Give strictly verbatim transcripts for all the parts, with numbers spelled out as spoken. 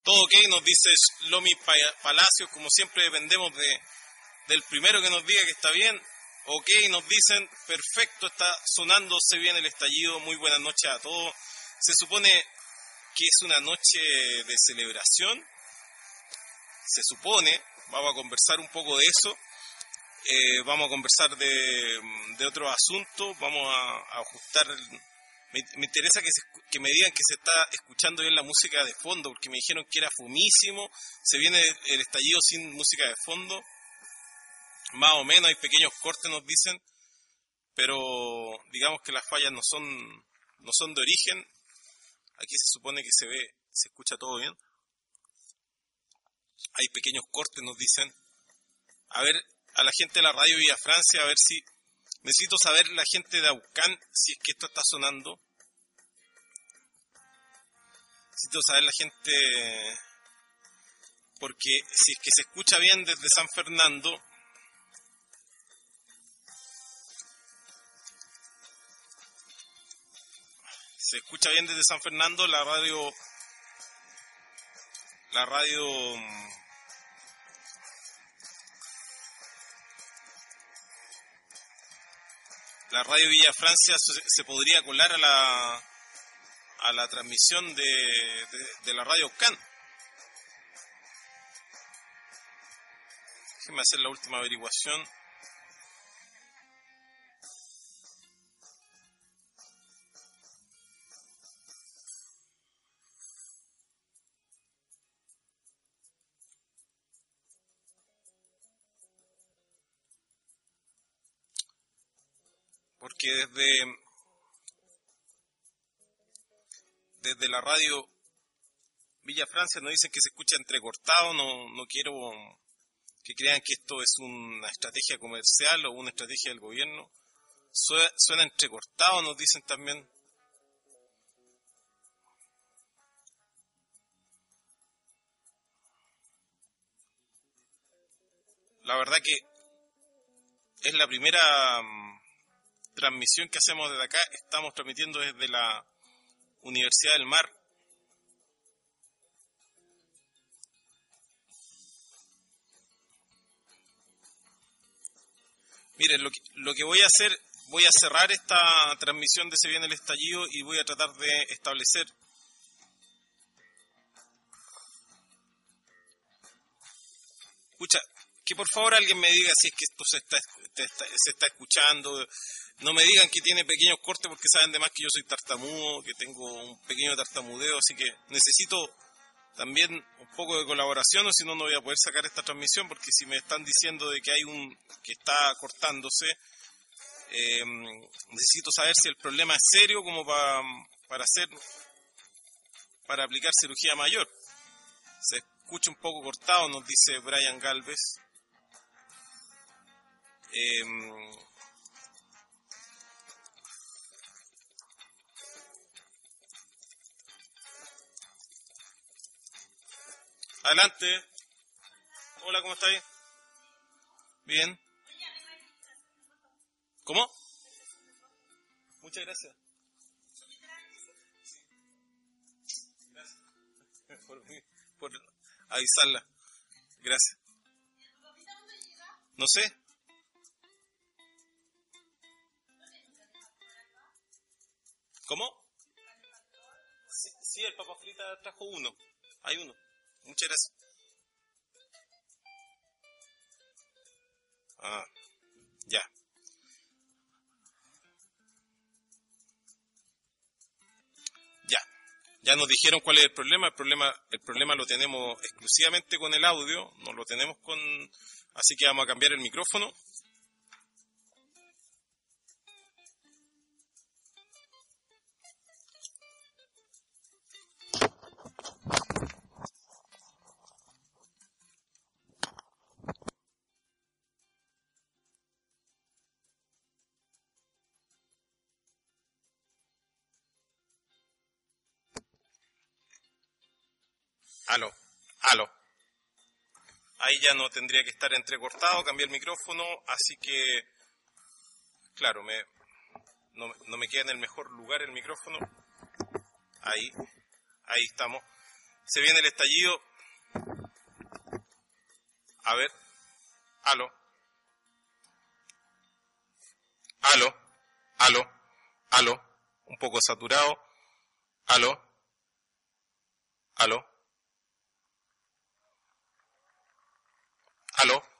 Todo ok, nos dice Lomi Palacios, como siempre dependemos de, del primero que nos diga que está bien. Ok, nos dicen, perfecto, está sonando, se viene el estallido, muy buenas noches a todos. Se supone que es una noche de celebración, se supone, vamos a conversar un poco de eso, eh, vamos a conversar de, de otros asuntos, vamos a, a ajustar, me, me interesa que, se, que me digan que se está escuchando bien la música de fondo, porque me dijeron que era fumísimo, se viene el estallido sin música de fondo. Más o menos, hay pequeños cortes, nos dicen, pero digamos que las fallas no son no son de origen. Aquí se supone que se ve, se escucha todo bien. Hay pequeños cortes, nos dicen. A ver, a la gente de la radio Villa Francia, a ver si... Necesito saber la gente de Aucán si es que esto está sonando. Necesito saber la gente... Porque si es que se escucha bien desde San Fernando... Se escucha bien desde San Fernando, la radio, la radio, la radio Villa Francia se, se podría colar a la, a la transmisión de, de, de la radio Aucán. Déjenme hacer la última averiguación. Porque desde, desde la radio Villa Francia nos dicen que se escucha entrecortado, no, no quiero que crean que esto es una estrategia comercial o una estrategia del gobierno. Suena, suena entrecortado, nos dicen también. La verdad que es la primera transmisión que hacemos desde acá. Estamos transmitiendo desde la Universidad del Mar. Miren, lo que, lo que voy a hacer, voy a cerrar esta transmisión de Se Viene el Estallido y voy a tratar de establecer escucha, que por favor alguien me diga si es que esto se está, está, se está escuchando. No me digan que tiene pequeños cortes porque saben de más que yo soy tartamudo, que tengo un pequeño tartamudeo, así que necesito también un poco de colaboración, o si no, no voy a poder sacar esta transmisión, porque si me están diciendo de que hay un que está cortándose, eh, necesito saber si el problema es serio como para, para hacer, para aplicar cirugía mayor. Se escucha un poco cortado, nos dice Brian Galvez. Eh, Adelante. Hola, ¿cómo estáis? Bien. ¿Cómo? Muchas gracias. Gracias por, por avisarla. Gracias. No sé. ¿Cómo? Sí, sí, el papa frita trajo uno. Hay uno. Muchas gracias. Ah, ya. Ya. Ya nos dijeron cuál es el problema. El problema, el problema lo tenemos exclusivamente con el audio. No lo tenemos con... Así que vamos a cambiar el micrófono. Aló, aló. Ahí ya no tendría que estar entrecortado, cambié el micrófono, así que, claro, me, no, no me queda en el mejor lugar el micrófono. Ahí, ahí estamos. se viene el estallido. A ver, aló, aló, aló, aló, un poco saturado, aló, aló, aló.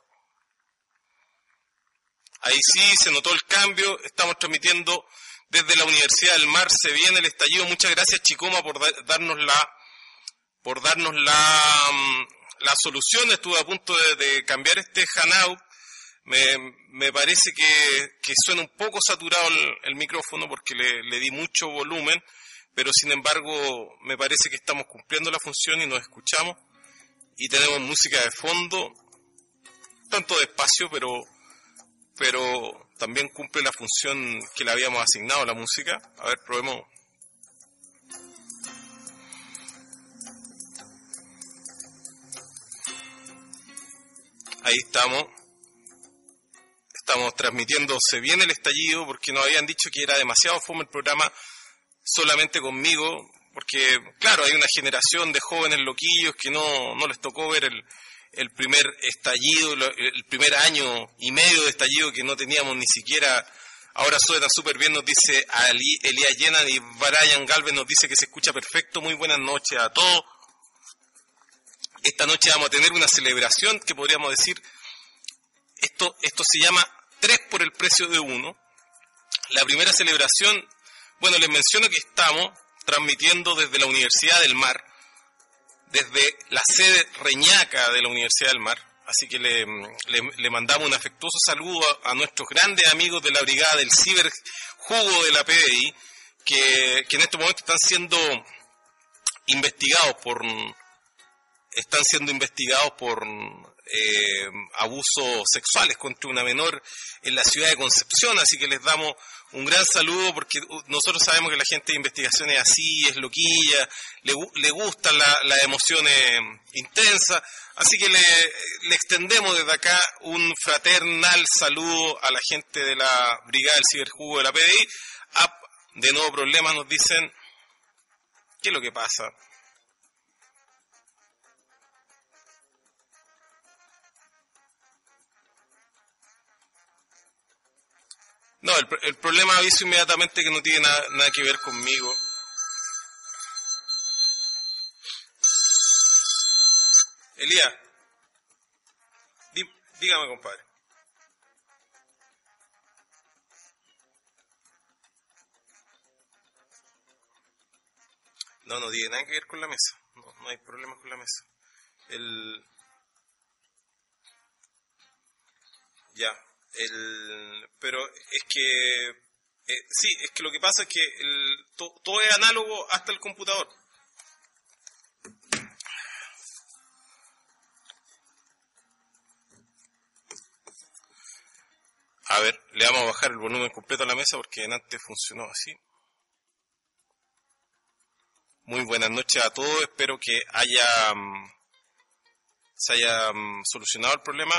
Ahí sí se notó el cambio, estamos transmitiendo desde la Universidad del Mar, se viene el estallido. Muchas gracias, Chicoma, por da- darnos la, por darnos la, um, la solución. Estuve a punto de, de cambiar este hangout. Me, me parece que, que suena un poco saturado el, el micrófono porque le, le di mucho volumen, pero sin embargo me parece que estamos cumpliendo la función y nos escuchamos y tenemos música de fondo, tanto despacio, pero pero también cumple la función que le habíamos asignado a la música. A ver, probemos. Ahí estamos. Estamos transmitiendo Se viene el estallido, porque nos habían dicho que era demasiado fome el programa solamente conmigo, porque claro, hay una generación de jóvenes loquillos que no, no les tocó ver el, el primer estallido, el primer año y medio de estallido que no teníamos ni siquiera. Ahora suena súper bien, nos dice Ali, Elías Llenan, y Brian Galvez nos dice que se escucha perfecto. Muy buenas noches a todos. Esta noche vamos a tener una celebración que podríamos decir, esto, esto se llama tres por el precio de uno. La primera celebración, bueno, les menciono que estamos transmitiendo desde la Universidad del Mar, desde la sede Reñaca de la Universidad del Mar, así que le, le, le mandamos un afectuoso saludo a, a nuestros grandes amigos de la brigada del ciberjugo de la P D I, que, que en este momento están siendo investigados por están siendo investigados por eh, abusos sexuales contra una menor en la ciudad de Concepción, así que les damos un gran saludo porque nosotros sabemos que la gente de investigación es así, es loquilla, le, le gustan la, las emociones intensas, así que le, le extendemos desde acá un fraternal saludo a la gente de la Brigada del Ciberjugo de la P D I. Ah, de nuevo problemas, nos dicen. ¿Qué es lo que pasa? No, el, el problema aviso inmediatamente que no tiene nada, nada que ver conmigo. Elías, dí, dígame, compadre. No, no tiene nada que ver con la mesa. No, no hay problema con la mesa. El... Ya. El, pero es que eh, sí, es que lo que pasa es que el, to, todo es análogo hasta el computador. A ver, le vamos a bajar el volumen completo a la mesa porque antes funcionó así. Muy buenas noches a todos, espero que haya um, se haya um, solucionado el problema.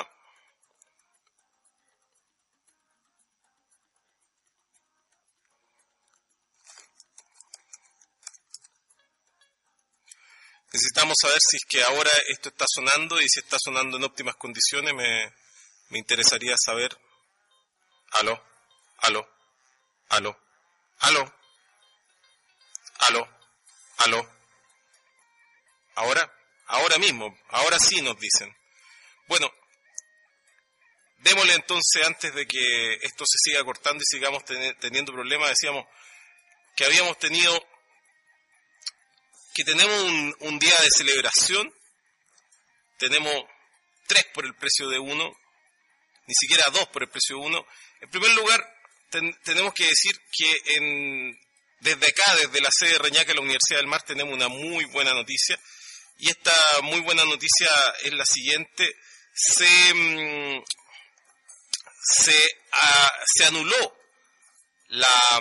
Necesitamos saber si es que ahora esto está sonando y si está sonando en óptimas condiciones. Me, me interesaría saber. Aló, aló, aló, aló, aló, aló. Ahora, ahora mismo, ahora sí nos dicen. Bueno, démosle entonces, antes de que esto se siga cortando y sigamos ten, teniendo problemas, decíamos que habíamos tenido... que tenemos un, un día de celebración, tenemos tres por el precio de uno, ni siquiera dos por el precio de uno. En primer lugar, ten, tenemos que decir que en, desde acá, desde la sede de Reñaca de la Universidad del Mar, tenemos una muy buena noticia, y esta muy buena noticia es la siguiente: se, se, a, se anuló la...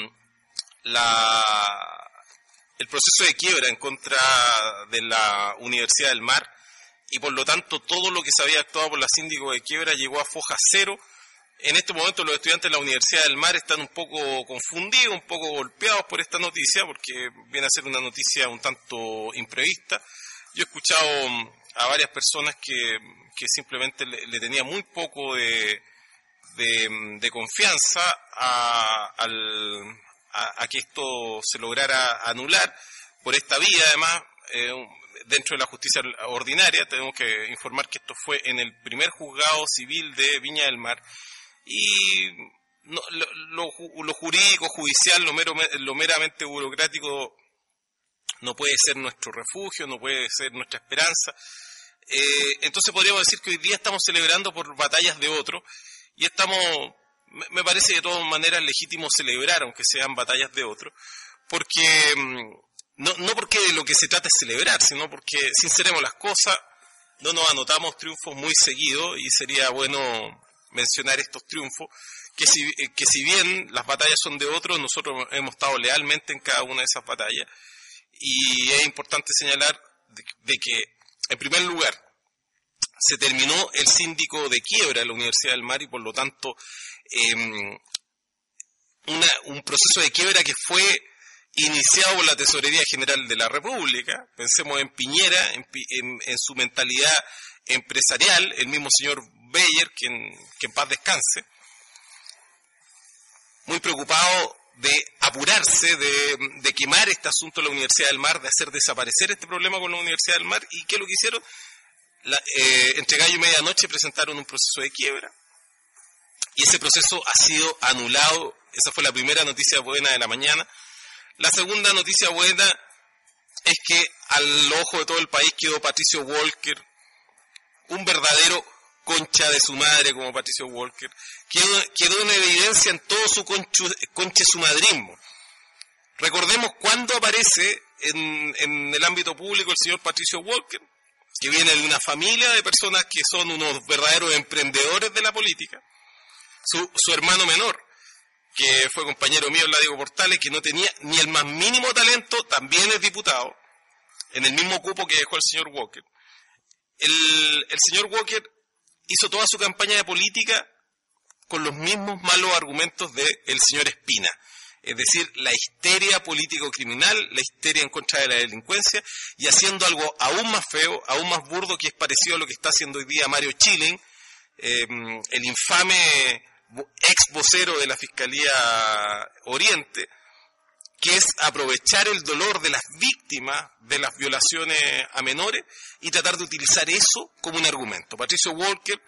la el proceso de quiebra en contra de la Universidad del Mar, y por lo tanto todo lo que se había actuado por la síndico de quiebra llegó a foja cero. En este momento los estudiantes de la Universidad del Mar están un poco confundidos, un poco golpeados por esta noticia, porque viene a ser una noticia un tanto imprevista. Yo he escuchado a varias personas que, que simplemente le, le tenía muy poco de, de, de confianza a, al, a, a que esto se lograra anular por esta vía. Además, eh, dentro de la justicia ordinaria, tenemos que informar que esto fue en el primer juzgado civil de Viña del Mar. Y no, lo, lo, lo jurídico, judicial, lo, mero, lo meramente burocrático no puede ser nuestro refugio, no puede ser nuestra esperanza. Eh, entonces podríamos decir que hoy día estamos celebrando por batallas de otros y estamos, me parece de todas maneras legítimo celebrar, aunque sean batallas de otros, porque no, no porque de lo que se trata es celebrar, sino porque, sinceremos las cosas, no nos anotamos triunfos muy seguidos y sería bueno mencionar estos triunfos, que si, que si bien las batallas son de otros, nosotros hemos estado lealmente en cada una de esas batallas, y es importante señalar de, de que, en primer lugar, se terminó el síndico de quiebra de la Universidad del Mar y por lo tanto eh, una, un proceso de quiebra que fue iniciado por la Tesorería General de la República. Pensemos en Piñera, en, en, en su mentalidad empresarial, el mismo señor Beyer, que en, que en paz descanse, muy preocupado de apurarse, de, de quemar este asunto de la Universidad del Mar, de hacer desaparecer este problema con la Universidad del Mar. ¿Y qué es lo que hicieron? La, eh, entre gallo y medianoche presentaron un proceso de quiebra y ese proceso ha sido anulado. Esa fue la primera noticia buena de la mañana. La segunda noticia buena es que al ojo de todo el país quedó Patricio Walker, un verdadero concha de su madre como Patricio Walker, quedó, quedó en evidencia en todo su conchu, conchesumadrismo. Recordemos cuándo aparece en, en el ámbito público el señor Patricio Walker, que viene de una familia de personas que son unos verdaderos emprendedores de la política. Su, su hermano menor, que fue compañero mío en la Diego Portales, que no tenía ni el más mínimo talento, también es diputado, en el mismo cupo que dejó el señor Walker. El, el señor Walker hizo toda su campaña de política con los mismos malos argumentos del señor Espina. Es decir, la histeria político-criminal, la histeria en contra de la delincuencia, y haciendo algo aún más feo, aún más burdo, que es parecido a lo que está haciendo hoy día Mario Chilling, eh, el infame ex vocero de la Fiscalía Oriente, que es aprovechar el dolor de las víctimas de las violaciones a menores y tratar de utilizar eso como un argumento. Patricio Walker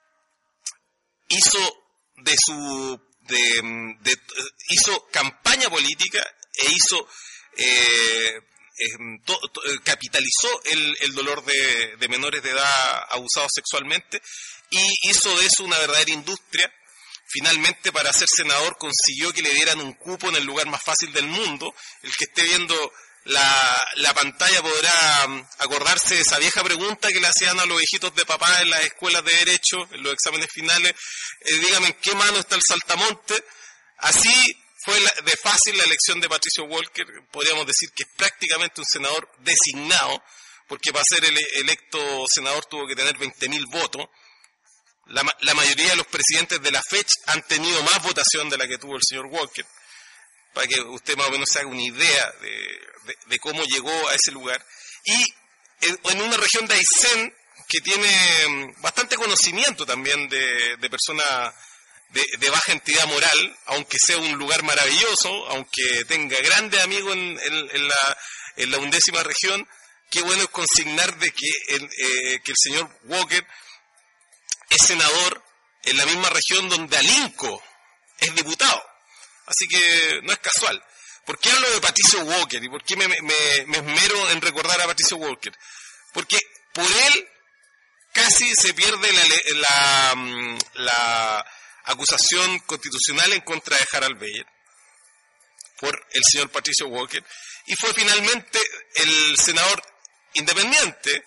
hizo de su de, de, hizo campaña política e hizo eh, eh, to, to, capitalizó el, el dolor de, de menores de edad abusados sexualmente y hizo de eso una verdadera industria. Finalmente, para ser senador, consiguió que le dieran un cupo en el lugar más fácil del mundo. El que esté viendo la, la pantalla podrá acordarse de esa vieja pregunta que le hacían a los hijitos de papá en las escuelas de Derecho, en los exámenes finales. Eh, dígame, ¿en qué mano está el saltamonte? Así fue la, de fácil la elección de Patricio Walker. Podríamos decir que es prácticamente un senador designado, porque para ser ele, electo senador tuvo que tener veinte mil votos. La, la mayoría de los presidentes de la fecha han tenido más votación de la que tuvo el señor Walker, para que usted más o menos se haga una idea de, de, de cómo llegó a ese lugar. Y en, en una región de Aysén que tiene bastante conocimiento también de, de personas de, de baja entidad moral, aunque sea un lugar maravilloso, aunque tenga grandes amigos en, en, en, la, en la undécima región, qué bueno es consignar de que el, eh, que el señor Walker es senador en la misma región donde Alinco es diputado. Así que no es casual. ¿Por qué hablo de Patricio Walker? ¿Y por qué me, me, me esmero en recordar a Patricio Walker? Porque por él casi se pierde la, la, la acusación constitucional en contra de Harald Beyer por el señor Patricio Walker. Y fue finalmente el senador independiente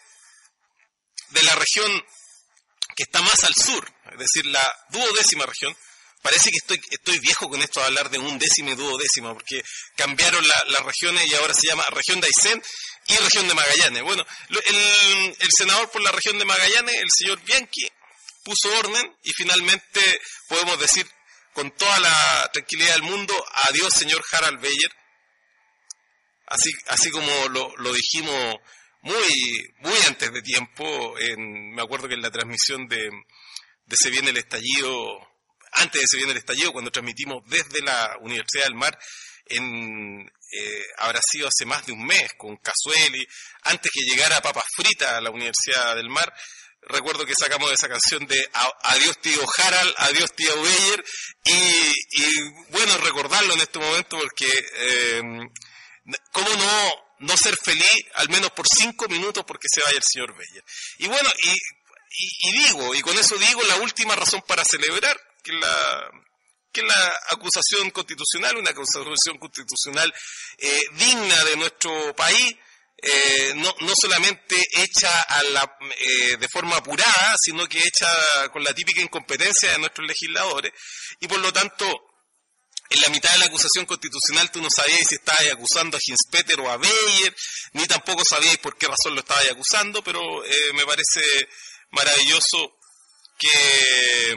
de la región que está más al sur, es decir, la duodécima región. Parece que estoy estoy viejo con esto de hablar de undécima y duodécima, porque cambiaron la, las regiones y ahora se llama región de Aysén y región de Magallanes. Bueno, el, el senador por la región de Magallanes, el señor Bianchi, puso orden y finalmente podemos decir con toda la tranquilidad del mundo, adiós señor Harald Beyer. Así, así como lo, lo dijimos muy, muy antes de tiempo, en, me acuerdo que en la transmisión de, de Se Viene el Estallido, antes de Se Viene el Estallido, cuando transmitimos desde la Universidad del Mar, en, eh, habrá sido hace más de un mes, con Casueli, antes que llegara Papas Fritas a la Universidad del Mar, recuerdo que sacamos esa canción de Adiós tío Harald, adiós tío Beyer, y, y bueno, recordarlo en este momento porque eh, cómo no, no ser feliz, al menos por cinco minutos porque se vaya el señor Beyer. Y bueno, y, y, y digo, y con eso digo la última razón para celebrar, que la... que la acusación constitucional, una acusación constitucional eh, digna de nuestro país, eh, no, no solamente hecha a la, eh, de forma apurada, sino que hecha con la típica incompetencia de nuestros legisladores, y por lo tanto, en la mitad de la acusación constitucional tú no sabías si estabas acusando a Hinspeter o a Beyer, ni tampoco sabías por qué razón lo estabas acusando, pero eh, me parece maravilloso que...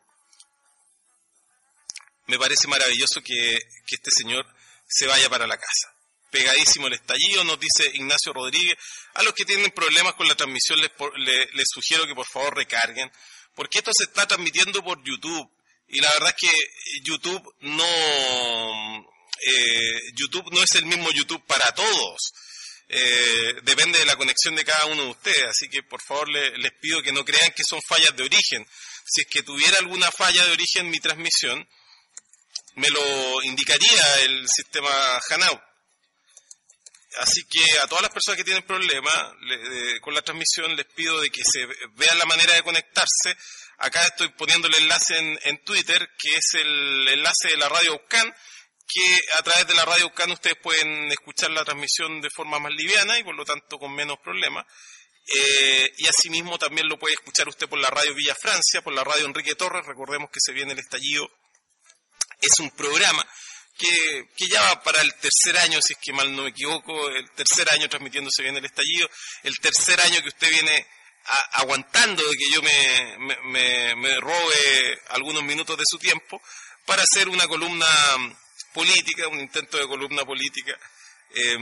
Me parece maravilloso que, que este señor se vaya para la casa. Pegadísimo el estallido, nos dice Ignacio Rodríguez. A los que tienen problemas con la transmisión les, les, les sugiero que por favor recarguen, porque esto se está transmitiendo por YouTube. Y la verdad es que YouTube no, eh, YouTube no es el mismo YouTube para todos. Eh, depende de la conexión de cada uno de ustedes. Así que por favor les, les pido que no crean que son fallas de origen. Si es que tuviera alguna falla de origen mi transmisión, me lo indicaría el sistema Hanau. Así que a todas las personas que tienen problemas le, de, con la transmisión les pido de que se vean la manera de conectarse. Acá estoy poniendo el enlace en, en Twitter, que es el enlace de la Radio Aucán, que a través de la Radio Aucán ustedes pueden escuchar la transmisión de forma más liviana y por lo tanto con menos problemas. Eh, y asimismo también lo puede escuchar usted por la Radio Villa Francia, por la Radio Enrique Torres. Recordemos que Se Viene el Estallido es un programa que, que ya va para el tercer año, si es que mal no me equivoco, el tercer año transmitiéndose bien el estallido, el tercer año que usted viene a, aguantando de que yo me, me, me, me robe algunos minutos de su tiempo para hacer una columna política, un intento de columna política, eh,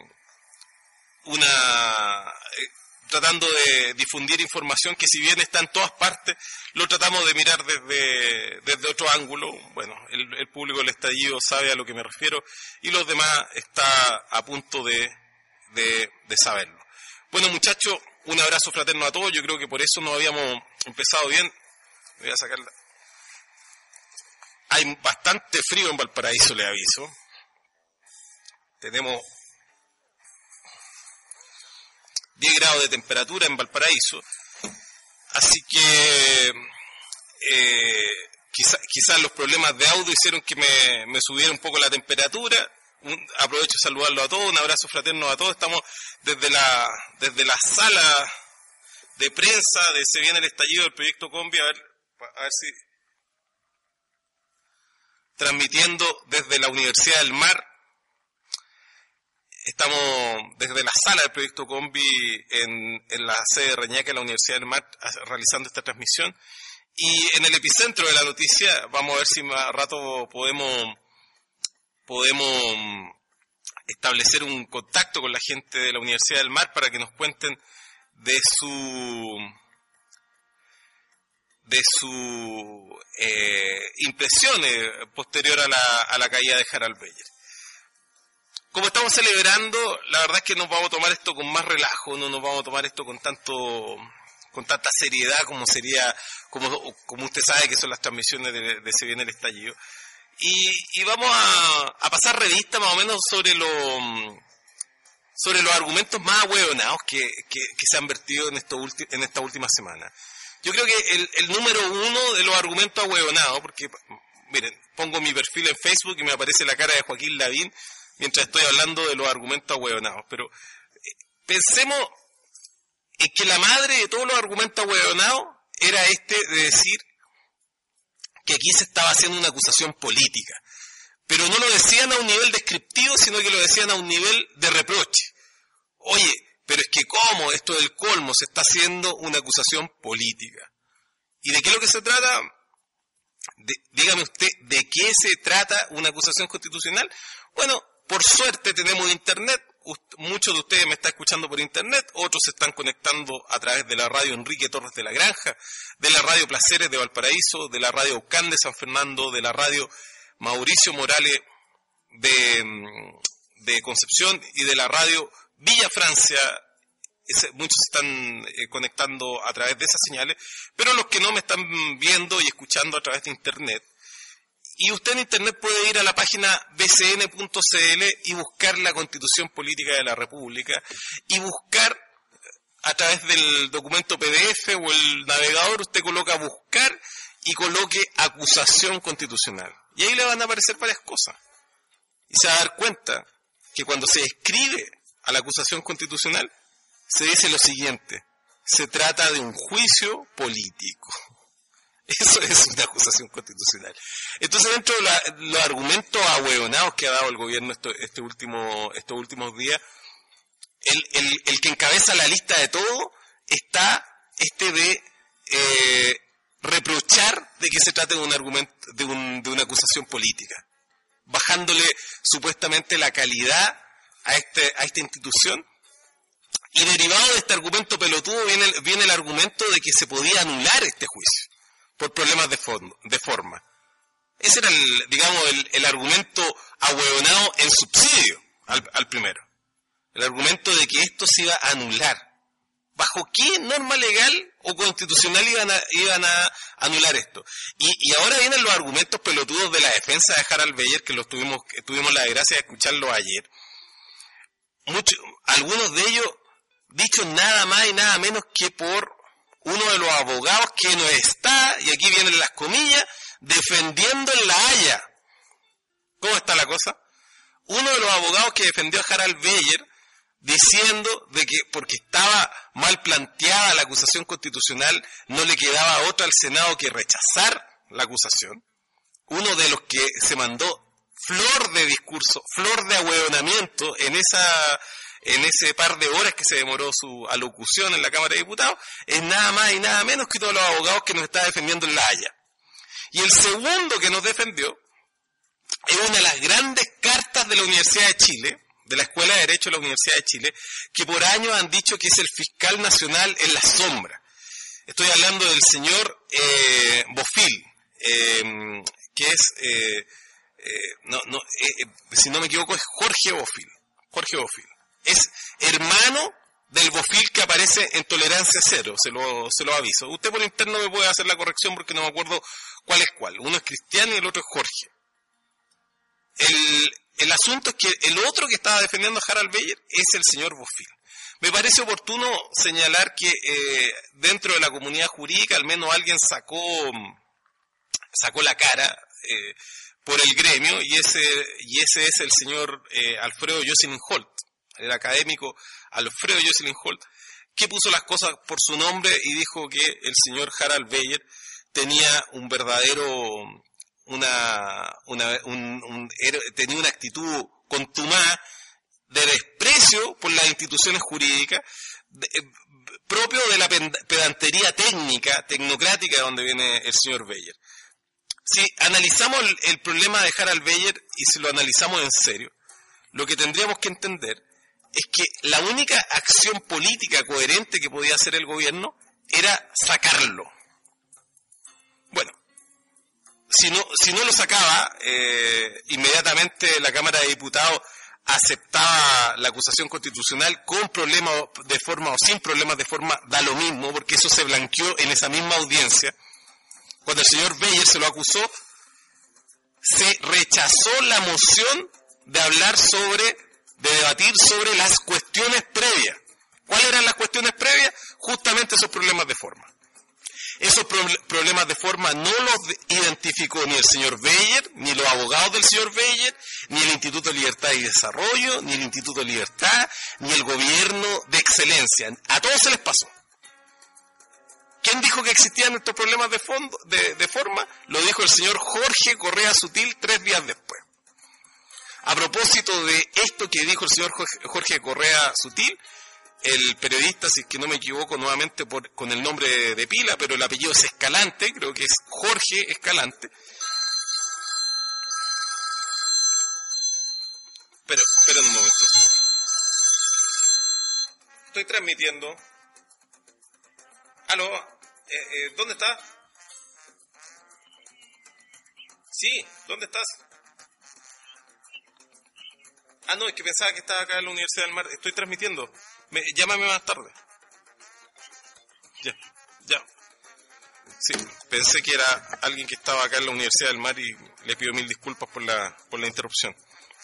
una... Eh, tratando de difundir información que si bien está en todas partes, lo tratamos de mirar desde, desde otro ángulo. Bueno, el, el público del estallido sabe a lo que me refiero y los demás está a punto de, de, de saberlo. Bueno, muchachos, un abrazo fraterno a todos. Yo creo que por eso no habíamos empezado bien. Voy a sacarla. Hay bastante frío en Valparaíso, les aviso. Tenemos diez grados de temperatura en Valparaíso, así que eh, quizás quizá los problemas de audio hicieron que me, me subiera un poco la temperatura. Un, aprovecho de saludarlo a todos, un abrazo fraterno a todos. Estamos desde la desde la sala de prensa de Se Viene el Estallido del Proyecto Combi, a ver, a ver si transmitiendo desde la Universidad del Mar. Estamos desde la sala del Proyecto Combi en, en la sede de Reñaca, en la Universidad del Mar, realizando esta transmisión. Y en el epicentro de la noticia, vamos a ver si más rato podemos, podemos establecer un contacto con la gente de la Universidad del Mar para que nos cuenten de su, de su eh, impresiones posterior a la, a la caída de Harald Beyer. Como estamos celebrando, la verdad es que nos vamos a tomar esto con más relajo, no nos vamos a tomar esto con tanto, con tanta seriedad como sería, como, como usted sabe que son las transmisiones de, de Se Viene el Estallido. Y, y vamos a, a pasar revista más o menos sobre lo, sobre los argumentos más ahueonados que, que, que se han vertido en, esto ulti, en esta última semana. Yo creo que el, el número uno de los argumentos ahueonados, porque miren, pongo mi perfil en Facebook y me aparece la cara de Joaquín Lavín mientras estoy hablando de los argumentos ahueonados, pero eh, pensemos en que la madre de todos los argumentos ahueonados era este de decir que aquí se estaba haciendo una acusación política, pero no lo decían a un nivel descriptivo, sino que lo decían a un nivel de reproche. Oye, pero es que cómo, esto del colmo, se está haciendo una acusación política. ¿Y de qué es lo que se trata? De, dígame usted, ¿de qué se trata una acusación constitucional? Bueno, por suerte tenemos internet. Muchos de ustedes me están escuchando por internet, otros se están conectando a través de la radio Enrique Torres de la Granja, de la radio Placeres de Valparaíso, de la radio Ucán de San Fernando, de la radio Mauricio Morales de, de Concepción y de la radio Villa Francia. Muchos se están eh, conectando a través de esas señales, pero los que no me están viendo y escuchando a través de internet, y usted en internet puede ir a la página b c n punto c l y buscar la Constitución Política de la República y buscar a través del documento P D F o el navegador, usted coloca buscar y coloque acusación constitucional. Y ahí le van a aparecer varias cosas. Y se va a dar cuenta que cuando se escribe a la acusación constitucional se dice lo siguiente: se trata de un juicio político. Eso es una acusación constitucional. Entonces, dentro de la, los argumentos ahueonados que ha dado el gobierno esto, este último, estos últimos días, el, el, el que encabeza la lista de todo está este de eh, reprochar de que se trate de un argumento, de, un, de una acusación política, bajándole supuestamente la calidad a, este, a esta institución. Y derivado de este argumento pelotudo viene el, viene el argumento de que se podía anular este juicio por problemas de, fondo, de forma. Ese era, el, digamos, el, el argumento ahueonado en subsidio al, al primero. El argumento de que esto se iba a anular. ¿Bajo qué norma legal o constitucional iban a, iban a anular esto? Y, y ahora vienen los argumentos pelotudos de la defensa de Harald Beyer, que los tuvimos, que tuvimos la desgracia de escucharlos ayer. Mucho, algunos de ellos dichos nada más y nada menos que por uno de los abogados que no está, y aquí vienen las comillas, defendiendo en La Haya. ¿Cómo está la cosa? Uno de los abogados que defendió a Harald Beyer diciendo de que porque estaba mal planteada la acusación constitucional no le quedaba otra al Senado que rechazar la acusación. Uno de los que se mandó flor de discurso, flor de ahueonamiento en esa... en ese par de horas que se demoró su alocución en la Cámara de Diputados, es nada más y nada menos que todos los abogados que nos está defendiendo en La Haya. Y el segundo que nos defendió es una de las grandes cartas de la Universidad de Chile, de la Escuela de Derecho de la Universidad de Chile, que por años han dicho que es el fiscal nacional en la sombra. Estoy hablando del señor eh, Bofill, eh, que es, eh, eh, no, no, eh, si no me equivoco, es Jorge Bofill. Jorge Bofill. Es hermano del Bofill que aparece en Tolerancia Cero, se lo, se lo aviso. Usted por interno me puede hacer la corrección porque no me acuerdo cuál es cuál. Uno es Cristiano y el otro es Jorge. El, el asunto es que el otro que estaba defendiendo a Harald Beyer es el señor Bofill. Me parece oportuno señalar que eh, dentro de la comunidad jurídica al menos alguien sacó, sacó la cara eh, por el gremio y ese, y ese es el señor eh, Alfredo Jocelyn Holt, el académico Alfredo Jocelyn Holt, que puso las cosas por su nombre y dijo que el señor Harald Beyer tenía un verdadero, una, una, un, un, tenía una actitud contumaz de desprecio por las instituciones jurídicas, de, eh, propio de la pedantería técnica, tecnocrática de donde viene el señor Beyer. Si analizamos el, el problema de Harald Beyer y si lo analizamos en serio, lo que tendríamos que entender es que la única acción política coherente que podía hacer el gobierno era sacarlo. Bueno, si no, si no lo sacaba, eh, inmediatamente la Cámara de Diputados aceptaba la acusación constitucional con problemas de forma o sin problemas de forma, da lo mismo, porque eso se blanqueó en esa misma audiencia. Cuando el señor Beyer se lo acusó, se rechazó la moción de hablar sobre, de debatir sobre las cuestiones previas. ¿Cuáles eran las cuestiones previas? Justamente esos problemas de forma. Esos pro- problemas de forma no los identificó ni el señor Beyer, ni los abogados del señor Beyer, ni el Instituto de Libertad y Desarrollo, ni el Instituto de Libertad, ni el Gobierno de Excelencia. A todos se les pasó. ¿Quién dijo que existían estos problemas de, fondo, de, de forma? Lo dijo el señor Jorge Correa Sutil tres días después. A propósito de esto que dijo el señor Jorge Correa Sutil, el periodista, si es que no me equivoco nuevamente por, con el nombre de, de pila, pero el apellido es Escalante, creo que es Jorge Escalante. Pero, espera un momento. Estoy transmitiendo. Aló, eh, eh, ¿dónde estás? Sí, ¿dónde estás? Ah, no, es que pensaba que estaba acá en la Universidad del Mar. Estoy transmitiendo. Me, llámame más tarde. Ya, ya. Sí, pensé que era alguien que estaba acá en la Universidad del Mar y le pido mil disculpas por la, por la interrupción.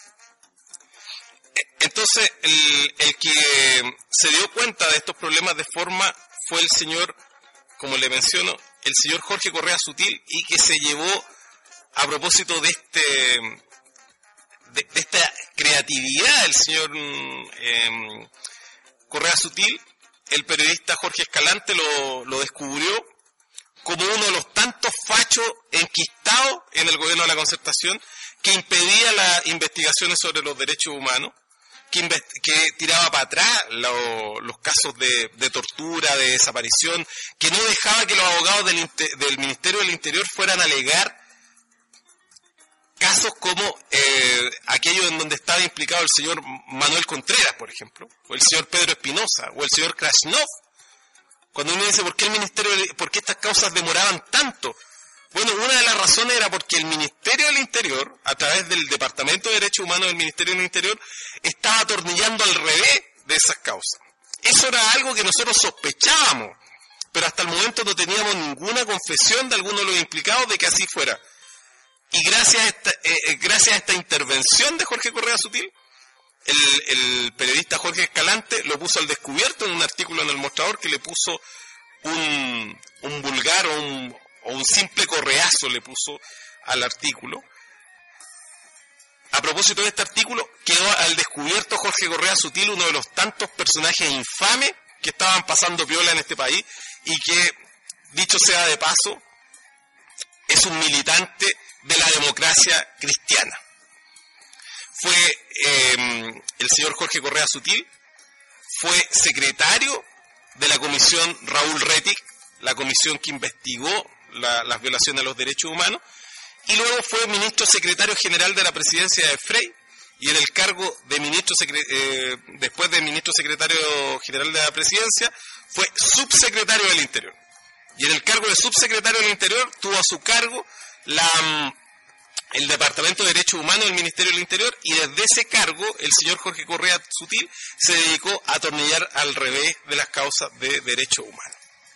Entonces, el, el que se dio cuenta de estos problemas de forma fue el señor, como le menciono, el señor Jorge Correa Sutil, y que se llevó, a propósito de este de, de esta creatividad del señor eh, Correa Sutil, el periodista Jorge Escalante lo, lo descubrió como uno de los tantos fachos enquistados en el gobierno de la Concertación que impedía las investigaciones sobre los derechos humanos, que, que tiraba para atrás lo, los casos de, de tortura, de desaparición, que no dejaba que los abogados del, del Ministerio del Interior fueran a alegar casos como eh, aquellos en donde estaba implicado el señor Manuel Contreras, por ejemplo, o el señor Pedro Espinosa, o el señor Krasnov. Cuando uno dice, ¿por qué el Ministerio, por qué estas causas demoraban tanto? Bueno, una de las razones era porque el Ministerio del Interior, a través del Departamento de Derechos Humanos del Ministerio del Interior, estaba atornillando al revés de esas causas. Eso era algo que nosotros sospechábamos, pero hasta el momento no teníamos ninguna confesión de alguno de los implicados de que así fuera. Y gracias a esta, eh, gracias a esta intervención de Jorge Correa Sutil, el, el periodista Jorge Escalante lo puso al descubierto en un artículo en El Mostrador que le puso un, un vulgar o un, o un simple correazo le puso al artículo. A propósito de este artículo, quedó al descubierto Jorge Correa Sutil, uno de los tantos personajes infames que estaban pasando piola en este país y que, dicho sea de paso, es un militante de la democracia cristiana. Fue eh, el señor Jorge Correa Sutil, fue secretario de la comisión Raúl Rettig, la comisión que investigó la, las violaciones a los derechos humanos, y luego fue ministro secretario general de la presidencia de Frey, y en el cargo de ministro eh, después de ministro secretario general de la presidencia, fue subsecretario del Interior. Y en el cargo de subsecretario del Interior tuvo a su cargo la, el Departamento de Derechos Humanos del Ministerio del Interior, y desde ese cargo el señor Jorge Correa Sutil se dedicó a atornillar al revés de las causas de derechos humanos.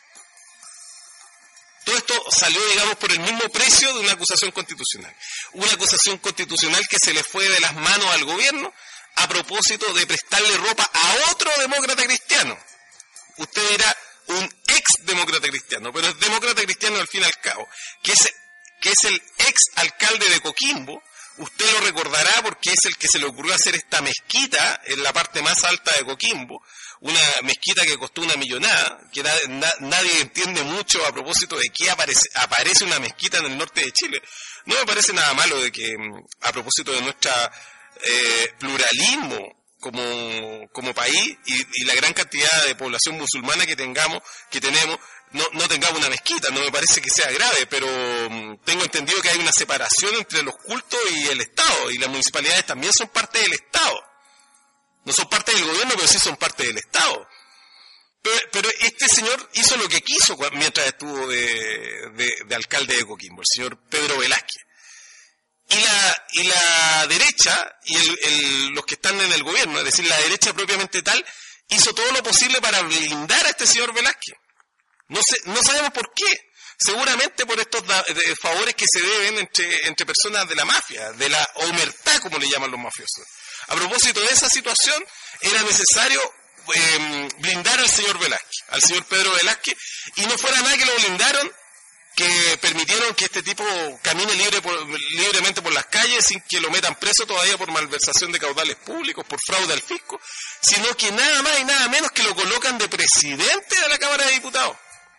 Todo esto salió, digamos, por el mismo precio de una acusación constitucional. Una acusación constitucional que se le fue de las manos al gobierno a propósito de prestarle ropa a otro demócrata cristiano. Usted dirá, un ex demócrata cristiano, pero es demócrata cristiano al fin y al cabo, que es, que es el ex alcalde de Coquimbo. Usted lo recordará porque es el que se le ocurrió hacer esta mezquita en la parte más alta de Coquimbo, una mezquita que costó una millonada, que na, na, nadie entiende mucho a propósito de qué aparece, aparece una mezquita en el norte de Chile. No me parece nada malo de que, a propósito de nuestra eh, pluralismo como, como país y, y la gran cantidad de población musulmana que tengamos, que tenemos, no, no tengamos una mezquita. No me parece que sea grave, pero um, tengo entendido que hay una separación entre los cultos y el Estado, y las municipalidades también son parte del Estado. No son parte del gobierno, pero sí son parte del Estado. Pero, pero este señor hizo lo que quiso mientras estuvo de, de, de alcalde de Coquimbo, el señor Pedro Velázquez. Y la, y la derecha, y el, el, los que están en el gobierno, es decir, la derecha propiamente tal, hizo todo lo posible para blindar a este señor Velázquez. No, sé, no sabemos por qué. Seguramente por estos da, de, favores que se deben entre, entre personas de la mafia, de la omertá, como le llaman los mafiosos. A propósito de esa situación, era necesario eh, blindar al señor Velázquez, al señor Pedro Velázquez, y no fuera nada que lo blindaron, que permitieron que este tipo camine libre por, libremente por las calles sin que lo metan preso todavía por malversación de caudales públicos, por fraude al fisco, sino que nada más y nada menos que lo colocan de presidente de la Cámara de Diputados.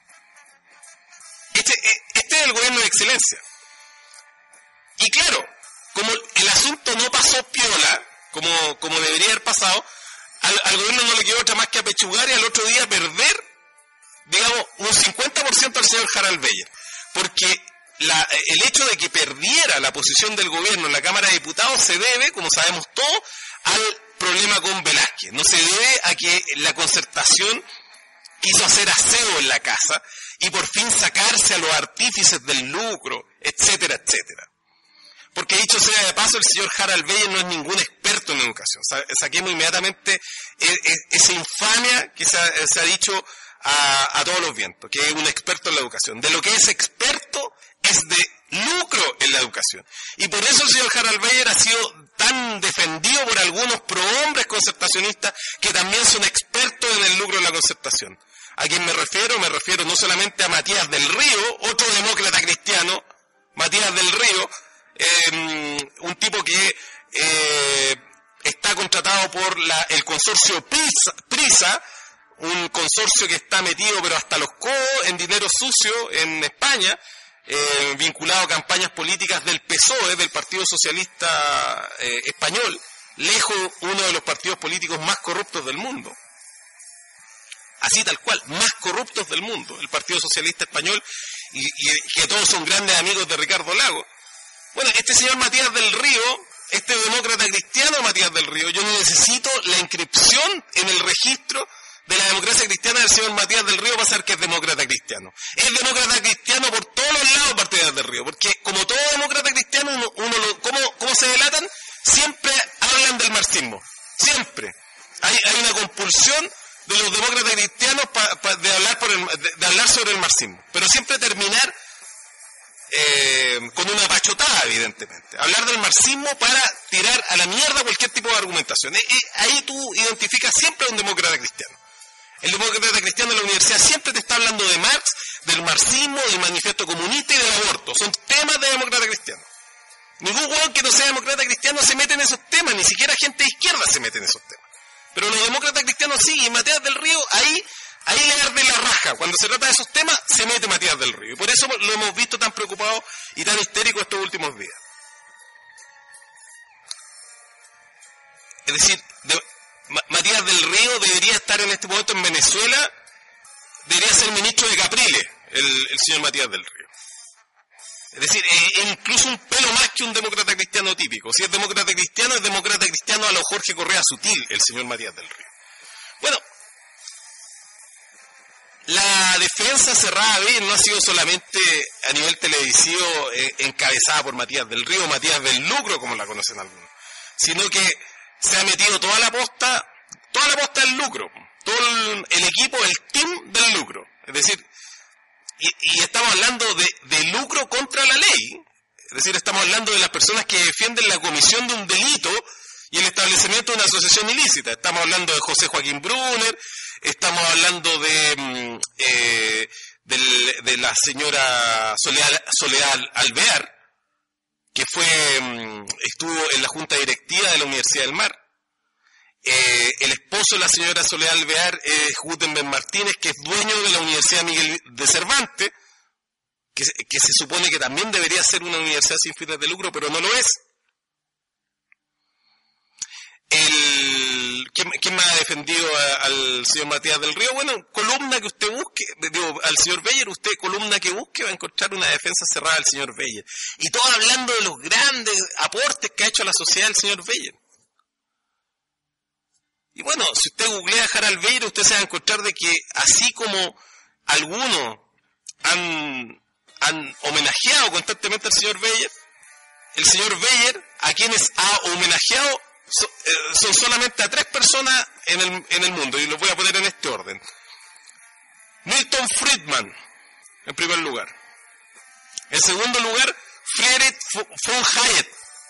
Este, este es el gobierno de excelencia. Y claro, como el asunto no pasó piola, como, como debería haber pasado, al, al gobierno no le quedó otra más que apechugar y al otro día perder, digamos, un cincuenta por ciento al señor Harald Beyer. Porque la, el hecho de que perdiera la posición del gobierno en la Cámara de Diputados se debe, como sabemos todos, al problema con Velázquez. No se debe a que la Concertación quiso hacer aseo en la casa y por fin sacarse a los artífices del lucro, etcétera, etcétera. Porque dicho sea de paso, el señor Harald Beyer no es ningún experto en educación. Saquemos inmediatamente esa infamia que se ha, se ha dicho a, a todos los vientos, que es un experto en la educación. De lo que es experto es de lucro en la educación. Y por eso el señor Harald Beyer ha sido tan defendido por algunos prohombres concertacionistas que también son expertos en el lucro en la concertación. ¿A quién me refiero? Me refiero no solamente a Matías del Río, otro demócrata cristiano, Matías del Río, eh, un tipo que eh, está contratado por la, el consorcio Prisa, Prisa, un consorcio que está metido pero hasta los codos en dinero sucio en España, eh, vinculado a campañas políticas del P S O E, del Partido Socialista eh, Español, lejos uno de los partidos políticos más corruptos del mundo. Así tal cual, más corruptos del mundo, el Partido Socialista Español, y, y que todos son grandes amigos de Ricardo Lagos. Bueno, este señor Matías del Río, este demócrata cristiano Matías del Río, yo necesito la inscripción en el registro de la democracia cristiana del señor Matías del Río para saber que es demócrata cristiano. Es demócrata cristiano por todos los lados Matías del Río, porque como todo demócrata cristiano, uno, uno lo, ¿cómo, ¿cómo se delatan? Siempre hablan del marxismo, siempre. Hay, hay una compulsión de los demócratas cristianos pa, pa, de, hablar por el, de, de hablar sobre el marxismo, pero siempre terminar eh, con una pachotada, evidentemente. Hablar del marxismo para tirar a la mierda cualquier tipo de argumentación. Eh, eh, ahí tú identificas siempre a un demócrata cristiano. El demócrata cristiano de la universidad siempre te está hablando de Marx, del marxismo, del manifiesto comunista y del aborto. Son temas de demócrata cristiano. Ningún hueón que no sea demócrata cristiano se mete en esos temas, ni siquiera gente de izquierda se mete en esos temas. Pero los demócratas cristianos sí, y Matías del Río, ahí, ahí le arde la raja. Cuando se trata de esos temas, se mete Matías del Río. Y por eso lo hemos visto tan preocupado y tan histérico estos últimos días. Es decir, de, Ma, Matías del Río debería estar en este momento en Venezuela, debería ser ministro de Capriles, el, el señor Matías del Río. Es decir, es incluso un pelo más que un demócrata cristiano típico. Si es demócrata cristiano, es demócrata cristiano a lo Jorge Correa Sutil, el señor Matías del Río. Bueno, la defensa cerrada B no ha sido solamente a nivel televisivo eh, encabezada por Matías del Río, Matías del Lucro, como la conocen algunos, sino que se ha metido toda la posta, toda la posta del lucro, todo el, el equipo, el team del lucro. Es decir, Y, y estamos hablando de, de lucro contra la ley, es decir, estamos hablando de las personas que defienden la comisión de un delito y el establecimiento de una asociación ilícita. Estamos hablando de José Joaquín Brunner, estamos hablando de, eh, de, de la señora Soledad, Soledad Alvear, que fue estuvo en la junta directiva de la Universidad del Mar. Eh, el esposo de la señora Soledad Alvear es Gutenberg Martínez, que es dueño de la Universidad Miguel de Cervantes, que, que se supone que también debería ser una universidad sin fines de lucro, pero no lo es. El, ¿quién, ¿Quién más ha defendido a, al señor Matías del Río? Bueno, columna que usted busque, digo, al señor Beyer, usted columna que busque va a encontrar una defensa cerrada del señor Beyer. Y todo hablando de los grandes aportes que ha hecho a la sociedad el señor Beyer. Y bueno, si usted googlea a Harald Beyer, usted se va a encontrar de que así como algunos han, han homenajeado constantemente al señor Beyer, el señor Beyer, a quienes ha homenajeado, son, eh, son solamente a tres personas en el, en el mundo, y los voy a poner en este orden. Milton Friedman, en primer lugar. En segundo lugar, Friedrich von Hayek.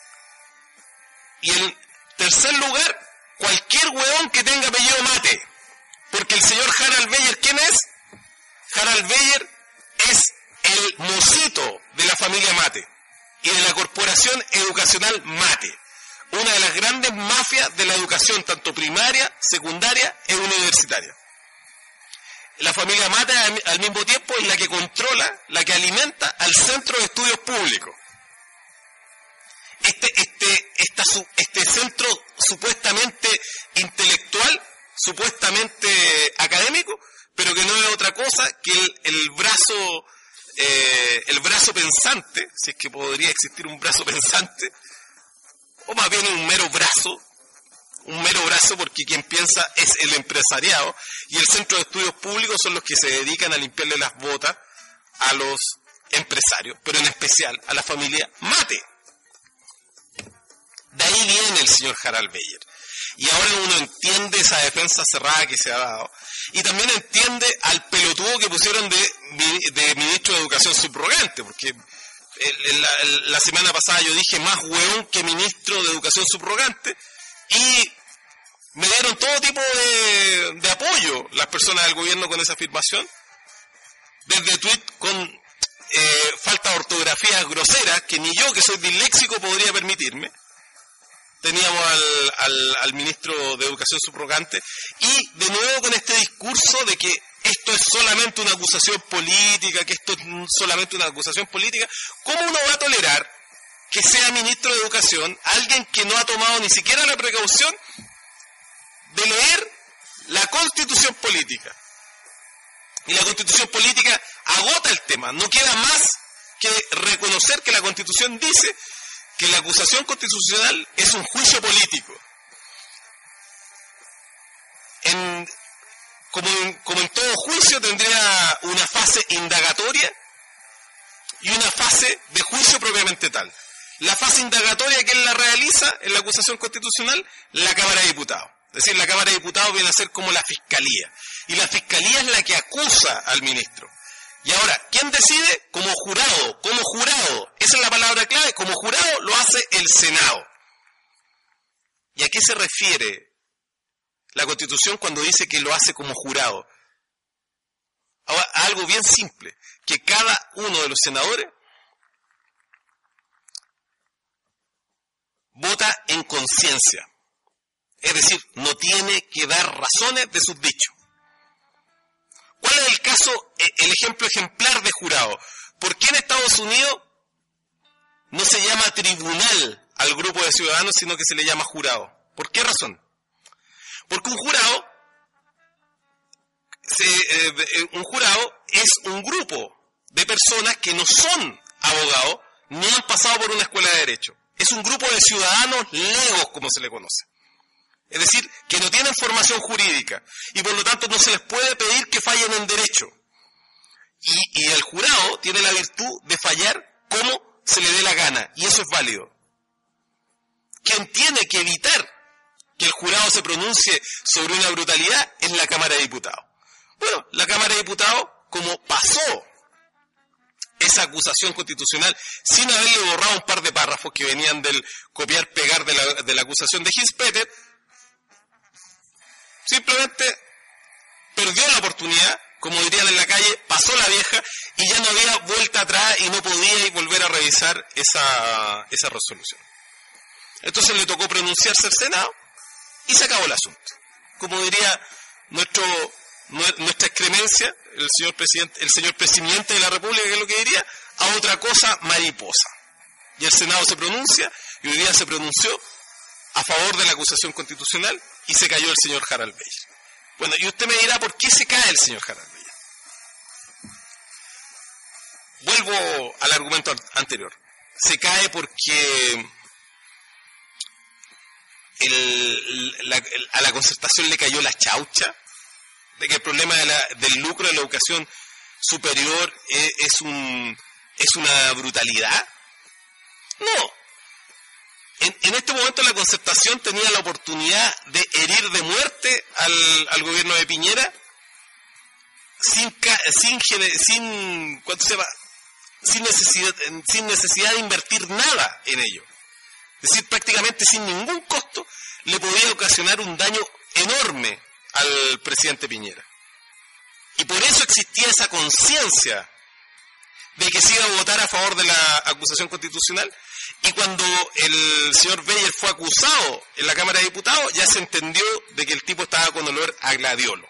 Y en tercer lugar, cualquier huevón que tenga apellido Mate, porque el señor Harald Beyer, ¿quién es? Harald Beyer es el mocito de la familia Mate y de la Corporación Educacional Mate, una de las grandes mafias de la educación, tanto primaria, secundaria e universitaria. La familia Mate al mismo tiempo es la que controla, la que alimenta al Centro de Estudios Públicos. este, este, esta, este centro supuestamente intelectual, supuestamente académico, pero que no es otra cosa que el, el brazo, eh, el brazo pensante, si es que podría existir un brazo pensante, o más bien un mero brazo, un mero brazo porque quien piensa es el empresariado, y el Centro de Estudios Públicos son los que se dedican a limpiarle las botas a los empresarios, pero en especial a la familia Mate. De ahí viene el señor Harald Beyer. Y ahora uno entiende esa defensa cerrada que se ha dado. Y también entiende al pelotudo que pusieron de, de ministro de Educación subrogante, porque el, la, la semana pasada yo dije más hueón que ministro de Educación subrogante, y me dieron todo tipo de, de apoyo las personas del gobierno con esa afirmación, desde tuit con eh, falta de ortografía grosera, que ni yo, que soy disléxico, podría permitirme. Teníamos al, al, al ministro de Educación subrogante, y de nuevo con este discurso de que esto es solamente una acusación política, que esto es solamente una acusación política. ¿Cómo uno va a tolerar que sea ministro de Educación alguien que no ha tomado ni siquiera la precaución de leer la Constitución política? Y la Constitución política agota el tema. No queda más que reconocer que la Constitución dice que la acusación constitucional es un juicio político. En, como, en, como en todo juicio tendría una fase indagatoria y una fase de juicio propiamente tal. La fase indagatoria, ¿quién la realiza en la acusación constitucional? La Cámara de Diputados. Es decir, la Cámara de Diputados viene a ser como la Fiscalía. Y la Fiscalía es la que acusa al ministro. Y ahora, ¿quién decide? Como jurado, como jurado. Esa es la palabra clave. Como jurado lo hace el Senado. ¿Y a qué se refiere la Constitución cuando dice que lo hace como jurado? Ahora, algo bien simple, que cada uno de los senadores vota en conciencia. Es decir, no tiene que dar razones de sus dichos. ¿Cuál es el caso, el ejemplo ejemplar de jurado? ¿Por qué en Estados Unidos no se llama tribunal al grupo de ciudadanos, sino que se le llama jurado? ¿Por qué razón? Porque un jurado, se, eh, un jurado es un grupo de personas que no son abogados ni han pasado por una escuela de derecho. Es un grupo de ciudadanos legos, como se le conoce. Es decir, que no tienen formación jurídica y por lo tanto no se les puede pedir que fallen en derecho. Y, y el jurado tiene la virtud de fallar como se le dé la gana, y eso es válido. Quien tiene que evitar que el jurado se pronuncie sobre una brutalidad es la Cámara de Diputados. Bueno, la Cámara de Diputados, como pasó esa acusación constitucional sin haberle borrado un par de párrafos que venían del copiar-pegar de la, de la acusación de Hinspeter, simplemente perdió la oportunidad, como dirían en la calle, pasó la vieja y ya no había vuelta atrás y no podía volver a revisar esa, esa resolución. Entonces le tocó pronunciarse al Senado y se acabó el asunto. Como diría nuestro, nuestra excremencia, el señor presidente, el señor presidente de la República, que es lo que diría, a otra cosa mariposa. Y el Senado se pronuncia, y hoy día se pronunció a favor de la acusación constitucional, y se cayó el señor Harald Beyer. Bueno, y usted me dirá, ¿por qué se cae el señor Harald Beyer? Vuelvo al argumento anterior. Se cae porque el, la, el, a la concertación le cayó la chaucha, de que el problema de la, del lucro de la educación superior es, es, un, es una brutalidad. No. En, en este momento la concertación tenía la oportunidad de herir de muerte al, al gobierno de Piñera sin sin sin, ¿cuánto se llama? sin necesidad sin necesidad de invertir nada en ello. Es decir, prácticamente sin ningún costo le podía ocasionar un daño enorme al presidente Piñera. Y por eso existía esa conciencia de que se iba a votar a favor de la acusación constitucional, y cuando el señor Beyer fue acusado en la Cámara de Diputados, ya se entendió de que el tipo estaba con olor a gladiolo.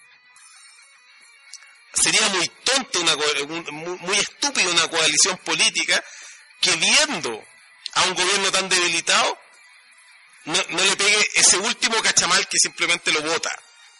Sería muy tonto, una, muy estúpido una coalición política que, viendo a un gobierno tan debilitado no, no le pegue ese último cachamal que simplemente lo bota.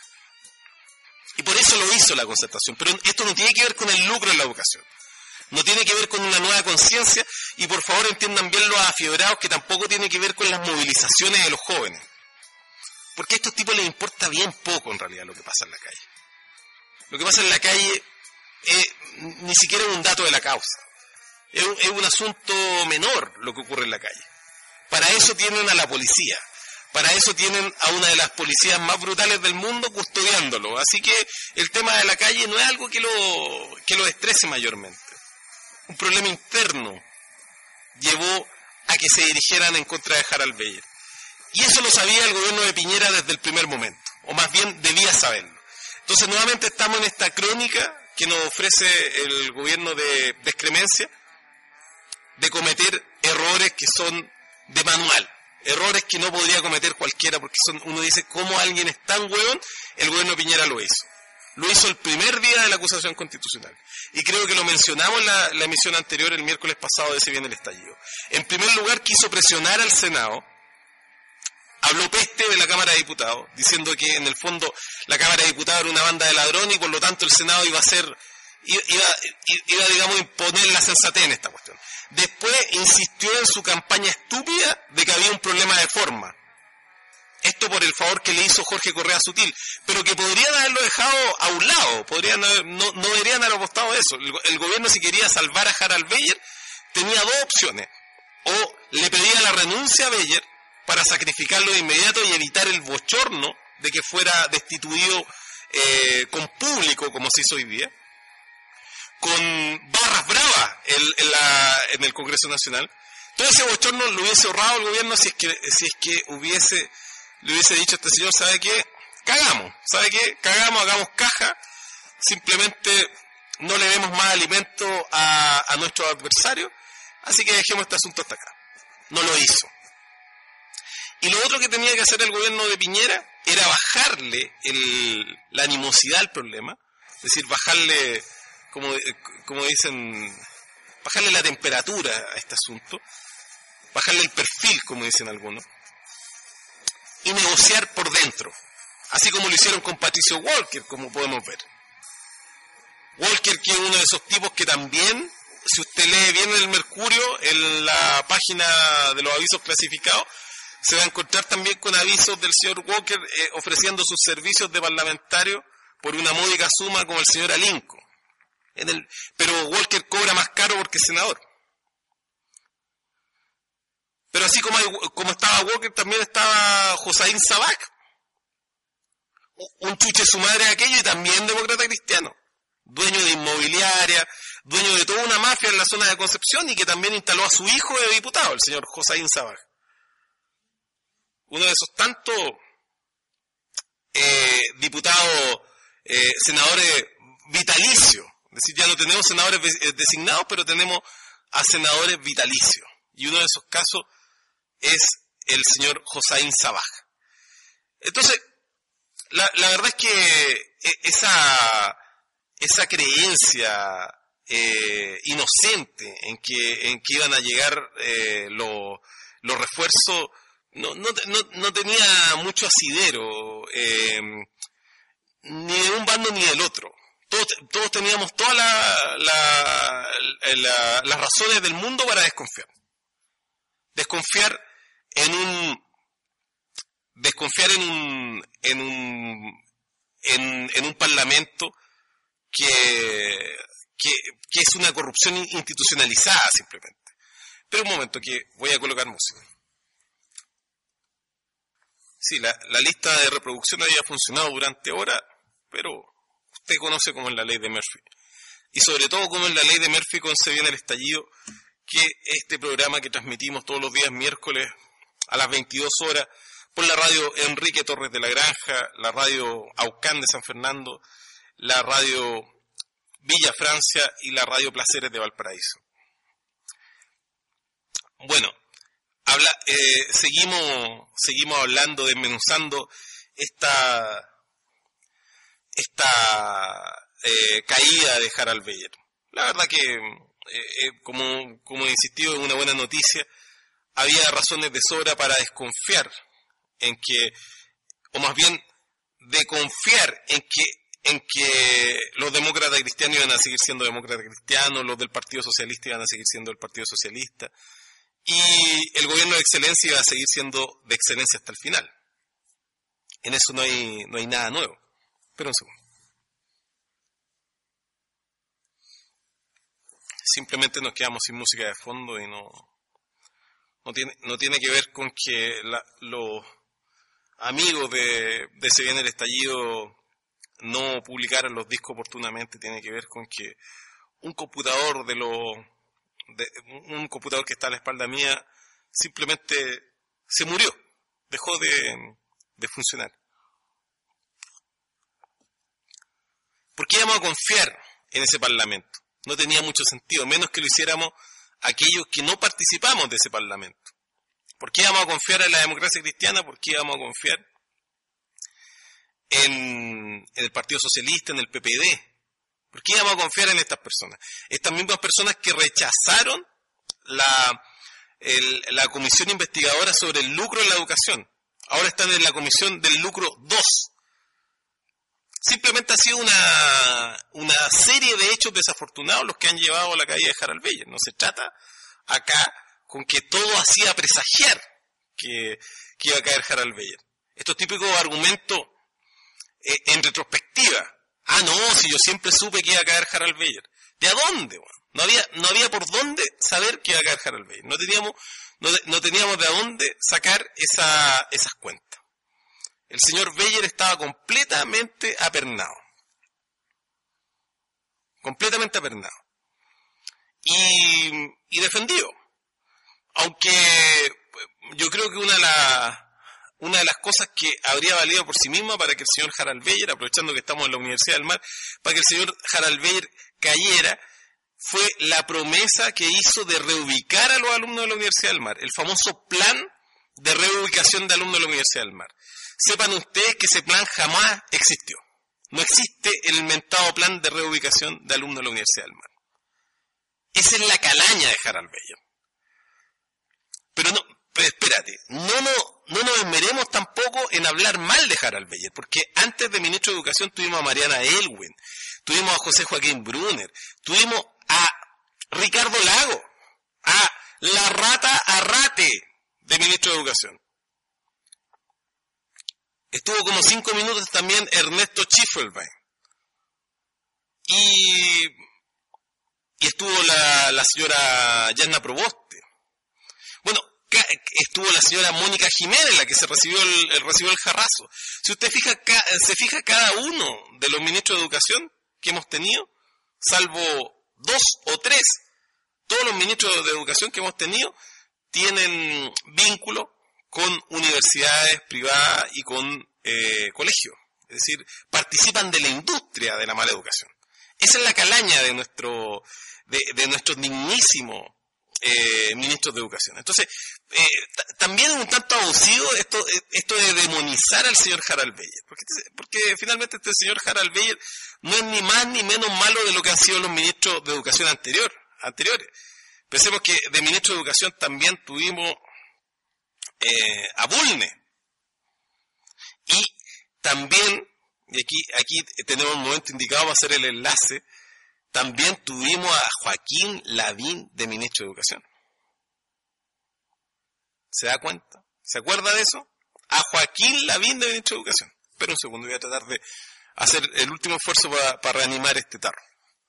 Y por eso lo hizo la Concertación. Pero esto no tiene que ver con el lucro en la educación. No tiene que ver con una nueva conciencia, y por favor entiendan bien los afiebrados que tampoco tiene que ver con las movilizaciones de los jóvenes. Porque a estos tipos les importa bien poco en realidad lo que pasa en la calle. Lo que pasa en la calle eh, ni siquiera es un dato de la causa. Es un, es un asunto menor lo que ocurre en la calle. Para eso tienen a la policía. Para eso tienen a una de las policías más brutales del mundo custodiándolo. Así que el tema de la calle no es algo que lo, que lo estrese mayormente. Un problema interno llevó a que se dirigieran en contra de Harald Beyer. Y eso lo sabía el gobierno de Piñera desde el primer momento, o más bien debía saberlo. Entonces nuevamente estamos en esta crónica que nos ofrece el gobierno de, de excremencia, de cometer errores que son de manual, errores que no podría cometer cualquiera, porque son, uno dice, ¿cómo alguien es tan hueón? El gobierno de Piñera lo hizo. Lo hizo el primer día de la acusación constitucional. Y creo que lo mencionamos en la, la emisión anterior, el miércoles pasado, de Se Viene el Estallido. En primer lugar, quiso presionar al Senado. Habló peste de la Cámara de Diputados, diciendo que en el fondo la Cámara de Diputados era una banda de ladrones y por lo tanto el Senado iba a ser, iba, iba, iba digamos, a imponer la sensatez en esta cuestión. Después insistió en su campaña estúpida de que había un problema de forma. Esto por el favor que le hizo Jorge Correa Sutil, pero que podrían haberlo dejado a un lado, podrían haber, no, no deberían haber apostado a eso. El, el gobierno, si quería salvar a Harald Beyer, tenía dos opciones. O le pedía la renuncia a Beyer para sacrificarlo de inmediato y evitar el bochorno de que fuera destituido eh, con público, como se hizo hoy día, con barras bravas en, en, la, en el Congreso Nacional. Todo ese bochorno lo hubiese ahorrado el gobierno si es que, si es que hubiese... le hubiese dicho a este señor, ¿sabe qué? Cagamos, ¿sabe qué? Cagamos, hagamos caja, simplemente no le demos más alimento a, a nuestros adversarios, así que dejemos este asunto hasta acá. No lo hizo. Y lo otro que tenía que hacer el gobierno de Piñera era bajarle el, la animosidad al problema, es decir, bajarle, como, como dicen, bajarle la temperatura a este asunto, bajarle el perfil, como dicen algunos, y negociar por dentro, así como lo hicieron con Patricio Walker, como podemos ver. Walker, que es uno de esos tipos que también, si usted lee bien el Mercurio, en la página de los avisos clasificados, se va a encontrar también con avisos del señor Walker eh, ofreciendo sus servicios de parlamentario por una módica suma como el señor Alinco. En el, pero Walker cobra más caro porque es senador. Pero así como, hay, como estaba Walker, también estaba Hossein Sabac, un chuche su madre aquello y también demócrata cristiano, dueño de inmobiliaria, dueño de toda una mafia en la zona de Concepción y que también instaló a su hijo de diputado, el señor Hossein Sabac. Uno de esos tantos eh, diputados, eh, senadores vitalicios, es decir, ya no tenemos senadores designados, pero tenemos a senadores vitalicios. Y uno de esos casos es el señor Hossein Sabac. Entonces, la, la verdad es que esa, esa creencia eh, inocente en que, en que iban a llegar eh, los, los refuerzos no, no, no, no tenía mucho asidero, eh, ni de un bando ni del otro. Todos, todos teníamos todas la, la, la, las razones del mundo para desconfiar. Desconfiar en un desconfiar en un en un en, en un parlamento que, que que es una corrupción institucionalizada simplemente. Pero un momento que voy a colocar música. Sí, la, la lista de reproducción había funcionado durante horas, pero usted conoce cómo es la ley de Murphy. Y sobre todo cómo es la ley de Murphy con Se Viene el Estallido, que este programa que transmitimos todos los días miércoles a las veintidós horas por la radio Enrique Torres de la Granja, la radio Aucán de San Fernando, la radio Villa Francia y la radio Placeres de Valparaíso. Bueno, habla, eh, seguimos seguimos hablando, desmenuzando esta esta eh, caída de Harald Beyer. La verdad que, eh, eh, como, como he insistido, es una buena noticia. había razones de sobra para desconfiar en que, o más bien de confiar en que en que los demócratas cristianos iban a seguir siendo demócratas cristianos, los del Partido Socialista iban a seguir siendo del Partido Socialista, y el gobierno de excelencia iba a seguir siendo de excelencia hasta el final. En eso no hay, no hay nada nuevo. Espera un segundo. Simplemente nos quedamos sin música de fondo y no, no tiene, no tiene que ver con que la, los amigos de, de Se Viene el Estallido no publicaran los discos oportunamente. Tiene que ver con que un computador de los de, un computador que está a la espalda mía simplemente se murió, dejó de, de funcionar. ¿Por qué íbamos a confiar en ese Parlamento? No tenía mucho sentido, menos que lo hiciéramos aquellos que no participamos de ese Parlamento. ¿Por qué íbamos a confiar en la democracia cristiana? ¿Por qué íbamos a confiar en, en el Partido Socialista, en el P P D? ¿Por qué íbamos a confiar en estas personas? Estas mismas personas que rechazaron la, el, la comisión investigadora sobre el lucro en la educación. Ahora están en la comisión del lucro dos. Simplemente ha sido una, una serie de hechos desafortunados los que han llevado a la caída de Harald Beyer. No se trata acá con que todo hacía presagiar que, que iba a caer Harald Beyer. Estos típicos argumentos eh, en retrospectiva. Ah, no, si yo siempre supe que iba a caer Harald Beyer. ¿De a dónde? Bueno, no había, no había por dónde saber que iba a caer Harald Beyer. No teníamos, no, no teníamos de a dónde sacar esa, esas cuentas. El señor Beyer estaba completamente apernado. Completamente apernado. Y, y defendido. Aunque yo creo que una de, la, una de las cosas que habría valido por sí misma para que el señor Harald Beyer, aprovechando que estamos en la Universidad del Mar, para que el señor Harald Beyer cayera, fue la promesa que hizo de reubicar a los alumnos de la Universidad del Mar. El famoso plan de reubicación de alumnos de la Universidad del Mar. Sepan ustedes que ese plan jamás existió. No existe el mentado plan de reubicación de alumnos de la Universidad del Mar. Esa es la calaña de Harald Beyer. Pero no, pero espérate, no, no, no nos esmeremos tampoco en hablar mal de Harald Beyer, porque antes de ministro de Educación tuvimos a Mariana Elwin, tuvimos a José Joaquín Brunner, tuvimos a Ricardo Lago, a la rata Arrate de ministro de Educación. Estuvo como cinco minutos también Ernesto Schiffelbein. Y, y estuvo la, la señora Yanna Proboste. Bueno, ca, estuvo la señora Mónica Jiménez, la que se recibió el, el, recibió el jarrazo. Si usted fija, ca, se fija cada uno de los ministros de Educación que hemos tenido, salvo dos o tres, todos los ministros de Educación que hemos tenido tienen vínculo con universidades privadas y con eh, colegios. Es decir, participan de la industria de la mala educación. Esa es la calaña de nuestro de, de nuestros dignísimos eh, ministros de Educación. Entonces, eh, t- también es un tanto abusivo esto, esto de demonizar al señor Harald Beyer. Porque, porque finalmente este señor Harald Beyer no es ni más ni menos malo de lo que han sido los ministros de Educación anterior, anteriores. Pensemos que de ministro de Educación también tuvimos Eh, a Bulne, y también, y aquí, aquí tenemos un momento indicado para hacer el enlace, también tuvimos a Joaquín Lavín de ministro de Educación. ¿Se da cuenta? ¿Se acuerda de eso? A Joaquín Lavín de ministro de Educación. Espera un segundo, voy a tratar de hacer el último esfuerzo para, para reanimar este tarro.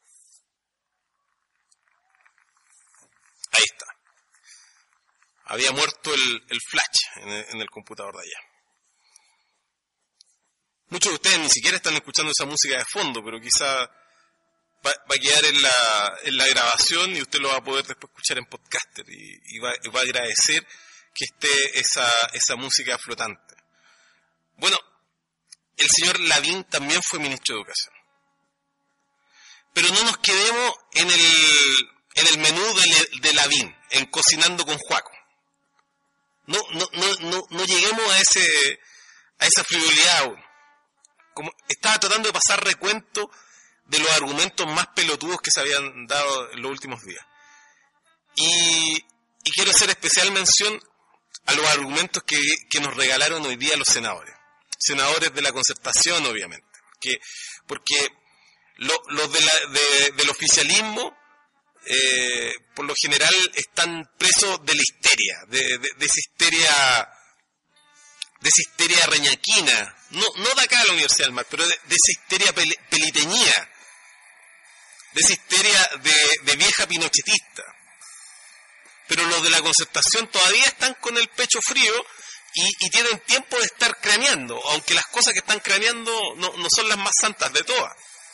Ahí está. Había muerto el, el flash en el, en el computador de allá. Muchos de ustedes ni siquiera están escuchando esa música de fondo, pero quizá va, va a quedar en la, en la grabación y usted lo va a poder después escuchar en podcaster y, y, va, y va a agradecer que esté esa, esa música flotante. Bueno, el señor Lavín también fue ministro de Educación. Pero no nos quedemos en el, en el menú de, de Lavín, en Cocinando con Juaco. No, no, no, no, no lleguemos a ese, a esa frivolidad. Como estaba tratando de pasar recuento de los argumentos más pelotudos que se habían dado en los últimos días. Y, y y quiero hacer especial mención a los argumentos que, que nos regalaron hoy día los senadores. Senadores de la Concertación, obviamente. Porque, porque lo, los de la, de, del oficialismo, eh, por lo general, están presos de la histeria, de, de, de esa histeria, de esa histeria reñaquina, no, no de acá a la Universidad del Mar, pero de, de esa histeria pel, peliteñía, de esa histeria de, de vieja pinochetista. Pero los de la Concertación todavía están con el pecho frío y, y tienen tiempo de estar craneando, aunque las cosas que están craneando no, no son las más santas de todas.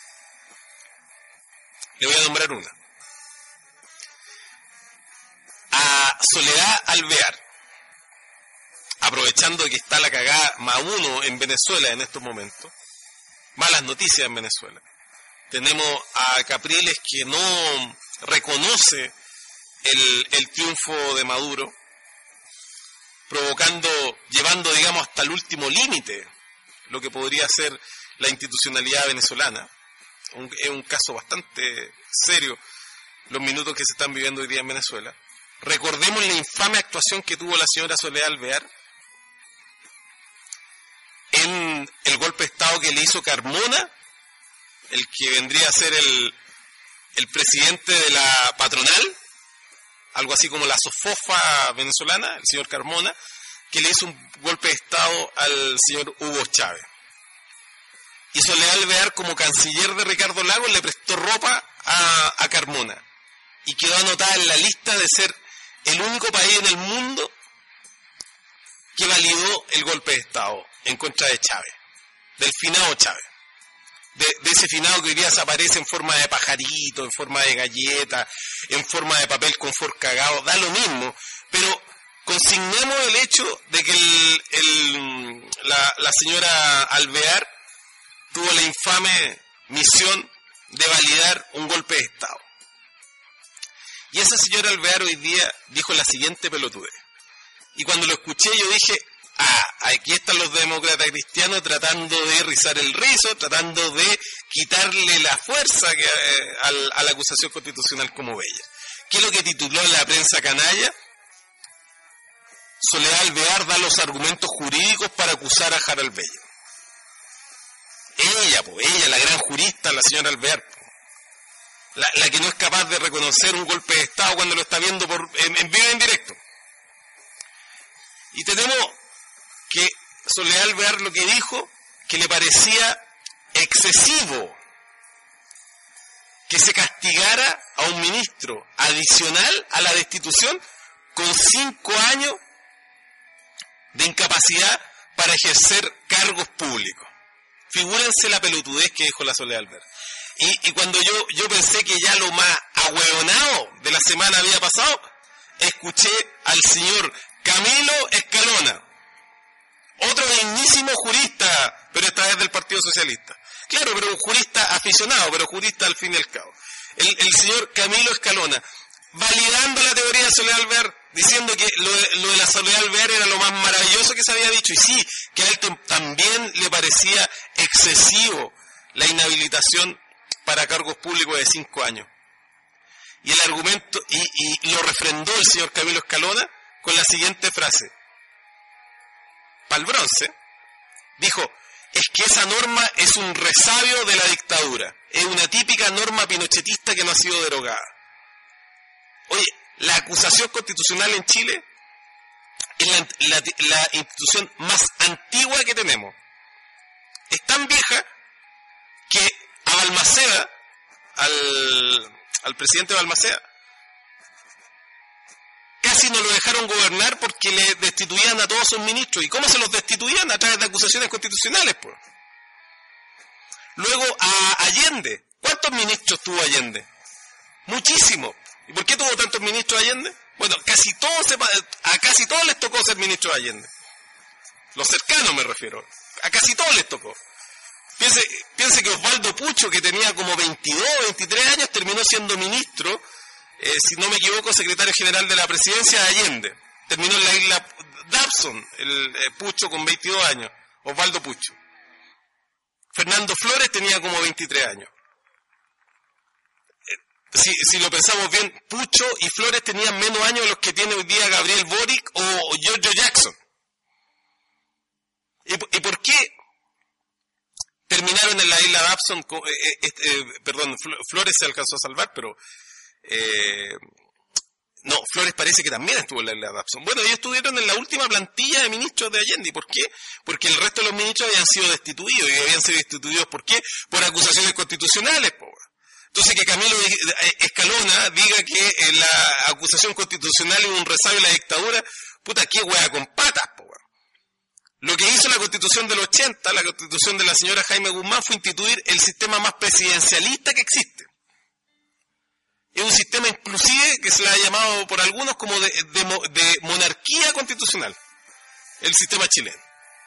Le voy a nombrar una. A Soledad Alvear, aprovechando que está la cagada más uno en Venezuela en estos momentos, malas noticias en Venezuela. Tenemos a Capriles que no reconoce el, el triunfo de Maduro, provocando, llevando, digamos, hasta el último límite lo que podría ser la institucionalidad venezolana. Un, es un caso bastante serio los minutos que se están viviendo hoy día en Venezuela. Recordemos la infame actuación que tuvo la señora Soledad Alvear en el golpe de Estado que le hizo Carmona, el que vendría a ser el, el presidente de la patronal, algo así como la Sofofa venezolana, el señor Carmona, que le hizo un golpe de Estado al señor Hugo Chávez. Y Soledad Alvear, como canciller de Ricardo Lagos, le prestó ropa a, a Carmona. Y quedó anotada en la lista de ser el único país en el mundo que validó el golpe de Estado en contra de Chávez, del finado Chávez. De, de ese finado que hoy día se aparece en forma de pajarito, en forma de galleta, en forma de papel confort cagado, da lo mismo, pero consignemos el hecho de que el, el, la, la señora Alvear tuvo la infame misión de validar un golpe de Estado. Y esa señora Alvear hoy día dijo la siguiente pelotudez. Y cuando lo escuché yo dije, ah, aquí están los demócratas cristianos tratando de rizar el rizo, tratando de quitarle la fuerza que, eh, al, a la acusación constitucional como bella. ¿Qué es lo que tituló en la prensa canalla? Soledad Alvear da los argumentos jurídicos para acusar a Harald Bello. Ella, pues, ella, la gran jurista, la señora Alvear, la, la que no es capaz de reconocer un golpe de Estado cuando lo está viendo por, en, en vivo y en directo. Y tenemos que Soledad Alvear lo que dijo, que le parecía excesivo que se castigara a un ministro adicional a la destitución con cinco años de incapacidad para ejercer cargos públicos. Figúrense la pelotudez que dijo la Soledad Alvear. Y, y cuando yo, yo pensé que ya lo más ahueonado de la semana había pasado, escuché al señor Camilo Escalona, otro dignísimo jurista, pero esta vez del Partido Socialista. Claro, pero un jurista aficionado, pero jurista al fin y al cabo. El, el señor Camilo Escalona, validando la teoría de Soledad Alvear, diciendo que lo de, lo de la Soledad Alvear era lo más maravilloso que se había dicho. Y sí, que a él t- también le parecía excesivo la inhabilitación para cargos públicos de cinco años. Y el argumento, y, y lo refrendó el señor Camilo Escalona con la siguiente frase. Pal bronce, dijo, es que esa norma es un resabio de la dictadura, es una típica norma pinochetista que no ha sido derogada. Oye, la acusación constitucional en Chile es la, la, la institución más antigua que tenemos. Es tan vieja que a Balmaceda, al, al presidente Balmaceda, casi no lo dejaron gobernar porque le destituían a todos sus ministros. ¿Y cómo se los destituían? A través de acusaciones constitucionales, pues. Luego a Allende. ¿Cuántos ministros tuvo Allende? Muchísimos. ¿Y por qué tuvo tantos ministros Allende? Bueno, casi todos se, a casi todos les tocó ser ministro de Allende. Los cercanos me refiero. A casi todos les tocó. Piense, piense que Osvaldo Pucho, que tenía como veintidós, veintitrés años, terminó siendo ministro, eh, si no me equivoco, secretario general de la presidencia de Allende. Terminó en la isla Dobson, el eh, Pucho con veintidós años, Osvaldo Pucho. Fernando Flores tenía como veintitrés años. si, si lo pensamos bien, Pucho y Flores tenían menos años de los que tiene hoy día Gabriel Boric o Giorgio Jackson. ¿Y, y por qué terminaron en la isla Babson? Eh, eh, eh, perdón, Flores se alcanzó a salvar, pero... Eh, no, Flores parece que también estuvo en la isla Babson. Bueno, ellos estuvieron en la última plantilla de ministros de Allende. ¿Y por qué? Porque el resto de los ministros habían sido destituidos. ¿Y habían sido destituidos por qué? Por acusaciones constitucionales, po. Entonces que Camilo Escalona diga que la acusación constitucional es un resabio de la dictadura, puta, qué hueá con patas, po. Lo que hizo la Constitución del ochenta, la Constitución de la señora Jaime Guzmán, fue instituir el sistema más presidencialista que existe. Es un sistema inclusive que se le ha llamado por algunos como de, de, de monarquía constitucional, el sistema chileno.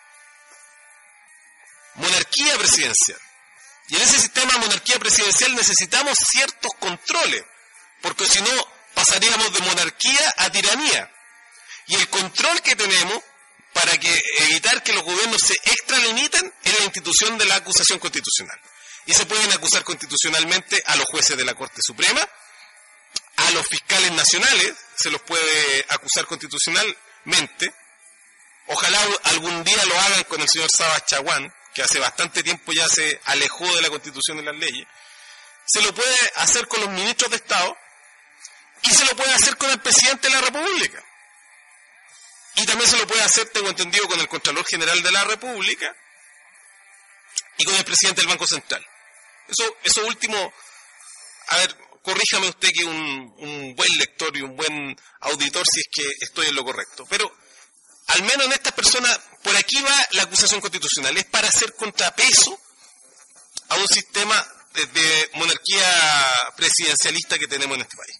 Monarquía presidencial. Y en ese sistema de monarquía presidencial necesitamos ciertos controles, porque si no pasaríamos de monarquía a tiranía. Y el control que tenemos para que evitar que los gobiernos se extralimiten es la institución de la acusación constitucional. Y se pueden acusar constitucionalmente a los jueces de la Corte Suprema, a los fiscales nacionales, se los puede acusar constitucionalmente. Ojalá algún día lo hagan con el señor Sabas Chaguán, que hace bastante tiempo ya se alejó de la Constitución y las leyes. Se lo puede hacer con los ministros de Estado y se lo puede hacer con el presidente de la República. Y también se lo puede hacer, tengo entendido, con el Contralor General de la República y con el presidente del Banco Central. Eso, eso último, a ver, corríjame usted que un, un buen lector y un buen auditor si es que estoy en lo correcto. Pero al menos en estas personas, por aquí va la acusación constitucional. Es para hacer contrapeso a un sistema de, de monarquía presidencialista que tenemos en este país.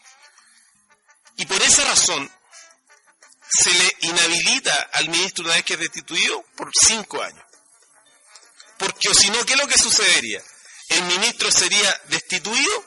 Y por esa razón se le inhabilita al ministro una vez que es destituido por cinco años. Porque o si no, ¿qué es lo que sucedería? El ministro sería destituido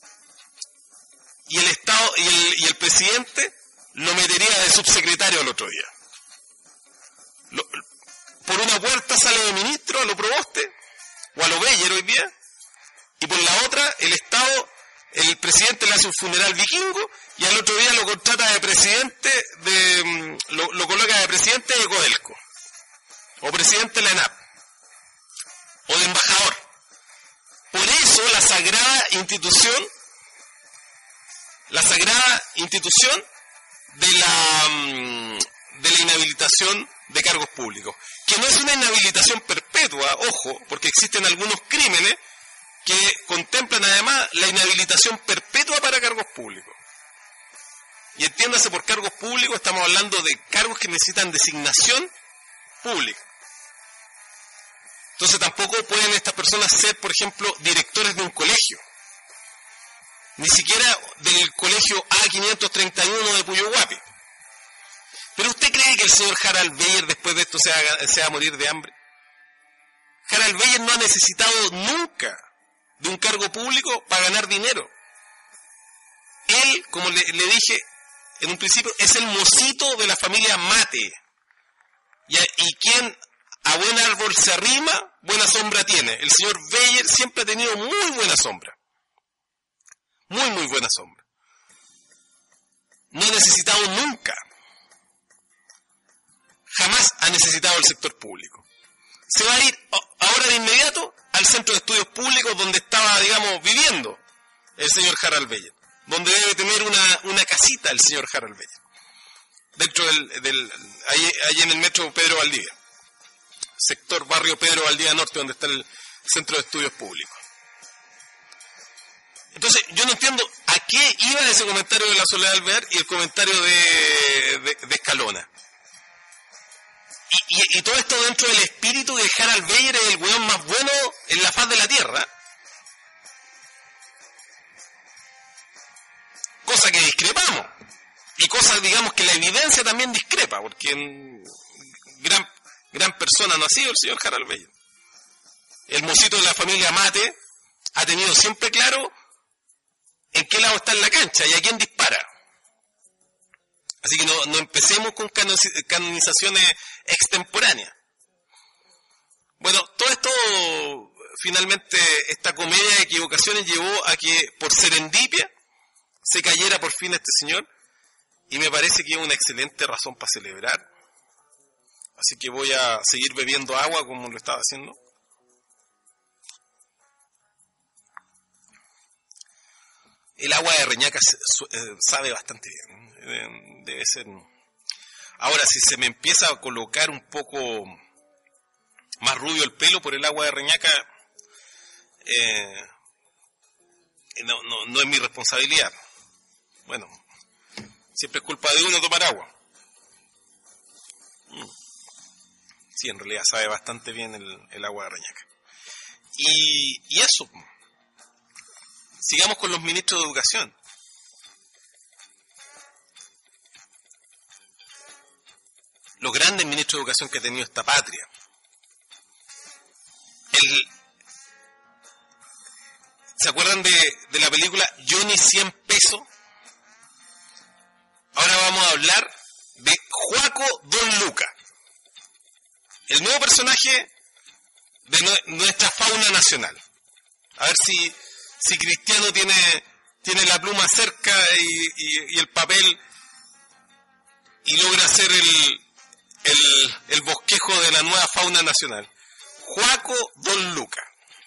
y el Estado y el, y el presidente lo metería de subsecretario al otro día. Lo, por una puerta sale de ministro a lo Proboste o a lo Beyer hoy día, y por la otra el Estado, el presidente le hace un funeral vikingo y al otro día lo contrata de presidente de lo, lo coloca de presidente de Codelco o presidente de la ENAP o de embajador. Por eso la sagrada institución la sagrada institución de la de la inhabilitación de cargos públicos, que no es una inhabilitación perpetua, ojo, porque existen algunos crímenes que contemplan además la inhabilitación perpetua para cargos públicos. Y entiéndase por cargos públicos, estamos hablando de cargos que necesitan designación pública. Entonces tampoco pueden estas personas ser, por ejemplo, directores de un colegio, ni siquiera del colegio A quinientos treinta y uno de Puyuhuapi. ¿Pero usted cree que el señor Harald Beyer después de esto se va, se va a morir de hambre? Harald Beyer no ha necesitado nunca de un cargo público para ganar dinero. Él, como le, le dije en un principio, es el mocito de la familia Mate. Y, y quien a buen árbol se arrima, buena sombra tiene. El señor Beyer siempre ha tenido muy buena sombra. Muy, muy buena sombra. No ha necesitado nunca. Jamás ha necesitado el sector público. Se va a ir ahora de inmediato al centro de estudios públicos donde estaba, digamos, viviendo el señor Harald Beyer, donde debe tener una, una casita el señor Harald Beyer, dentro del, del ahí, ahí en el metro Pedro Valdivia, sector barrio Pedro Valdivia Norte, donde está el centro de estudios públicos. Entonces, yo no entiendo a qué iba ese comentario de la Soledad Alvear y el comentario de, de, de Escalona. Y, y, y todo esto dentro del espíritu de Harald Beyer es el weón más bueno en la faz de la tierra. Cosa que discrepamos. Y cosa, digamos, que la evidencia también discrepa, porque en gran, gran persona no ha sido el señor Harald Beyer. El mocito de la familia Mate ha tenido siempre claro en qué lado está en la cancha y a quién dispara. Así que no, no empecemos con canonizaciones extemporáneas. Bueno, todo esto finalmente esta comedia de equivocaciones llevó a que por serendipia se cayera por fin este señor, y me parece que es una excelente razón para celebrar. Así que voy a seguir bebiendo agua como lo estaba haciendo. El agua de Reñaca sabe bastante bien. Debe ser. Ahora, si se me empieza a colocar un poco más rubio el pelo por el agua de Reñaca, eh, no, no, no es mi responsabilidad. Bueno, siempre es culpa de uno tomar agua. Sí, en realidad sabe bastante bien el, el agua de Reñaca. Y, y eso. Sigamos con los ministros de Educación. Los grandes ministros de Educación que ha tenido esta patria. El, ¿Se acuerdan de, de la película Yo ni cien pesos? Ahora vamos a hablar de Juaco Don Luca, el nuevo personaje de nuestra fauna nacional. A ver si, si Cristiano tiene, tiene la pluma cerca y, y, y el papel y logra hacer el, el, el bosquejo de la nueva fauna nacional. Juaco Don Luca.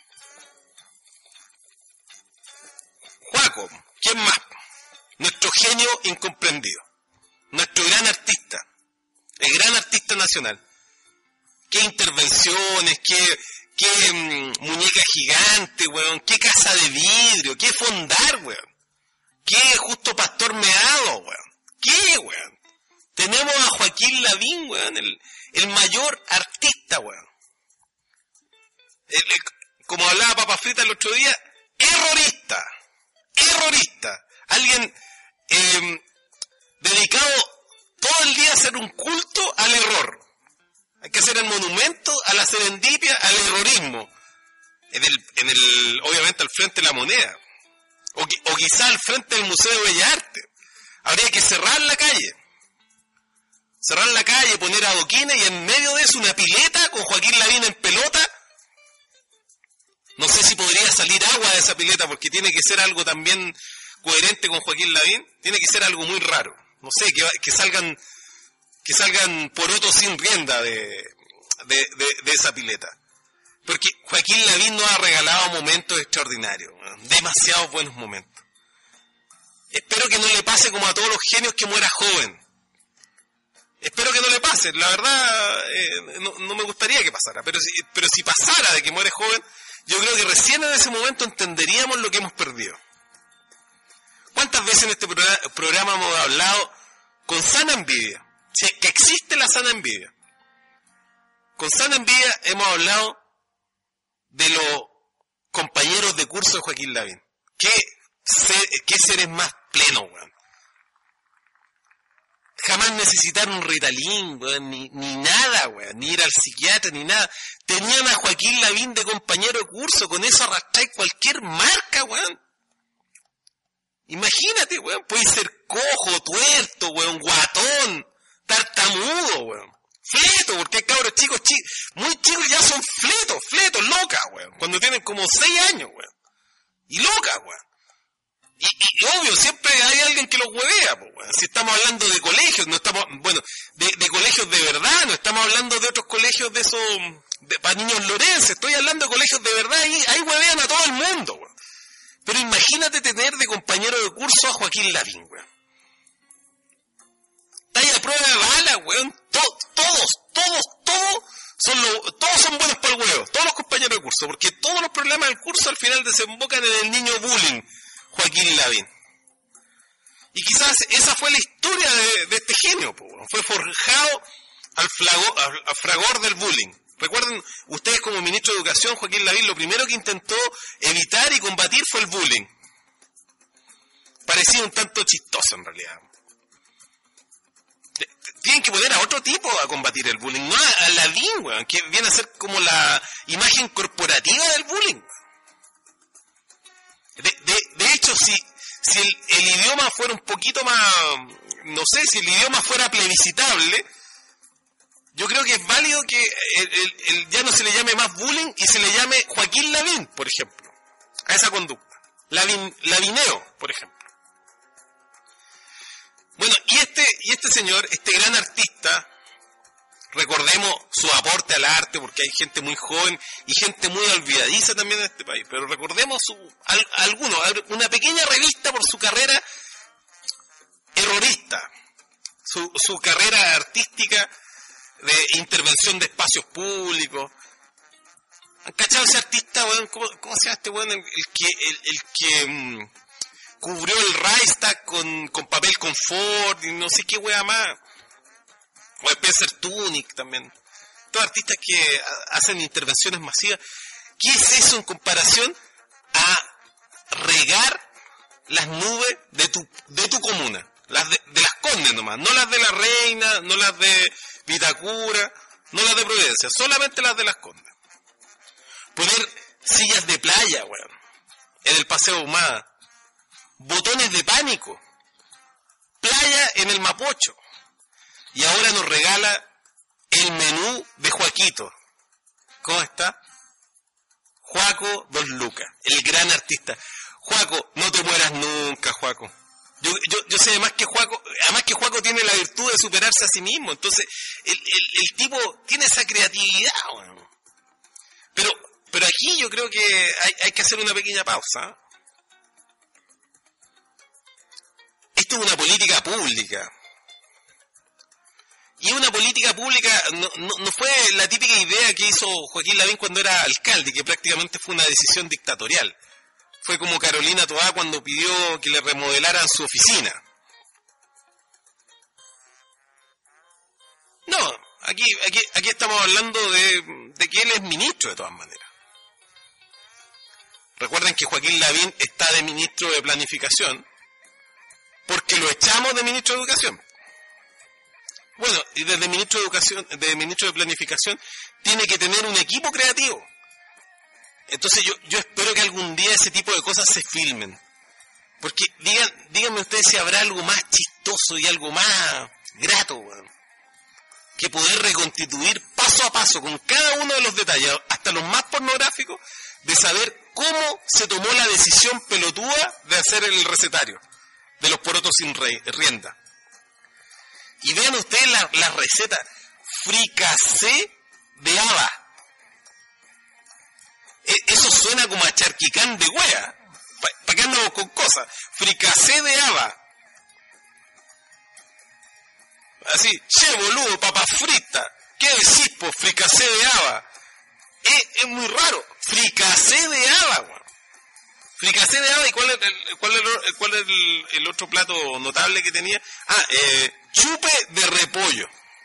Juaco, ¿quién más? Nuestro genio incomprendido, nuestro gran artista, el gran artista nacional. Qué intervenciones, qué, qué mmm, muñeca gigante, weón, qué casa de vidrio, qué fondar, weón, qué Justo Pastor Meado, weón, qué, weón. Tenemos a Joaquín Lavín, weón, el, el mayor artista, weón. El, el, como hablaba Papa Frita el otro día, errorista, errorista. Alguien eh, dedicado todo el día a hacer un culto al error. Hay que hacer el monumento a la serendipia, al errorismo. En el, en el, obviamente al frente de la moneda. O, o quizá al frente del Museo de Bellas Artes. Habría que cerrar la calle. Cerrar la calle, poner adoquines y en medio de eso una pileta con Joaquín Lavín en pelota. No sé si podría salir agua de esa pileta porque tiene que ser algo también coherente con Joaquín Lavín. Tiene que ser algo muy raro. No sé, que, que salgan que salgan porotos sin rienda de, de, de, de esa pileta. Porque Joaquín Lavín nos ha regalado momentos extraordinarios, demasiados buenos momentos. Espero que no le pase como a todos los genios que muera joven. Espero que no le pase. La verdad, eh, no, no me gustaría que pasara. Pero si, pero si pasara de que muere joven, yo creo que recién en ese momento entenderíamos lo que hemos perdido. ¿Cuántas veces en este programa hemos hablado con sana envidia? Si es que existe la sana envidia. Con sana envidia hemos hablado de los compañeros de curso de Joaquín Lavín. ¿Qué, ser, qué seres más plenos, weón? Jamás necesitaron un Ritalin, weón, ni, ni nada, weón, ni ir al psiquiatra, ni nada. Tenían a Joaquín Lavín de compañero de curso, con eso arrastráis cualquier marca, weón. Imagínate, weón, puede ser cojo, tuerto, weón, guatón, tartamudo, weón, fleto, porque hay cabros chicos, chicos, muy chicos ya son fletos, fletos, locas, weón, cuando tienen como seis años, weón, y locas, weón. Y, y obvio, siempre hay alguien que los huevea, pues, weón. Si estamos hablando de colegios, no estamos, bueno, de, de colegios de verdad, no estamos hablando de otros colegios de esos, de, para niños lorenses, estoy hablando de colegios de verdad, y ahí huevean a todo el mundo, weón. Pero imagínate tener de compañero de curso a Joaquín Lavín, weón. Está ahí a prueba de bala, weón. To- todos, todos, todos son lo, todos son buenos para el huevo, todos los compañeros de curso, porque todos los problemas del curso al final desembocan en el niño bullying, Joaquín Lavín. Y quizás esa fue la historia de, de este genio, po, fue forjado al, flago, al, al fragor del bullying. Recuerden, ustedes como ministro de Educación, Joaquín Lavín, lo primero que intentó evitar y combatir fue el bullying. Parecía un tanto chistoso en realidad. Tienen que poner a otro tipo a combatir el bullying, no a, a Lavín, weón, que viene a ser como la imagen corporativa del bullying. De, de, de hecho, si, si el, el idioma fuera un poquito más, no sé, si el idioma fuera plebiscitable, yo creo que es válido que el, el, el, ya no se le llame más bullying y se le llame Joaquín Lavín, por ejemplo, a esa conducta. Lavín, Lavineo, por ejemplo. Bueno, y este, y este señor, este gran artista, recordemos su aporte al arte, porque hay gente muy joven y gente muy olvidadiza también en este país, pero recordemos su, al, algunos, una pequeña revista por su carrera errorista, su, su carrera artística de intervención de espacios públicos. ¿Han cachado ese artista, weón? ¿Cómo, cómo se llama este weón? El, el que, el, el que mmm, cubrió el Reichstag con, con papel confort y no sé qué wea más. O Spencer Tunick también. Todos artistas que hacen intervenciones masivas. ¿Qué es eso en comparación a regar las nubes de tu, de tu comuna? Las de, de las Condes nomás, no las de la Reina, no las de Vitacura, no las de Providencia, solamente las de las Condes. Poner sillas de playa, weón, en el Paseo Ahumada, botones de pánico, playa en el Mapocho, y ahora nos regala el menú de Joaquito. ¿Cómo está? Joaco Dos Lucas, el gran artista. Joaco, no te mueras nunca, Joaco. Yo, yo, yo sé además que Joaco, además que Joaco tiene la virtud de superarse a sí mismo, entonces el, el, el tipo tiene esa creatividad, bueno. pero pero aquí yo creo que hay, hay que hacer una pequeña pausa. Esto es una política pública, y una política pública no, no, no fue la típica idea que hizo Joaquín Lavín cuando era alcalde, que prácticamente fue una decisión dictatorial. Fue como Carolina Toá cuando pidió que le remodelaran su oficina. No, aquí, aquí, aquí estamos hablando de, de que él es ministro de todas maneras. Recuerden que Joaquín Lavín está de ministro de Planificación porque lo echamos de ministro de Educación. Bueno, y desde ministro de Educación, de ministro de Planificación, tiene que tener un equipo creativo. Entonces yo, yo espero que algún día ese tipo de cosas se filmen. Porque digan, díganme ustedes si habrá algo más chistoso y algo más grato, bueno, que poder reconstituir paso a paso, con cada uno de los detalles, hasta los más pornográficos, de saber cómo se tomó la decisión pelotuda de hacer el recetario de los porotos sin rey, rienda. Y vean ustedes la, la receta, fricasé de haba. Eso suena como a charquicán de wea. ¿Para pa qué andamos con cosas? Fricasé de haba. Así, che boludo, papas fritas. ¿Qué decís, po? Fricasé de haba. Es, es muy raro. Fricasé de haba, weón. Fricasé de haba, ¿y cuál es el, cuál es el, cuál es el, el otro plato notable que tenía? Ah, eh, chupe de repollo.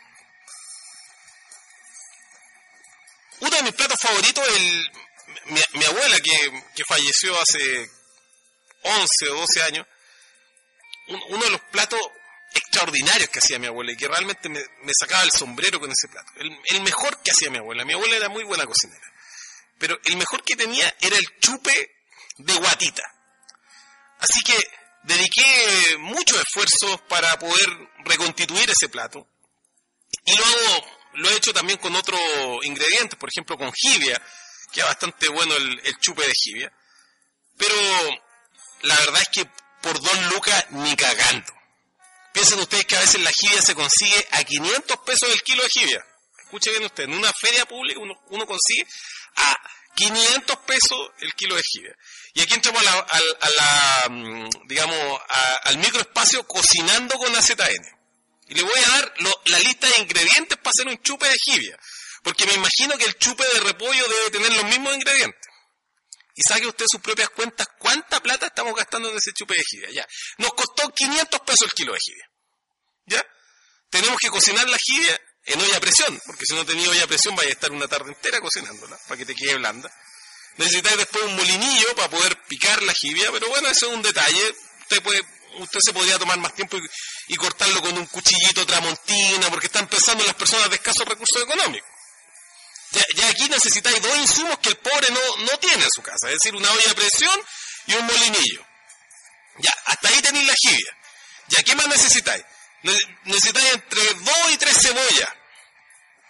Uno de mis platos favoritos es el... Mi, mi abuela, que, que falleció hace once o doce años, un, uno de los platos extraordinarios que hacía mi abuela y que realmente me, me sacaba el sombrero con ese plato. El, el mejor que hacía mi abuela. Mi abuela era muy buena cocinera. Pero el mejor que tenía era el chupe de guatita. Así que dediqué muchos esfuerzos para poder reconstituir ese plato. Y lo hago, lo he hecho también con otros ingredientes, por ejemplo con jibia. Queda bastante bueno el, el chupe de jibia. Pero la verdad es que por dos lucas ni cagando. Piensen ustedes que a veces la jibia se consigue a quinientos pesos el kilo de jibia. Escuchen bien ustedes, en una feria pública uno, uno consigue a quinientos pesos el kilo de jibia. Y aquí entramos a la, a, a la digamos, a, al microespacio cocinando con A Z N. Y le voy a dar lo, la lista de ingredientes para hacer un chupe de jibia. Porque me imagino que el chupe de repollo debe tener los mismos ingredientes. Y saque usted sus propias cuentas cuánta plata estamos gastando en ese chupe de jibia. Ya. Nos costó quinientos pesos el kilo de jibia. ¿Ya? Tenemos que cocinar la jibia en olla a presión, porque si no tenía olla a presión vaya a estar una tarde entera cocinándola para que te quede blanda. Necesitáis después un molinillo para poder picar la jibia, pero bueno, eso es un detalle. Usted puede, usted se podría tomar más tiempo y, y cortarlo con un cuchillito tramontina, porque están pensando en las personas de escasos recursos económicos. Ya, ya aquí necesitáis dos insumos que el pobre no, no tiene en su casa, es decir, una olla a presión y un molinillo. Ya, hasta ahí tenéis la jibia. Ya, ¿qué más necesitáis? Necesitáis entre dos y tres cebollas.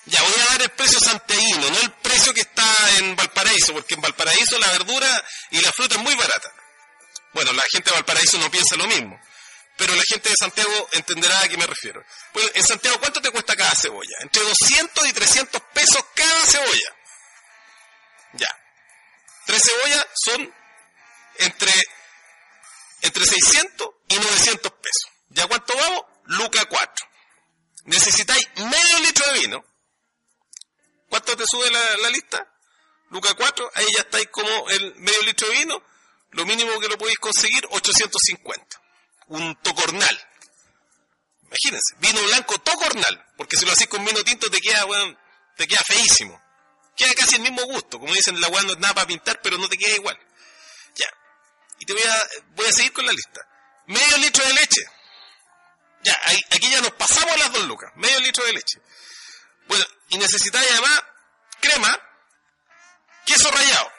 Ya, voy a dar el precio santiaguino, no el precio que está en Valparaíso, porque en Valparaíso la verdura y la fruta es muy barata. Bueno, la gente de Valparaíso no piensa lo mismo, pero la gente de Santiago entenderá a qué me refiero. Pues en Santiago, ¿cuánto te cuesta cada cebolla? Entre doscientos y trescientos pesos cada cebolla. Ya. Tres cebollas son entre, entre seiscientos y novecientos pesos. ¿Ya cuánto vamos? Luca cuatro. Necesitáis medio litro de vino. ¿Cuánto te sube la, la lista? Luca cuatro, ahí ya estáis como el medio litro de vino. Lo mínimo que lo podéis conseguir, ochocientos cincuenta. Un tocornal. Imagínense, vino blanco tocornal. Porque si lo hacéis con vino tinto te queda, bueno, te queda feísimo. Queda casi el mismo gusto. Como dicen, la hueá no es nada para pintar, pero no te queda igual. Ya. Y te voy a, voy a seguir con la lista. Medio litro de leche. Ya, ahí, aquí ya nos pasamos las dos lucas. Medio litro de leche. Bueno, y necesitáis además crema, queso rallado.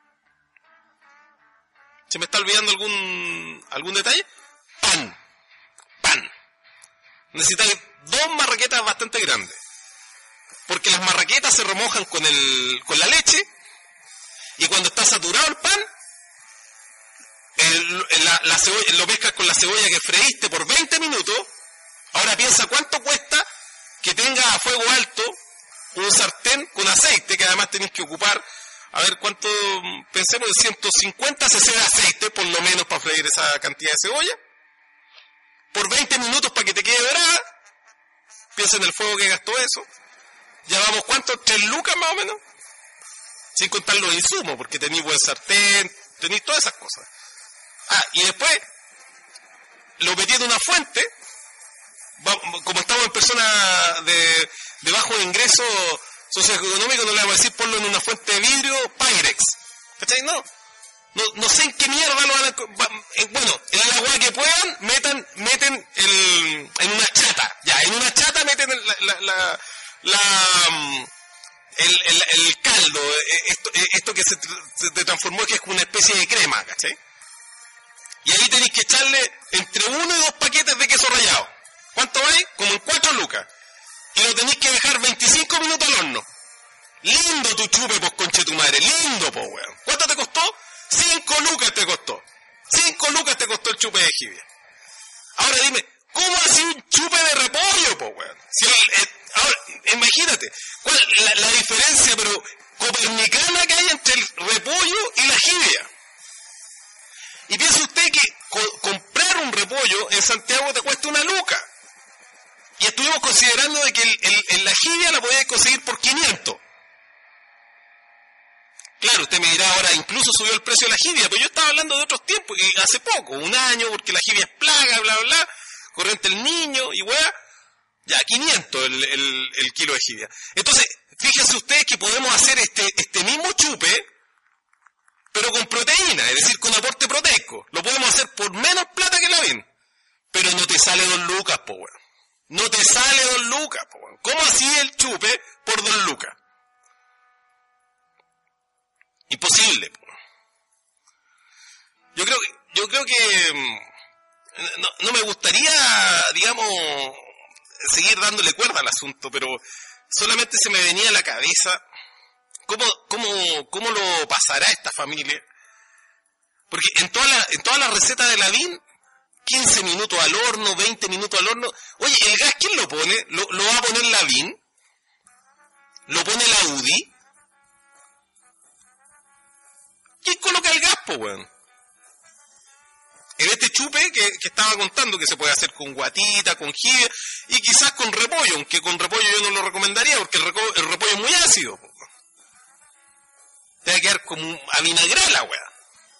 ¿Se me está olvidando algún algún detalle? Pan. Pan. Necesitáis dos marraquetas bastante grandes. Porque las marraquetas se remojan con el con la leche y cuando está saturado el pan, el, la, la cebolla, lo mezclas con la cebolla que freíste por veinte minutos. Ahora piensa cuánto cuesta que tenga a fuego alto un sartén con aceite, que además tenéis que ocupar, a ver cuánto, pensemos de ciento cincuenta cc de aceite, por lo menos para freír esa cantidad de cebolla, por veinte minutos para que te quede dorada. Piensa en el fuego que gastó eso. Ya vamos, ¿cuánto? ¿Tres lucas más o menos? Sin contar los insumos, porque tenéis buen sartén, tenéis todas esas cosas. Ah, y después lo metí en una fuente. Como estamos en personas de, de bajo ingreso socioeconómico, no le vamos a decir ponlo en una fuente de vidrio Pyrex. ¿Cachai? No. No, no sé en qué mierda lo van a... Va, eh, bueno, en el agua que puedan, metan, meten el, en una chata. Ya, en una chata meten el, la, la, la, la el, el, el caldo. Esto, esto que se, se transformó, que es una especie de crema, ¿cachai? Y ahí tenéis que echarle entre uno y dos paquetes de queso rallado. ¿Cuánto vais? Como en cuatro lucas. Y lo tenéis que dejar veinticinco minutos al horno. Lindo tu chupe, pues, conche tu madre. Lindo, pues, weón. ¿Cuánto te costó? Cinco lucas te costó. Cinco lucas te costó el chupe de jibia. Ahora dime, ¿cómo así un chupe de repollo, pues, weón? Si el, el, ahora, imagínate, ¿cuál la, la diferencia, pero copernicana que hay entre el repollo y la jibia? Y piensa usted que co- comprar un repollo en Santiago te cuesta una luca. Y estuvimos considerando de que el, el, el, la jibia la podías conseguir por quinientos. Claro, usted me dirá ahora, incluso subió el precio de la jibia, pero yo estaba hablando de otros tiempos, y hace poco, un año, porque la jibia es plaga, bla, bla, bla, corriente el niño, y weá, ya, quinientos el, el, el kilo de jibia. Entonces, fíjense ustedes que podemos hacer este, este mismo chupe, pero con proteína, es decir, con aporte proteico. Lo podemos hacer por menos plata que la ven, pero no te sale dos lucas, po, weón. No te sale dos lucas, po, weón. ¿Cómo así el chupe por dos lucas? Imposible. Po. Yo creo que, yo creo que no, no me gustaría, digamos, seguir dándole cuerda al asunto, pero solamente se me venía a la cabeza cómo, cómo, cómo lo pasará esta familia. Porque en todas las en todas las recetas de Lavín, quince minutos al horno, veinte minutos al horno. Oye, ¿el gas quién lo pone? ¿Lo, lo va a poner Lavín? ¿Lo pone la U D I? ¿Quién coloca el gas, po, weón? En este chupe que, que estaba contando, que se puede hacer con guatita, con jibia y quizás con repollo, aunque con repollo yo no lo recomendaría porque el, reco- el repollo es muy ácido, po. Te va a quedar como a vinagre la weá.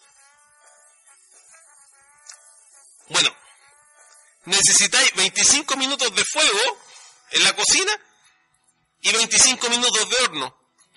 Bueno, necesitáis veinticinco minutos de fuego en la cocina y veinticinco minutos de horno.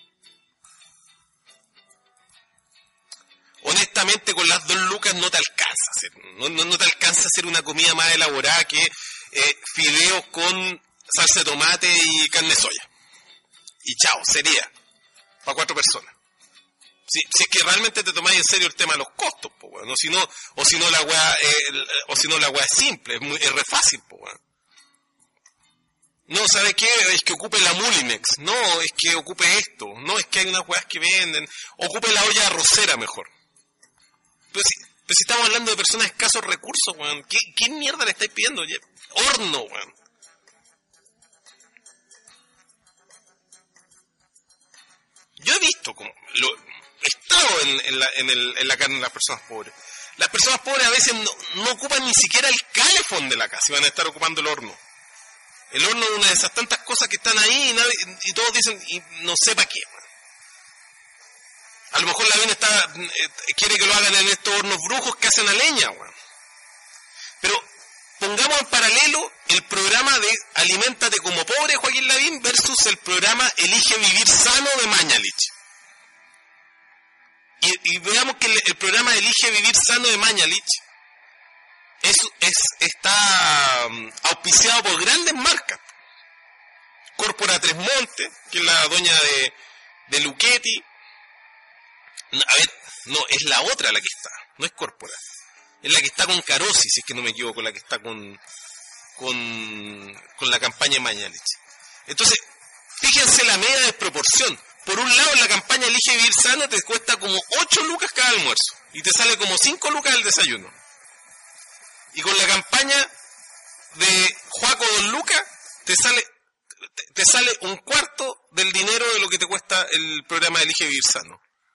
Honestamente, con las dos lucas no te alcanza a hacer, no, no, no te alcanza a hacer una comida más elaborada que eh, fideos con salsa de tomate y carne de soya. Y chao, sería para cuatro personas. Si, si es que realmente te tomáis en serio el tema de los costos, po, bueno, o si no, o si no la weá, eh, o si no la weá es simple, es muy, es re fácil, po, bueno. No, ¿sabe qué? Es que ocupe la Mulinex. No, es que ocupe esto. No, es que hay unas weas que venden. Ocupe la olla arrocera mejor. Pero si, pero si estamos hablando de personas de escasos recursos, weón. ¿Qué, qué mierda le estáis pidiendo? Horno, weón. Yo he visto como... Lo, he estado en, en, la, en, el, en la carne de las personas pobres. Las personas pobres a veces no, no ocupan ni siquiera el calefón de la casa y van a estar ocupando el horno. El horno es una de esas tantas cosas que están ahí y, nadie, y todos dicen, y no sé para qué. A lo mejor la vida está, eh, quiere que lo hagan en estos hornos brujos que hacen a leña. Bueno. Pero pongamos en paralelo el programa de Aliméntate como pobre, Joaquín Lavín, versus el programa Elige Vivir Sano de Mañalich. Y, y veamos que el, el programa Elige Vivir Sano de Mañalich es, es, está um, auspiciado por grandes marcas. Córpora Tres Montes, que es la doña de, de Luchetti. A ver, no, es la otra la que está, no es Córpora. Es la que está con Carosi, si es que no me equivoco, la que está con con, con la campaña de Mañalich. Entonces, fíjense la media desproporción. Por un lado, la campaña Elige Vivir Sano te cuesta como ocho lucas cada almuerzo y te sale como cinco lucas el desayuno. Y con la campaña de Joaco Don Lucas te sale te, te sale un cuarto del dinero de lo que te cuesta el programa de Elige Vivir Sano.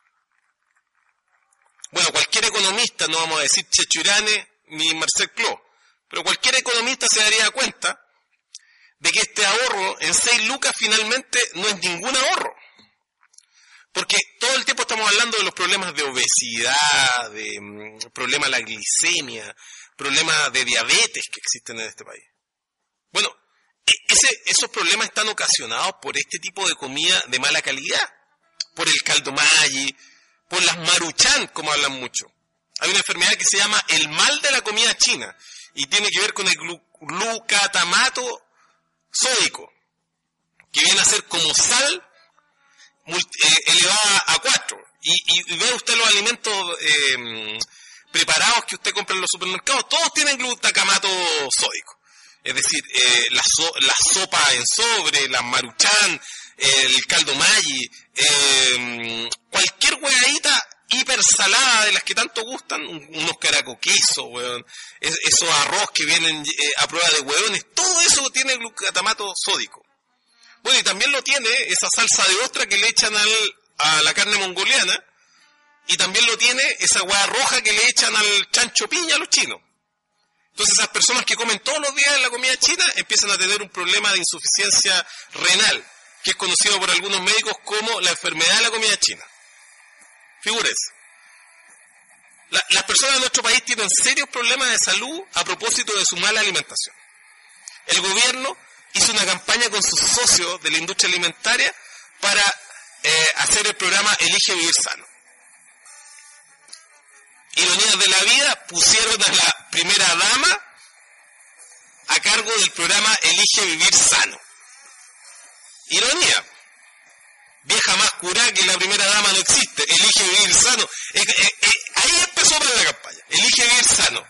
Bueno, cualquier economista, no vamos a decir Chechurane ni Marcel Cló, pero cualquier economista se daría cuenta de que este ahorro en seis lucas finalmente no es ningún ahorro. Porque todo el tiempo estamos hablando de los problemas de obesidad, de um, problemas de la glicemia, problemas de diabetes que existen en este país. Bueno, ese, esos problemas están ocasionados por este tipo de comida de mala calidad, por el caldo Maggi, por las maruchan, como hablan mucho. Hay una enfermedad que se llama el mal de la comida china y tiene que ver con el glu- glucatamato sódico, que viene a ser como sal multi- eh, elevada a cuatro. Y, y, y ve usted los alimentos eh, preparados que usted compra en los supermercados, todos tienen glutamato sódico. Es decir, eh, la, so- la sopa en sobre, la maruchan, el caldo Maggi, eh, cualquier hueadita hiper salada de las que tanto gustan, unos caraco queso, weón, es, esos arroz que vienen eh, a prueba de hueones, todo eso tiene glutamato sódico. Bueno, y también lo tiene esa salsa de ostra que le echan al, a la carne mongoliana, y también lo tiene esa hueá roja que le echan al chancho piña a los chinos. Entonces esas personas que comen todos los días en la comida china empiezan a tener un problema de insuficiencia renal, que es conocido por algunos médicos como la enfermedad de la comida china. Figúrense. La, las personas de nuestro país tienen serios problemas de salud a propósito de su mala alimentación. El gobierno hizo una campaña con sus socios de la industria alimentaria para eh, hacer el programa Elige Vivir Sano. Ironías de la vida, pusieron a la primera dama a cargo del programa Elige Vivir Sano. Ironía. Vieja más curada que la primera dama no existe. Elige Vivir Sano. Eh, eh, eh, ahí empezó para la campaña. Elige Vivir Sano.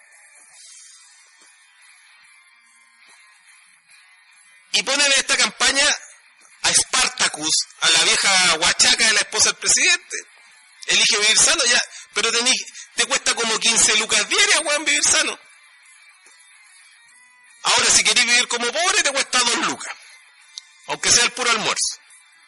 Y ponen en esta campaña a Spartacus, a la vieja huachaca de la esposa del presidente. Elige Vivir Sano, ya, pero tenés, te cuesta como quince lucas diarias, weón, vivir sano. Ahora, si querés vivir como pobre, te cuesta dos lucas. Aunque sea el puro almuerzo.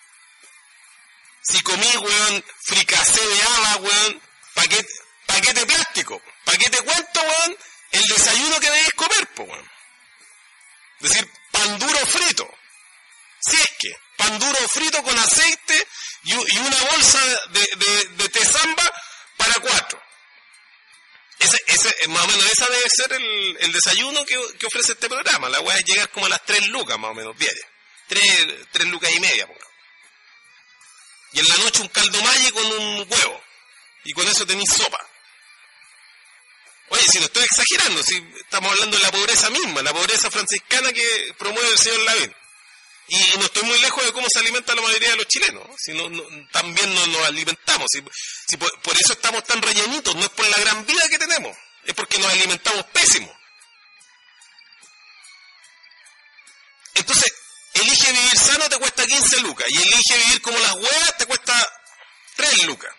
Si comí, weón, fricasé de haba, weón, paquete, paquete plástico. Paquete cuento, weón, el desayuno que debes comer, po, weón. Es decir, pan duro frito. Si es que, pan duro frito con aceite y, y una bolsa de, de, de tesamba para cuatro. Ese, ese, más o menos, esa debe ser el, el desayuno que, que ofrece este programa. La weá es llegar como a las tres lucas, más o menos, diarias. Tres, tres lucas y media, pongamos. Y en la noche un caldo Maggi con un huevo. Y con eso tenéis sopa. Oye, si no estoy exagerando, si estamos hablando de la pobreza misma, la pobreza franciscana que promueve el señor Lavín. Y no estoy muy lejos de cómo se alimenta la mayoría de los chilenos. Si no, no, también nos, nos alimentamos. Si, si por, por eso estamos tan rellenitos, no es por la gran vida que tenemos, es porque nos alimentamos pésimo. Entonces, elige vivir sano te cuesta quince lucas y elige vivir como las huevas te cuesta tres lucas.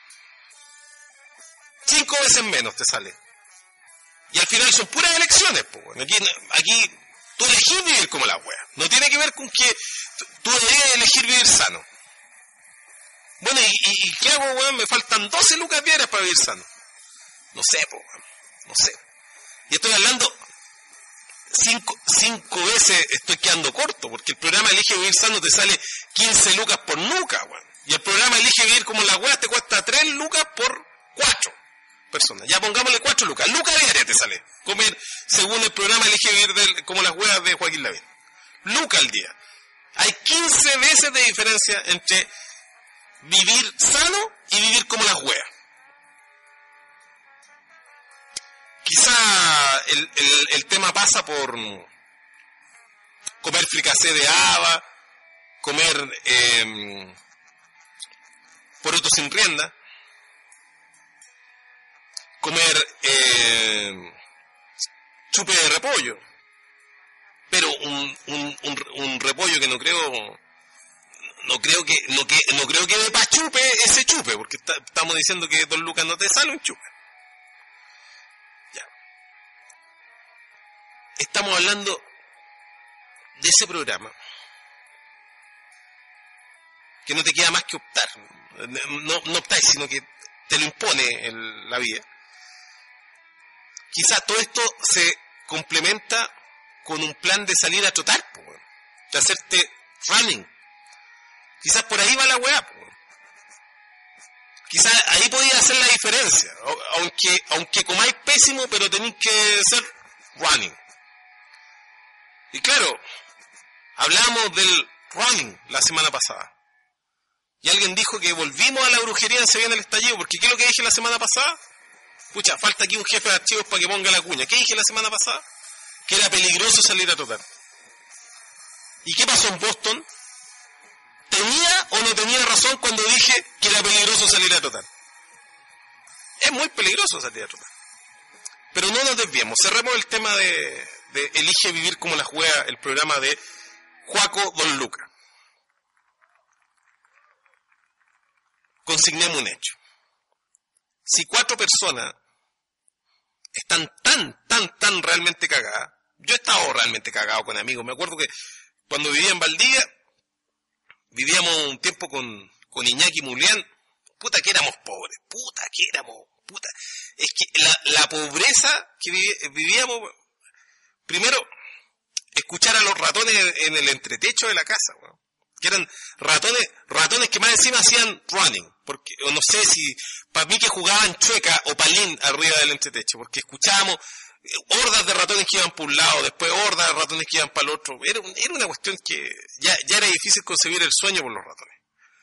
Cinco veces menos te sale. Y al final son puras elecciones, pues. Aquí, aquí tú elegís vivir como las huevas. No tiene que ver con que tú deberías elegir vivir sano. Bueno, ¿y, y, y qué hago, weón? Me faltan doce lucas diarias para vivir sano. No sé, pues, weón. No sé. Y estoy hablando... Cinco, cinco veces estoy quedando corto, porque el programa Elige Vivir Sano te sale quince lucas por nuca, weón. Y el programa Elige Vivir como las weas te cuesta tres lucas por cuatro personas. Ya pongámosle cuatro lucas. Lucas diaria te sale. Comer según el programa Elige Vivir del, como las weas de Joaquín Lavín. Lucas al día. Hay quince veces de diferencia entre vivir sano y vivir como las weas. Quizá el, el, el tema pasa por comer fricasé de haba, comer eh, poroto sin rienda, comer eh, chupe de repollo, pero un, un, un, un repollo que no creo, no creo que, no que, no creo que de pa' chupe ese chupe, porque está, estamos diciendo que Don Lucas no te sale un chupe. Estamos hablando de ese programa que no te queda más que optar. No, no optáis, sino que te lo impone el, la vida. Quizás todo esto se complementa con un plan de salir a trotar, po, de hacerte running. Quizás por ahí va la weá. Po. Quizás ahí podía hacer la diferencia. Aunque, aunque comáis pésimo, pero tenéis que ser running. Y claro, hablamos del running la semana pasada. Y alguien dijo que volvimos a la brujería en Se Viene el Estallido, porque ¿qué es lo que dije la semana pasada? Pucha, falta aquí un jefe de archivos para que ponga la cuña. ¿Qué dije la semana pasada? Que era peligroso salir a trotar. ¿Y qué pasó en Boston? ¿Tenía o no tenía razón cuando dije que era peligroso salir a trotar? Es muy peligroso salir a trotar. Pero no nos desviemos, cerremos el tema de, de Elige Vivir como la Juega, el programa de Joaco Don Lucas. Consignemos un hecho. Si cuatro personas están tan, tan, tan realmente cagadas, yo he estado realmente cagado con amigos, me acuerdo que cuando vivía en Valdivia, vivíamos un tiempo con, con Iñaki Mulián, puta que éramos pobres, puta que éramos, puta, es que la, la pobreza que vivíamos, primero, escuchar a los ratones en el entretecho de la casa, weón. Que eran ratones, ratones que más encima hacían running, porque, o no sé si, para mí que jugaban chueca o palín arriba del entretecho, porque escuchábamos hordas de ratones que iban por un lado, después hordas de ratones que iban para el otro, era, era una cuestión que ya, ya era difícil concebir el sueño por los ratones.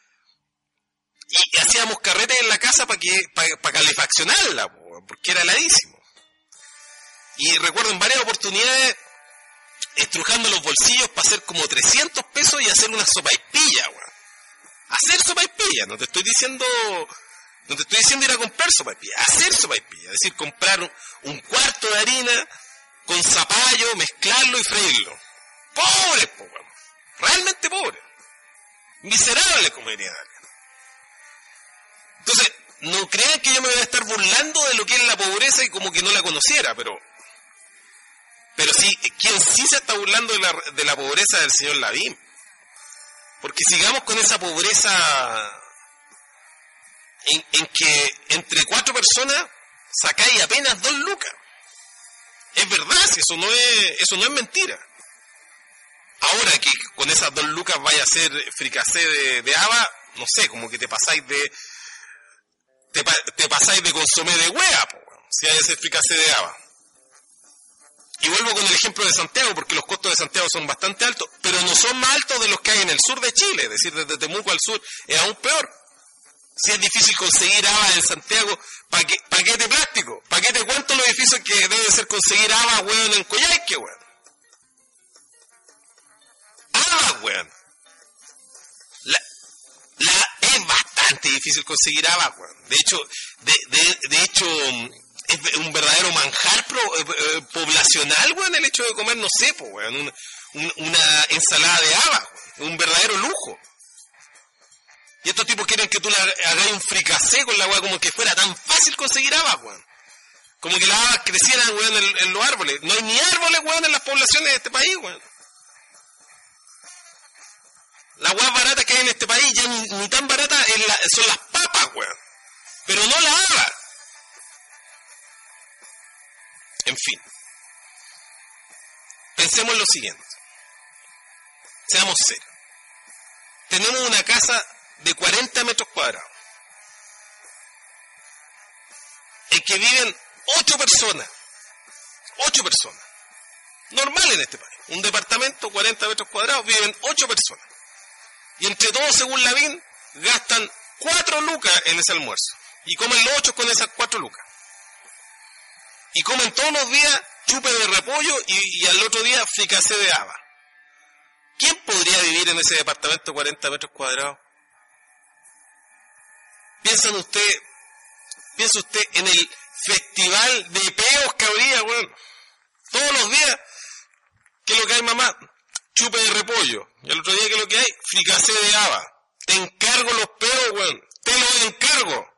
Y hacíamos carretes en la casa para que, para, para calefaccionarla, porque era heladísimo. Y recuerdo en varias oportunidades estrujando los bolsillos para hacer como trescientos pesos y hacer una sopaipilla, weón. Hacer sopaipilla, no te estoy diciendo, no te estoy diciendo ir a comprar sopaipilla, hacer sopaipilla, es decir, comprar un, un cuarto de harina con zapallo, mezclarlo y freírlo. Pobre, po, weón. Realmente pobre. Miserable, como diría alguien. Entonces, no crean que yo me voy a estar burlando de lo que es la pobreza y como que no la conociera, pero Pero sí, quien sí se está burlando de la, de la pobreza del señor Lavín. Porque sigamos con esa pobreza en, en que entre cuatro personas sacáis apenas dos lucas. Es verdad, si eso no es, eso no es mentira. Ahora que con esas dos lucas vaya a hacer fricasé de, de haba, no sé, como que te pasáis de te, te pasáis de consomé de hueá, po, si hay ese fricasé de haba. Y vuelvo con el ejemplo de Santiago, porque los costos de Santiago son bastante altos, pero no son más altos de los que hay en el sur de Chile, es decir, desde Temuco al sur es aún peor. Si es difícil conseguir habas en Santiago, paque, paquete plástico, paquete cuánto lo difícil que debe ser conseguir habas, weón, en Coyhaique, weón. Habas, weón. La, la, es bastante difícil conseguir habas, weón. De hecho, de, de, de hecho, es un verdadero manjar pro, eh, eh, poblacional, weón, el hecho de comer, no sé, po, weón, un, un, una ensalada de habas, un verdadero lujo. Y estos tipos quieren que tú le hagas un fricasé con la weá, como que fuera tan fácil conseguir habas, weón. Como que las habas crecieran, weón, en, en los árboles. No hay ni árboles, weón, en las poblaciones de este país, weón. Las weas baratas que hay en este país, ya ni, ni tan baratas en la, son las papas, weón. Pero no las habas. En fin. Pensemos en lo siguiente. Seamos serios. Tenemos una casa de cuarenta metros cuadrados, en que viven ocho personas, ocho personas, normal en este país, un departamento, cuarenta metros cuadrados, viven ocho personas, y entre todos, según Lavín, gastan cuatro lucas en ese almuerzo, y comen los ocho con esas cuatro lucas, y comen todos los días chupe de repollo, y, y al otro día fricasé de haba. ¿Quién podría vivir en ese departamento de cuarenta metros cuadrados? ¿Piensan usted, piensa usted en el festival de peos que habría, weón? Todos los días, ¿qué es lo que hay, mamá? Chupe de repollo. Y el otro día, ¿qué es lo que hay? Fricasé de haba. Te encargo los peos, weón. Te los encargo.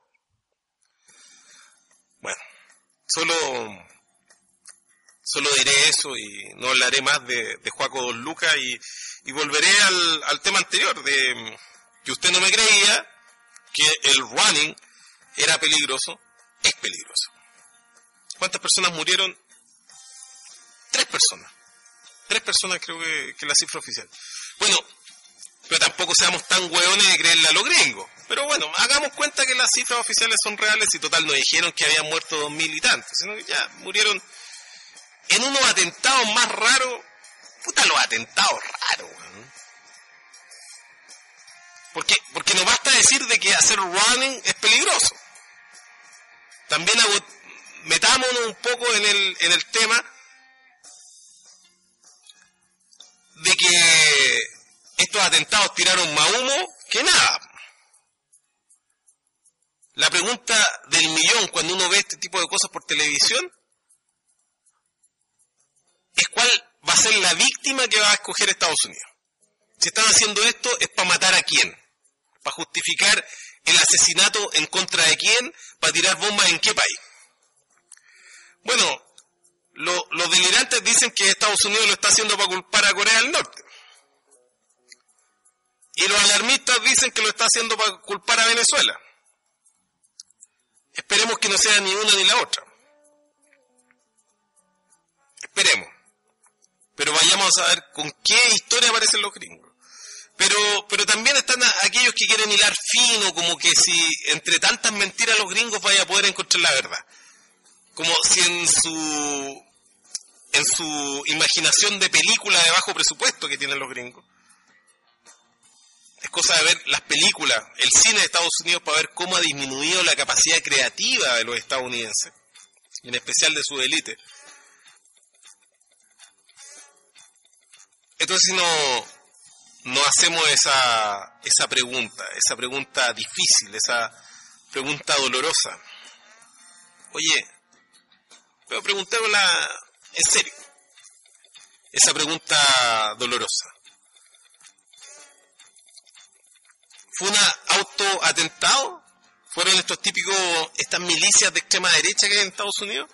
Bueno, solo, solo diré eso y no hablaré más de, de Joaco Dos Lucas y, y volveré al, al tema anterior, de que usted no me creía que el running era peligroso. Es peligroso. ¿Cuántas personas murieron? Tres personas. Tres personas creo que, que es la cifra oficial. Bueno, pero tampoco seamos tan hueones de creerle a los gringos. Pero bueno, hagamos cuenta que las cifras oficiales son reales y total nos dijeron que habían muerto dos mil y tantos, sino que ya murieron en unos atentados más raros. Puta, los atentados raros, weón. Porque, porque no basta decir de que hacer running es peligroso. También hago, metámonos un poco en el, en el tema de que estos atentados tiraron más humo que nada. La pregunta del millón cuando uno ve este tipo de cosas por televisión es cuál va a ser la víctima que va a escoger Estados Unidos. Si están haciendo esto es para matar a quién, para justificar el asesinato en contra de quién, para tirar bombas en qué país. Bueno, lo, los delirantes dicen que Estados Unidos lo está haciendo para culpar a Corea del Norte. Y los alarmistas dicen que lo está haciendo para culpar a Venezuela. Esperemos que no sea ni una ni la otra. Esperemos. Pero vayamos a ver con qué historia aparecen los gringos. Pero, pero también están a, aquellos que quieren hilar fino, como que si entre tantas mentiras los gringos vaya a poder encontrar la verdad. Como si en su, en su imaginación de película de bajo presupuesto que tienen los gringos. Es cosa de ver las películas, el cine de Estados Unidos para ver cómo ha disminuido la capacidad creativa de los estadounidenses, y en especial de su élite. Entonces no, no hacemos esa, esa pregunta, esa pregunta difícil, esa pregunta dolorosa. Oye, pero preguntémosla en serio, esa pregunta dolorosa. ¿Fue un autoatentado? ¿Fueron estos típicos, estas milicias de extrema derecha que hay en Estados Unidos?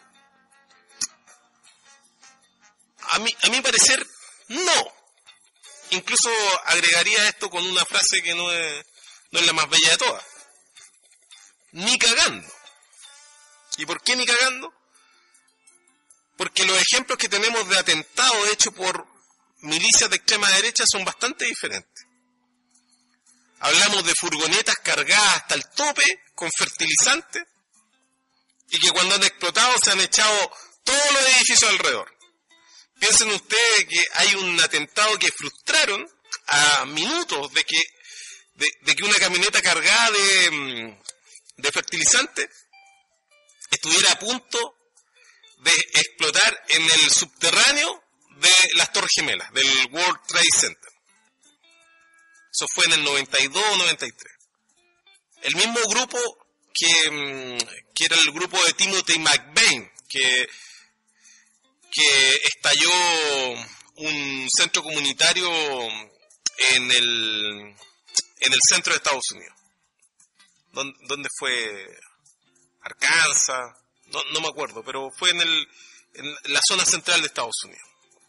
A mí, a mi parecer, no. Incluso agregaría esto con una frase que no es, no es la más bella de todas. Ni cagando. ¿Y por qué ni cagando? Porque los ejemplos que tenemos de atentados hechos por milicias de extrema derecha son bastante diferentes. Hablamos de furgonetas cargadas hasta el tope con fertilizantes y que cuando han explotado se han echado todos los edificios alrededor. Piensen ustedes que hay un atentado que frustraron a minutos de que, de, de que una camioneta cargada de, de fertilizantes estuviera a punto de explotar en el subterráneo de las Torres Gemelas, del World Trade Center. Eso fue en el noventa y dos o noventa y tres. El mismo grupo que, que era el grupo de Timothy McVeigh, que, que estalló un centro comunitario en el, en el centro de Estados Unidos. ¿Dónde, dónde fue? Arkansas, no, no me acuerdo, pero fue en, el, en la zona central de Estados Unidos.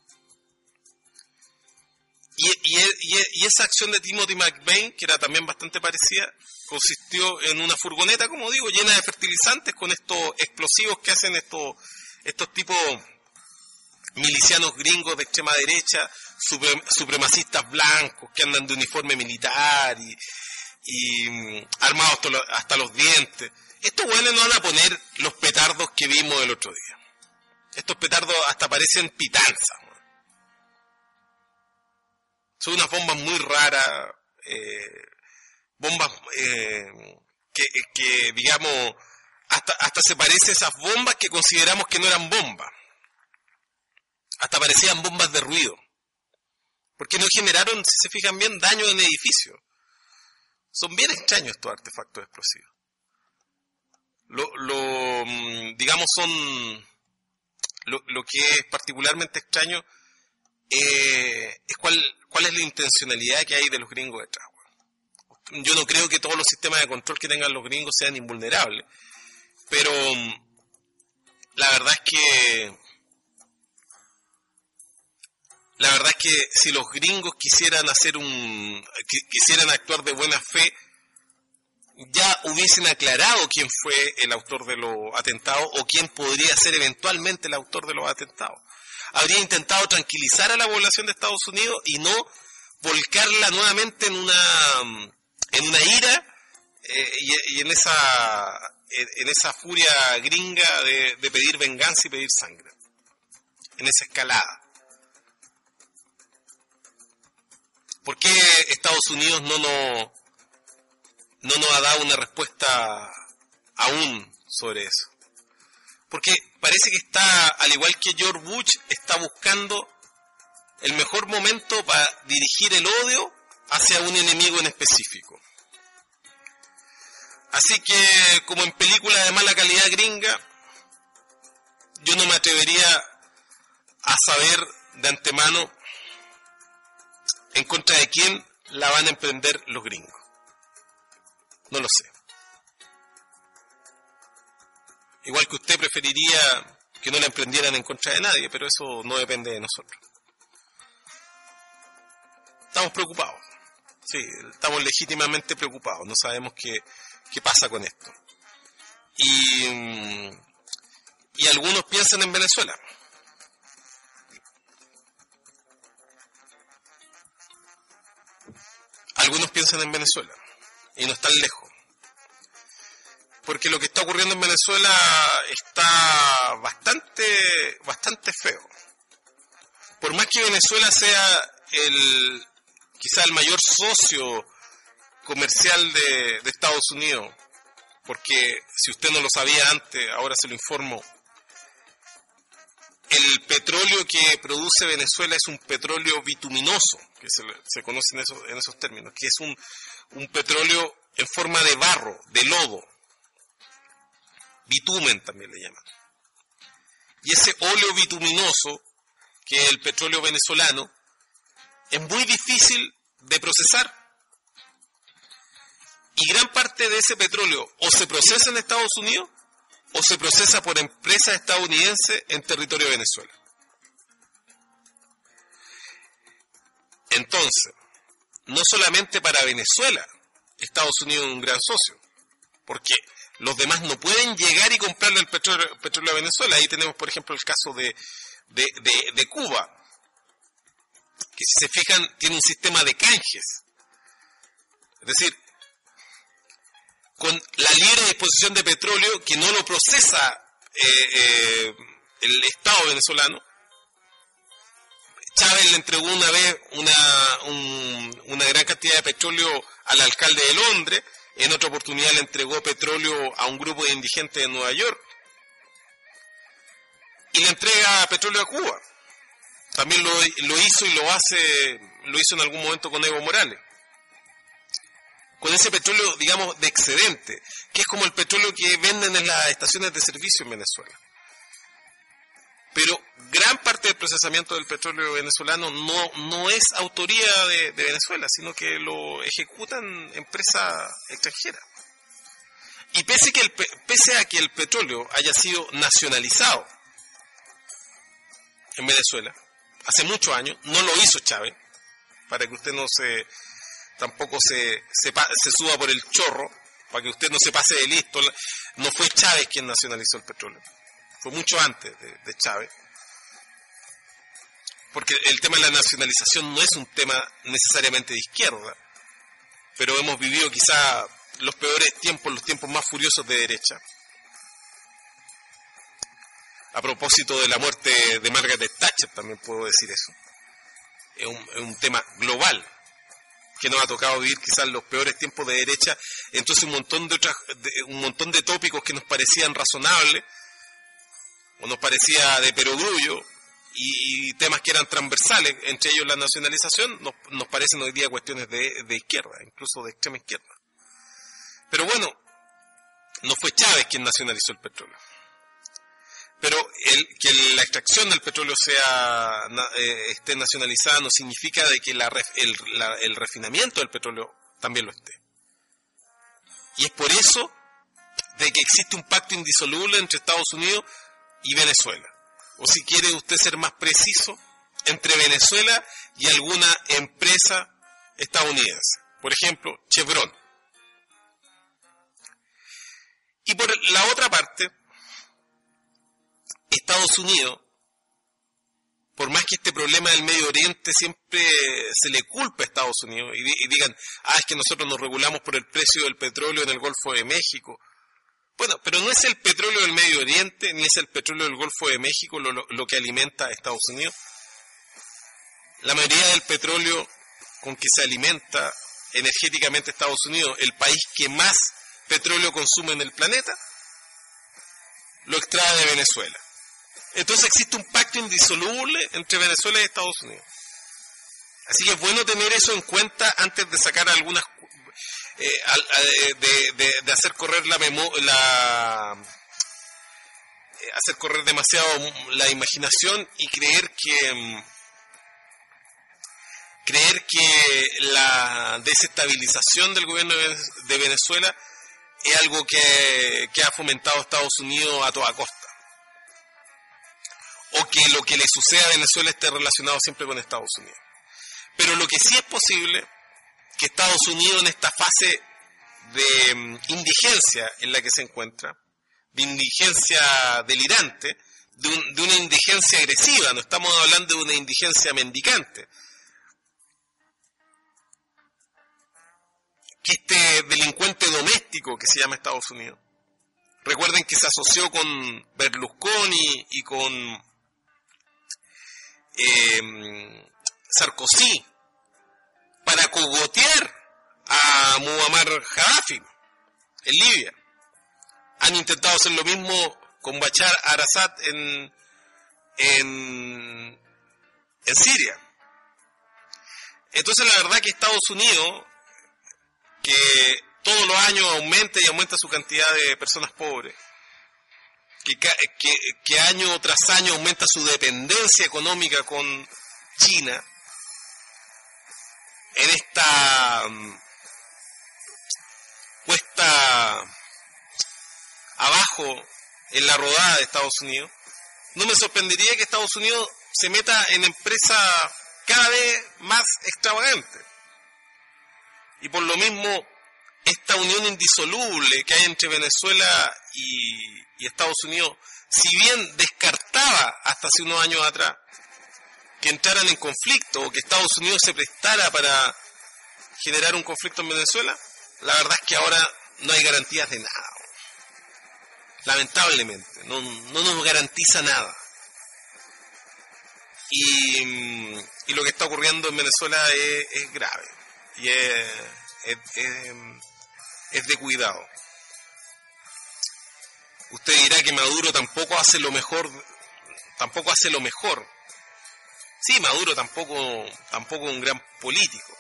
Y, y, y, y esa acción de Timothy McVeigh, que era también bastante parecida, consistió en una furgoneta, como digo, llena de fertilizantes con estos explosivos que hacen estos, estos tipos milicianos gringos de extrema derecha, supre, supremacistas blancos que andan de uniforme militar y, y armados hasta los, hasta los dientes. Estos güeyes no van a poner los petardos que vimos el otro día. Estos petardos hasta parecen pitanzas. Son unas bombas muy raras, eh, bombas eh, que, que, digamos, hasta, hasta se parecen esas bombas que consideramos que no eran bombas. Hasta parecían bombas de ruido. Porque no generaron, si se fijan bien, daño en edificios. Son bien extraños estos artefactos explosivos. Lo, lo digamos, son, lo, lo que es particularmente extraño eh, es cuál, cuál es la intencionalidad que hay de los gringos detrás. Yo no creo que todos los sistemas de control que tengan los gringos sean invulnerables, pero la verdad es que la verdad es que si los gringos quisieran hacer un quisieran actuar de buena fe, ya hubiesen aclarado quién fue el autor de los atentados o quién podría ser eventualmente el autor de los atentados. Habría intentado tranquilizar a la población de Estados Unidos y no volcarla nuevamente en una en una ira eh, y, y en esa en, en esa furia gringa de, de pedir venganza y pedir sangre, en esa escalada. ¿Por qué Estados Unidos no nos no nos ha dado una respuesta aún sobre eso? Porque parece que está, al igual que George Bush, está buscando el mejor momento para dirigir el odio hacia un enemigo en específico. Así que, como en películas de mala calidad gringa, yo no me atrevería a saber de antemano en contra de quién la van a emprender los gringos. No lo sé. Igual que usted preferiría que no la emprendieran en contra de nadie, pero eso no depende de nosotros. Estamos preocupados. Sí, estamos legítimamente preocupados. No sabemos qué, qué pasa con esto. Y, y algunos piensan en Venezuela. Algunos piensan en Venezuela. Y no están lejos. Porque lo que está ocurriendo en Venezuela está bastante, bastante feo. Por más que Venezuela sea el, quizá el mayor socio comercial de, de Estados Unidos, porque si usted no lo sabía antes, ahora se lo informo, el petróleo que produce Venezuela es un petróleo bituminoso, que se, se conoce en esos, en esos términos, que es un, un petróleo en forma de barro, de lodo. Bitumen también le llaman. Y ese óleo bituminoso, que es el petróleo venezolano, es muy difícil de procesar. Y gran parte de ese petróleo o se procesa en Estados Unidos o se procesa por empresas estadounidenses en territorio de Venezuela. Entonces, no solamente para Venezuela, Estados Unidos es un gran socio, porque los demás no pueden llegar y comprarle el petróleo, el petróleo a Venezuela. Ahí tenemos, por ejemplo, el caso de, de, de, de Cuba, que si se fijan tiene un sistema de canjes. Es decir, con la libre disposición de petróleo que no lo procesa eh, eh, el Estado venezolano, Chávez le entregó una vez una, un, una gran cantidad de petróleo al alcalde de Londres. En otra oportunidad le entregó petróleo a un grupo de indigentes de Nueva York. Y le entrega petróleo a Cuba. También lo, lo hizo y lo hace, lo hizo en algún momento con Evo Morales. Con ese petróleo, digamos, de excedente, que es como el petróleo que venden en las estaciones de servicio en Venezuela. Pero gran parte el procesamiento del petróleo venezolano no, no es autoría de, de Venezuela, sino que lo ejecutan empresas extranjeras. Y pese, que el, pese a que el petróleo haya sido nacionalizado en Venezuela hace muchos años, no lo hizo Chávez, para que usted no se tampoco se, se, se suba por el chorro, para que usted no se pase de listo. No fue Chávez quien nacionalizó el petróleo, fue mucho antes de, de Chávez, porque el tema de la nacionalización no es un tema necesariamente de izquierda, pero hemos vivido quizá los peores tiempos, los tiempos más furiosos de derecha. A propósito de la muerte de Margaret Thatcher, también puedo decir eso. Es un, es un tema global que nos ha tocado vivir quizás los peores tiempos de derecha. Entonces un montón de otras, de, un montón de tópicos que nos parecían razonables o nos parecía de perogrullo, y, y temas que eran transversales, entre ellos la nacionalización, nos, nos parecen hoy día cuestiones de, de izquierda, incluso de extrema izquierda. Pero bueno, no fue Chávez quien nacionalizó el petróleo. Pero el, que la extracción del petróleo sea eh, esté nacionalizada no significa de que la, el, la, el refinamiento del petróleo también lo esté. Y es por eso de que existe un pacto indisoluble entre Estados Unidos y Venezuela. O si quiere usted ser más preciso, entre Venezuela y alguna empresa estadounidense. Por ejemplo, Chevron. Y por la otra parte, Estados Unidos, por más que este problema del Medio Oriente siempre se le culpa a Estados Unidos y, y digan, ah, es que nosotros nos regulamos por el precio del petróleo en el Golfo de México. Bueno, pero no es el petróleo del Medio Oriente ni es el petróleo del Golfo de México lo, lo, lo que alimenta a Estados Unidos. La mayoría del petróleo con que se alimenta energéticamente Estados Unidos, el país que más petróleo consume en el planeta, lo extrae de Venezuela. Entonces existe un pacto indisoluble entre Venezuela y Estados Unidos. Así que es bueno tener eso en cuenta antes de sacar algunas, eh, de, de, de hacer correr la memoria, la, eh, hacer correr demasiado la imaginación y creer que creer que la desestabilización del gobierno de Venezuela es algo que, que ha fomentado Estados Unidos a toda costa. O que lo que le sucede a Venezuela esté relacionado siempre con Estados Unidos. Pero lo que sí es posible, que Estados Unidos en esta fase de um, indigencia en la que se encuentra, de indigencia delirante, de, un, de una indigencia agresiva, no estamos hablando de una indigencia mendicante, que este delincuente doméstico que se llama Estados Unidos, recuerden que se asoció con Berlusconi y con eh, Sarkozy para cogotear a Muammar Gaddafi en Libia. Han intentado hacer lo mismo con Bashar al-Assad en, en, en Siria. Entonces la verdad que Estados Unidos, que todos los años aumenta y aumenta su cantidad de personas pobres, que, que, que año tras año aumenta su dependencia económica con China, en esta um, puesta abajo en la rodada de Estados Unidos, no me sorprendería que Estados Unidos se meta en empresas cada vez más extravagantes. Y por lo mismo, esta unión indisoluble que hay entre Venezuela y, y Estados Unidos, si bien descartaba hasta hace unos años atrás que entraran en conflicto o que Estados Unidos se prestara para generar un conflicto en Venezuela, la verdad es que ahora no hay garantías de nada. Lamentablemente, no, no nos garantiza nada. Y, y lo que está ocurriendo en Venezuela es, es grave y es, es, es, es de cuidado. Usted dirá que Maduro tampoco hace lo mejor, tampoco hace lo mejor. Sí, Maduro tampoco, tampoco es un gran político.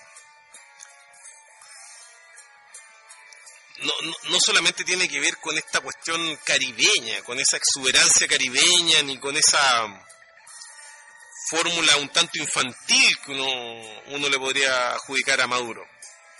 No, no, no solamente tiene que ver con esta cuestión caribeña, con esa exuberancia caribeña, ni con esa fórmula un tanto infantil que uno, uno le podría adjudicar a Maduro.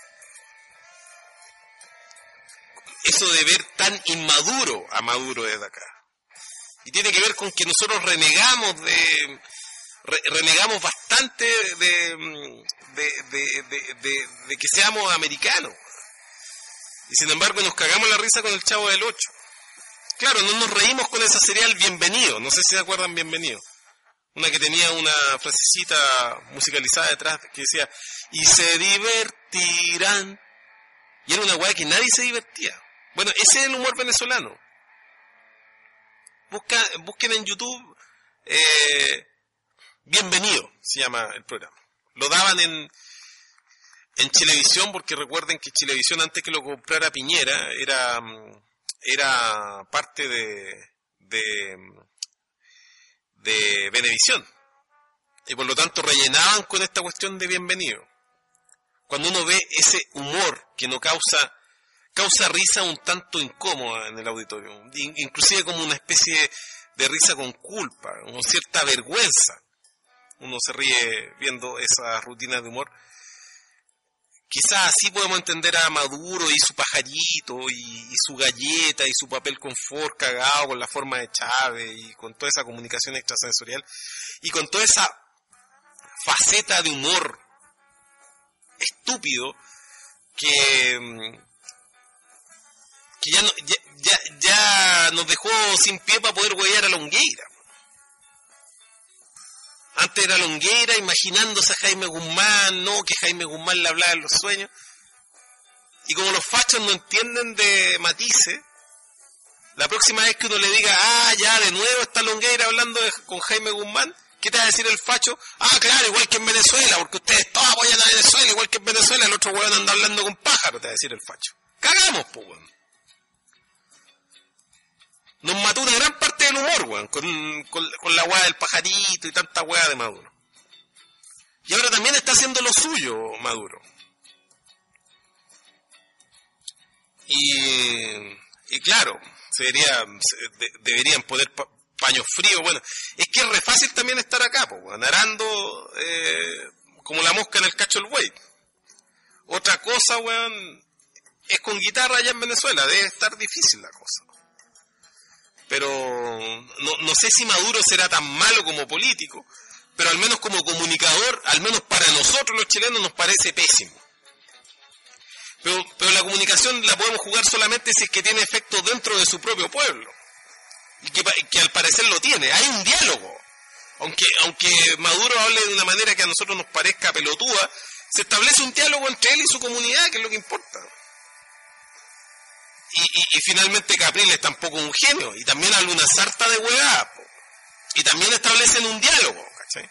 Eso de ver tan inmaduro a Maduro desde acá. Y tiene que ver con que nosotros renegamos de re, renegamos bastante de de, de, de, de de que seamos americanos. Y sin embargo nos cagamos la risa con el Chavo del Ocho. Claro, no nos reímos con esa serial Bienvenido, no sé si se acuerdan Bienvenido. Una que tenía una frasecita musicalizada detrás que decía, y se divertirán. Y era una weá que nadie se divertía. Bueno, ese es el humor venezolano. Busca, busquen en YouTube, eh, Bienvenido, se llama el programa. Lo daban en, en Chilevisión, porque recuerden que Chilevisión, antes que lo comprara Piñera, era, era parte de, de, de Venevisión. Y por lo tanto rellenaban con esta cuestión de Bienvenido. Cuando uno ve ese humor que no causa... causa risa un tanto incómoda en el auditorio, inclusive como una especie de risa con culpa, con cierta vergüenza. Uno se ríe viendo esas rutinas de humor. Quizás así podemos entender a Maduro y su pajarito, y, y su galleta, y su papel confort cagado con la forma de Chávez, y con toda esa comunicación extrasensorial, y con toda esa faceta de humor estúpido que... que ya, no, ya, ya, ya nos dejó sin pie para poder huevear a Longueira. Antes era Longueira imaginándose a Jaime Guzmán, no, que Jaime Guzmán le hablaba en los sueños. Y como los fachos no entienden de matices, la próxima vez que uno le diga, ah, ya de nuevo está Longueira hablando de, con Jaime Guzmán, ¿qué te va a decir el facho? Ah, claro, igual que en Venezuela, porque ustedes todos apoyan a Venezuela, igual que en Venezuela, el otro hueón anda hablando con pájaros, te va a decir el facho. Cagamos, pues, weón. Nos mató una gran parte del humor, weón, con, con, con la weá del pajarito y tanta weá de Maduro. Y ahora también está haciendo lo suyo Maduro. Y, y claro, se debería, se, de, deberían poner pa, paños fríos. Bueno, es que es re fácil también estar acá, pues, weón, arando eh, como la mosca en el cacho del buey. Otra cosa, weón, es con guitarra allá en Venezuela, debe estar difícil la cosa. Pero no, no sé si Maduro será tan malo como político, pero al menos como comunicador, al menos para nosotros los chilenos nos parece pésimo. Pero, pero la comunicación la podemos jugar solamente si es que tiene efecto dentro de su propio pueblo. Y que, que al parecer lo tiene. Hay un diálogo. Aunque, aunque Maduro hable de una manera que a nosotros nos parezca pelotuda, se establece un diálogo entre él y su comunidad, que es lo que importa. Y, y, y finalmente Capriles tampoco es un genio, y también habla una sarta de huevadas, y también establecen un diálogo, ¿cachai?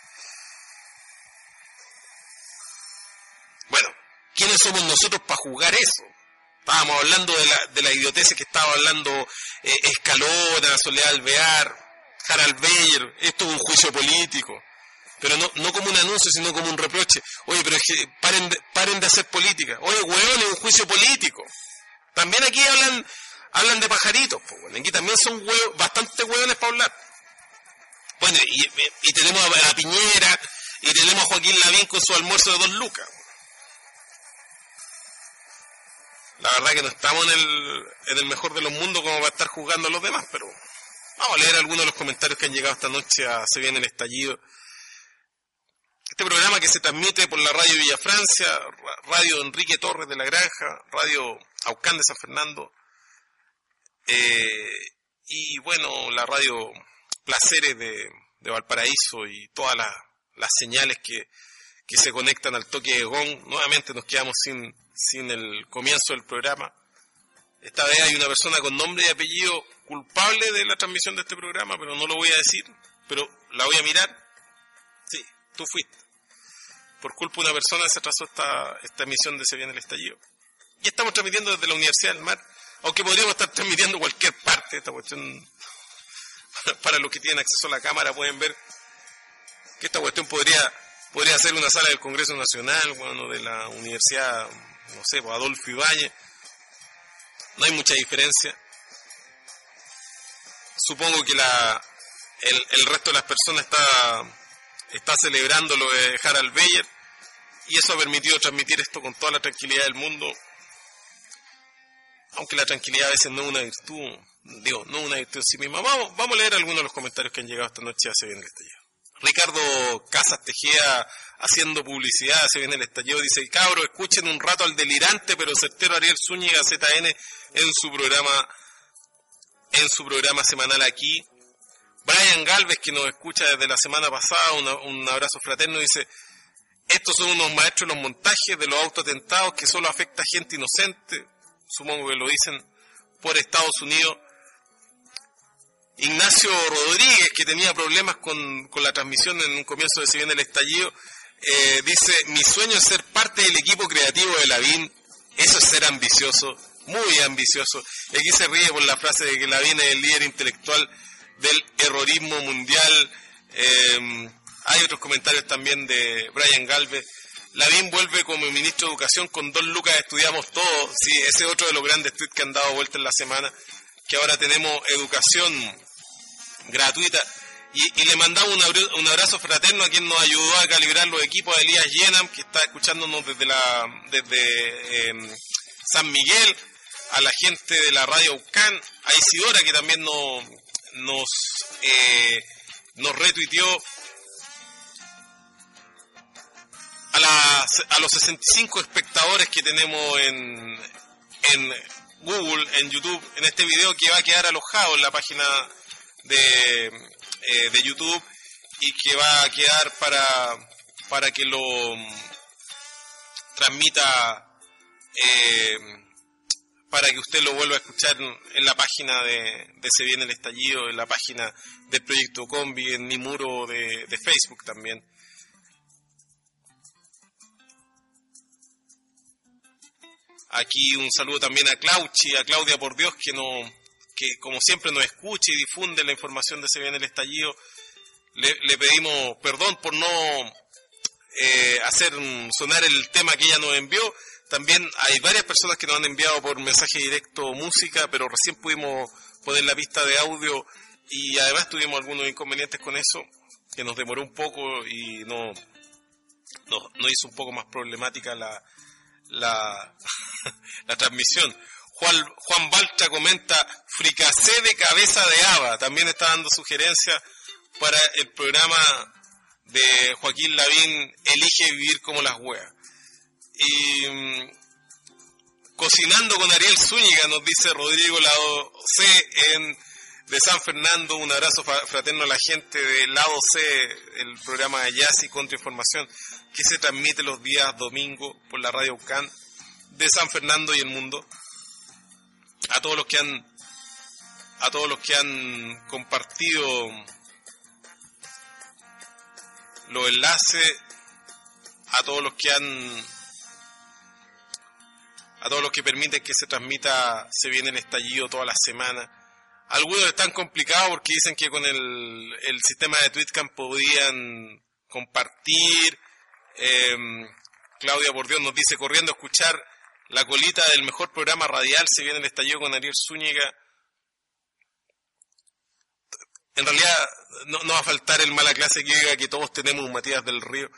Bueno, ¿quiénes somos nosotros para juzgar eso? Estábamos hablando de la, de la idiotez que estaba hablando eh, Escalona, Soledad Alvear, Harald Beyer. Esto es un juicio político, pero no, no como un anuncio, sino como un reproche. Oye, pero es que paren de, paren de hacer política. Oye, huevón, es un juicio político. También aquí hablan hablan de pajaritos, pues bueno, aquí también son huevos, bastante huevones para hablar. Bueno, y, y tenemos a, a Piñera, y tenemos a Joaquín Lavín con su almuerzo de dos lucas. La verdad que no estamos en el, en el mejor de los mundos como para estar juzgando a los demás, pero vamos a leer algunos de los comentarios que han llegado esta noche a Se Viene el Estallido. Este programa que se transmite por la radio Villa Francia, radio Enrique Torres de la Granja, radio Aucán de San Fernando, eh, y bueno, la radio Placeres de, de Valparaíso y todas las, las señales que, que se conectan al toque de gong. Nuevamente nos quedamos sin, sin el comienzo del programa. Esta vez hay una persona con nombre y apellido culpable de la transmisión de este programa, pero no lo voy a decir, pero la voy a mirar. Sí, tú fuiste. Por culpa de una persona se atrasó esta, esta emisión de Se Viene el Estallido. Y estamos transmitiendo desde la Universidad del Mar, aunque podríamos estar transmitiendo cualquier parte. Esta cuestión, para los que tienen acceso a la cámara, pueden ver que esta cuestión podría, podría ser una sala del Congreso Nacional, bueno, de la Universidad, no sé, pues Adolfo Ibáñez. No hay mucha diferencia. Supongo que la, el, el resto de las personas está está celebrando lo de Harald Beyer, y eso ha permitido transmitir esto con toda la tranquilidad del mundo, aunque la tranquilidad a veces no es una virtud, digo, no es una virtud en sí misma. Vamos, vamos a leer algunos de los comentarios que han llegado esta noche a Se Viene el Estallido. Ricardo Casas Tejeda, haciendo publicidad, Se Viene el Estallido, dice: cabros, escuchen un rato al delirante pero certero Ariel Zúñiga Z N en su programa en su programa semanal aquí. Brian Galvez, que nos escucha desde la semana pasada, una, un abrazo fraterno, dice: estos son unos maestros de los montajes de los autoatentados que solo afecta a gente inocente, supongo que lo dicen por Estados Unidos. Ignacio Rodríguez, que tenía problemas con, con la transmisión en un comienzo de Se Viene el Estallido, eh, dice: mi sueño es ser parte del equipo creativo de Lavín. Eso es ser ambicioso, muy ambicioso. Y aquí se ríe por la frase de que Lavín es el líder intelectual del errorismo mundial. Eh, hay otros comentarios también de Brian Galvez. Lavín vuelve como ministro de Educación, con dos lucas estudiamos todo. Sí, ese es otro de los grandes tweets que han dado vuelta en la semana, que ahora tenemos educación gratuita. Y, y le mandamos un abrazo fraterno a quien nos ayudó a calibrar los equipos, a Elías Yenam, que está escuchándonos desde la desde eh, San Miguel, a la gente de la radio Ucán, a Isidora, que también nos nos, eh, nos retuiteó, a, la, a los sesenta y cinco espectadores que tenemos en, en Google, en YouTube, en este video que va a quedar alojado en la página de, eh, de YouTube, y que va a quedar para, para que lo transmita, eh, para que usted lo vuelva a escuchar en la página de, de Se Viene el Estallido, en la página del Proyecto Combi, en mi muro de, de Facebook también. Aquí un saludo también a Clauchi, a Claudia por Dios, que no, que como siempre nos escucha y difunde la información de Se Viene el Estallido. Le, le pedimos perdón por no eh, hacer sonar el tema que ella nos envió. También hay varias personas que nos han enviado por mensaje directo música, pero recién pudimos poner la pista de audio, y además tuvimos algunos inconvenientes con eso, que nos demoró un poco y no, no, no hizo un poco más problemática la, la, la transmisión. Juan, Juan Balcha comenta: fricasé de cabeza de haba. También está dando sugerencias para el programa de Joaquín Lavín, Elige Vivir como las Hueas. Y um, cocinando con Ariel Zúñiga, nos dice Rodrigo Lado C en, de San Fernando. Un abrazo fraterno a la gente de Lado C, el programa de Jazz y Contrainformación, que se transmite los días domingos por la radio Ucán de San Fernando y el mundo. A todos los que han a todos los que han compartido los enlaces, a todos los que han a todos los que permiten que se transmita Se Viene el Estallido toda la semana. Algunos están complicados porque dicen que con el, el sistema de Twitcam podían compartir. Eh, Claudia por Dios nos dice: corriendo a escuchar la colita del mejor programa radial, Se Viene el Estallido con Ariel Zúñiga. En realidad no, no va a faltar el mala clase que diga que todos tenemos un Matías del Río.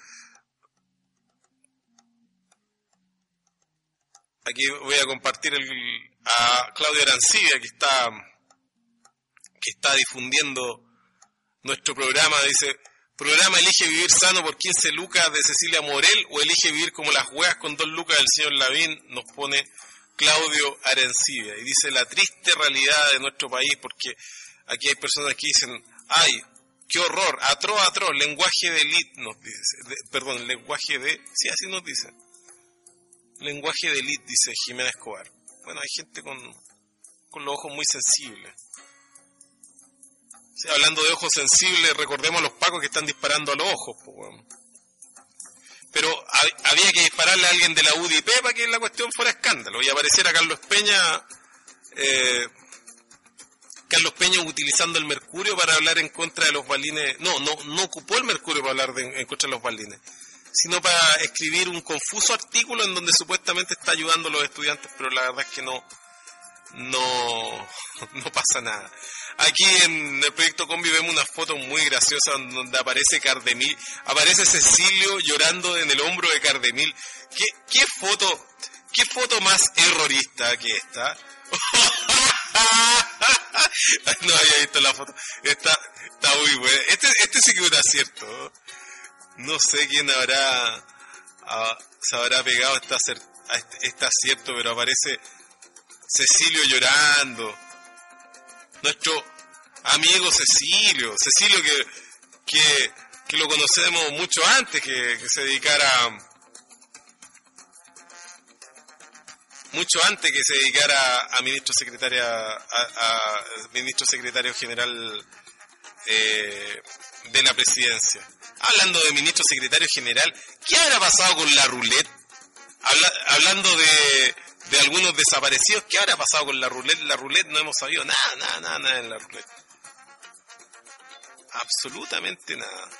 Aquí voy a compartir el, a Claudio Arancibia, que está que está difundiendo nuestro programa. Dice: programa Elige Vivir Sano por quince lucas de Cecilia Morel, o Elige Vivir como las Hueas con dos lucas del señor Lavín. Nos pone Claudio Arancibia. Y dice: la triste realidad de nuestro país, porque aquí hay personas que dicen: ay, qué horror, atroz, atroz, lenguaje de elite, nos dice, de, perdón, lenguaje de, sí, así nos dice. Lenguaje de elite, dice Jimena Escobar. Bueno, hay gente con, con los ojos muy sensibles. Sí, hablando de ojos sensibles, recordemos a los pacos que están disparando a los ojos. Pues, bueno. Pero ha, había que dispararle a alguien de la U D I P para que la cuestión fuera escándalo. Y apareciera Carlos Peña, eh, Carlos Peña utilizando el mercurio para hablar en contra de los balines. No, no, no ocupó el mercurio para hablar de, en contra de los balines, sino para escribir un confuso artículo en donde supuestamente está ayudando a los estudiantes, pero la verdad es que no no, no pasa nada. Aquí en el proyecto Combi vemos una foto muy graciosa donde aparece Cardemil, aparece Cecilio llorando en el hombro de Cardemil. ¿Qué, qué foto, qué foto más errorista que esta? No había visto la foto. Está, está muy buena. Este, este sí que es un acierto. No sé quién habrá a, se habrá pegado a este, a este, este acierto, pero aparece Cecilio llorando. Nuestro amigo Cecilio, Cecilio que, que, que lo conocemos mucho antes que, que se dedicara, mucho antes que se dedicara a ministro secretaria, a, a ministro secretario general eh, de la presidencia. Hablando de ministro secretario general, ¿qué habrá pasado con la roulette? Habla, hablando de de algunos desaparecidos, ¿qué habrá pasado con la roulette? La roulette no hemos sabido nada, nada, nada, nada en la roulette. Absolutamente nada.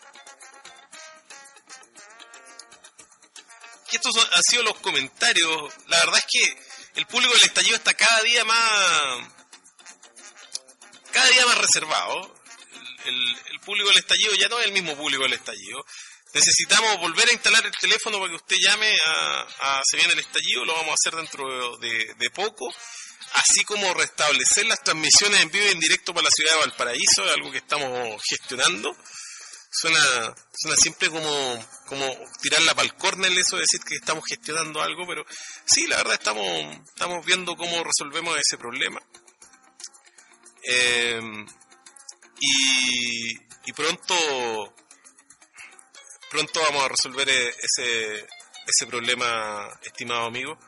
Y estos son, han sido los comentarios. La verdad es que el público del estallido está cada día más, cada día más reservado. El, el, el público del estallido ya no es el mismo público del estallido. Necesitamos volver a instalar el teléfono para que usted llame a, a Se Viene el Estallido. Lo vamos a hacer dentro de, de poco, así como restablecer las transmisiones en vivo y en directo para la ciudad de Valparaíso, es algo que estamos gestionando. Suena suena siempre como como tirarla para el córner eso de decir que estamos gestionando algo, pero sí, la verdad estamos estamos viendo cómo resolvemos ese problema. Eh, y, y pronto Pronto vamos a resolver ese, ese problema, estimado amigo.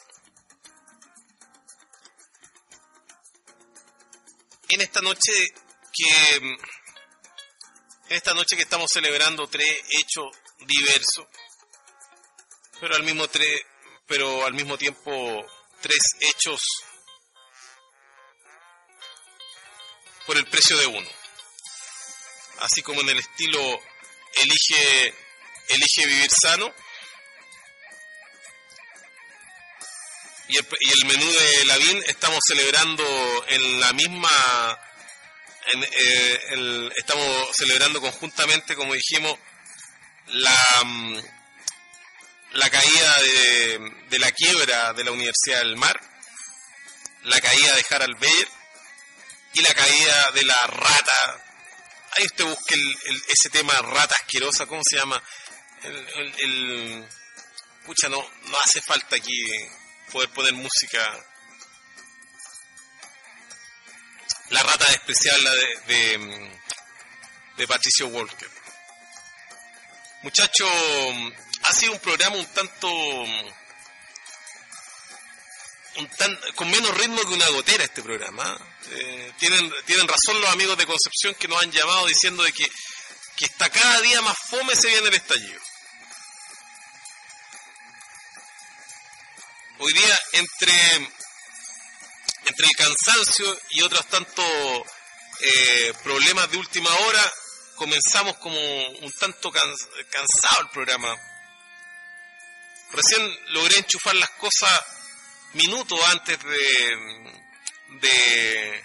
En esta noche que en esta noche que estamos celebrando tres hechos diversos, pero al mismo tres, pero al mismo tiempo tres hechos por el precio de uno. Así como en el estilo Elige, elige vivir sano. Y el, y el menú de Lavín estamos celebrando en la misma, en, eh, el, estamos celebrando conjuntamente, como dijimos, la, la caída de, de la quiebra de la Universidad del Mar, la caída de Harald Beyer y la caída de la rata. Ahí usted busque el, el, ese tema rata asquerosa, ¿cómo se llama? El, el, el, pucha, no, no hace falta aquí poder poner música. La rata despreciable de, de, de Patricio Walker. Muchachos, ha sido un programa un tanto... Un tan, con menos ritmo que una gotera este programa. Eh, tienen tienen razón los amigos de Concepción que nos han llamado diciendo de que, que está cada día más fome Se Viene el Estallido. Hoy día entre entre el cansancio y otros tantos eh, problemas de última hora, comenzamos como un tanto cans, cansado el programa. Recién logré enchufar las cosas minutos antes de, de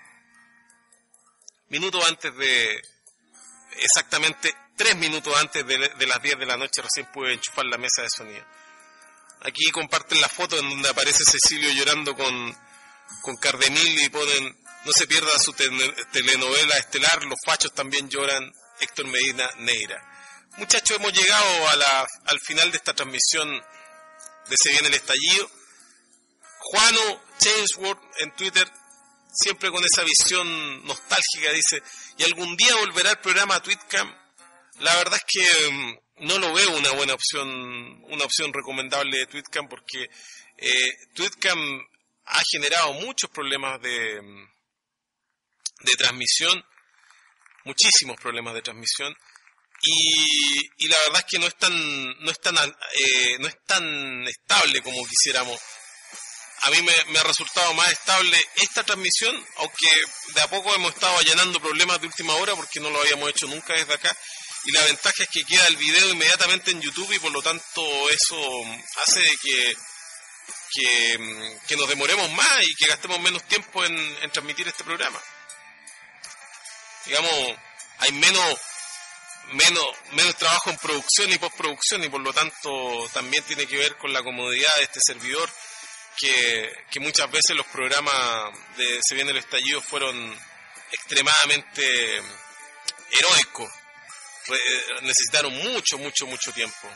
minutos antes de exactamente tres minutos antes de, de las diez de la noche recién pude enchufar la mesa de sonido. Aquí comparten la foto en donde aparece Cecilio llorando con, con Cardemil y ponen: no se pierda su te- telenovela estelar, los fachos también lloran, Héctor Medina Neira. Muchachos, hemos llegado a la, al final de esta transmisión de Se Viene el Estallido. Juano Chainsworth en Twitter, siempre con esa visión nostálgica, dice: ¿y algún día volverá el programa a Tweetcam? La verdad es que um, no lo veo una buena opción, una opción recomendable de Tweetcam, porque eh, Tweetcam ha generado muchos problemas de, de transmisión, muchísimos problemas de transmisión, y, y la verdad es que no es tan, no es tan, eh, no es tan estable como quisiéramos. A mí me, me ha resultado más estable esta transmisión, aunque de a poco hemos estado allanando problemas de última hora porque no lo habíamos hecho nunca desde acá. Y la ventaja es que queda el video inmediatamente en YouTube y por lo tanto eso hace de que que, que nos demoremos más y que gastemos menos tiempo en, en transmitir este programa. Digamos, hay menos, menos, menos trabajo en producción y postproducción, y por lo tanto también tiene que ver con la comodidad de este servidor, que, que muchas veces los programas de Se Viene el Estallido fueron extremadamente heroicos. Necesitaron mucho, mucho, mucho tiempo.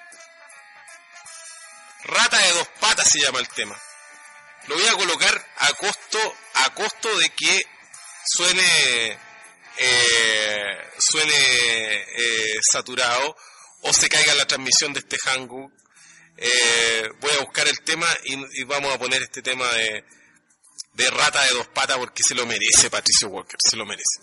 Rata de dos patas se llama el tema. Lo voy a colocar a costo, a costo de que suene, eh, suene eh, saturado o se caiga la transmisión de este hangout. Eh, voy a buscar el tema y, y vamos a poner este tema de, de Rata de dos patas, porque se lo merece Patricio Walker, se lo merece.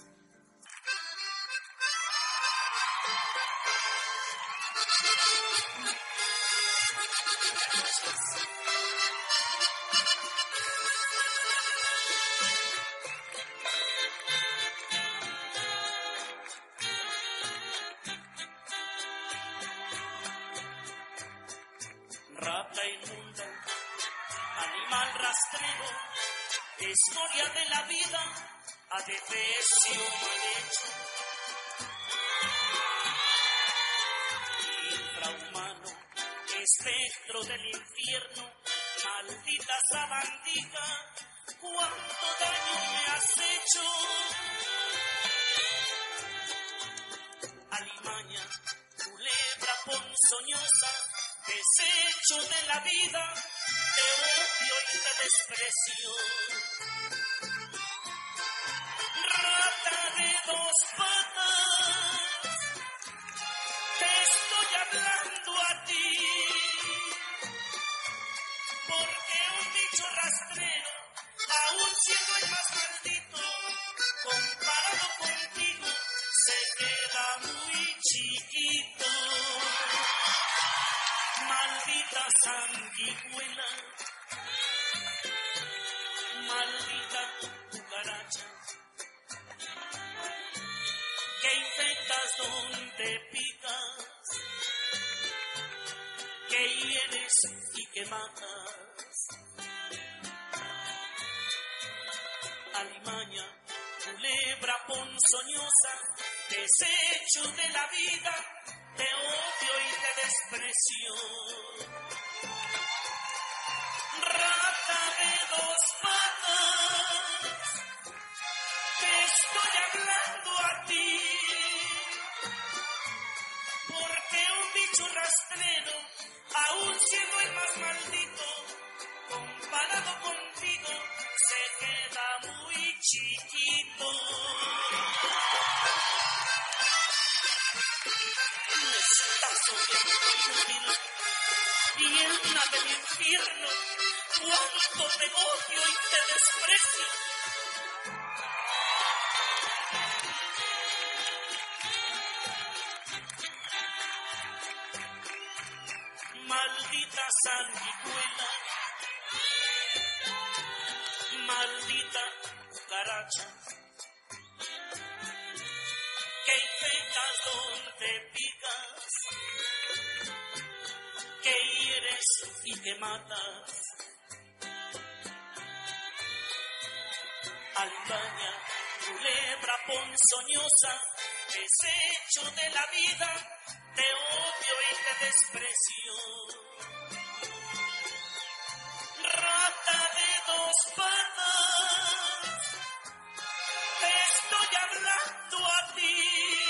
Rata inmunda, animal rastrero, historia de la vida, adefesio mal hecho. Infrahumano, espectro del infierno, maldita sabandija, cuánto daño me has hecho. Alimaña, culebra ponzoñosa, desecho de la vida, te odio y te desprecio. Rata de dos patas, te estoy hablando a ti, porque un bicho rastrero, aún siendo el más maldito, comparado contigo, se queda muy chiquito. Maldita sanguijuela, maldita cucaracha, que infectas donde picas, que hieres y que matas. Alimaña, culebra ponzoñosa, desecho de la vida, te odio y te desprecio. Rata de dos patas, te estoy hablando a ti, porque un bicho rastrero, aún siendo el más maldito, comparado contigo, se queda muy chiquito. Vienda del infierno, cuánto te odio y te desprecio. Maldita sanguijuela, maldita cucaracha, que infectas donde picas, que hieres y que matas. Alimaña, culebra ponzoñosa, desecho de la vida, te odio y te desprecio. Rata de dos patas, te estoy hablando a ti,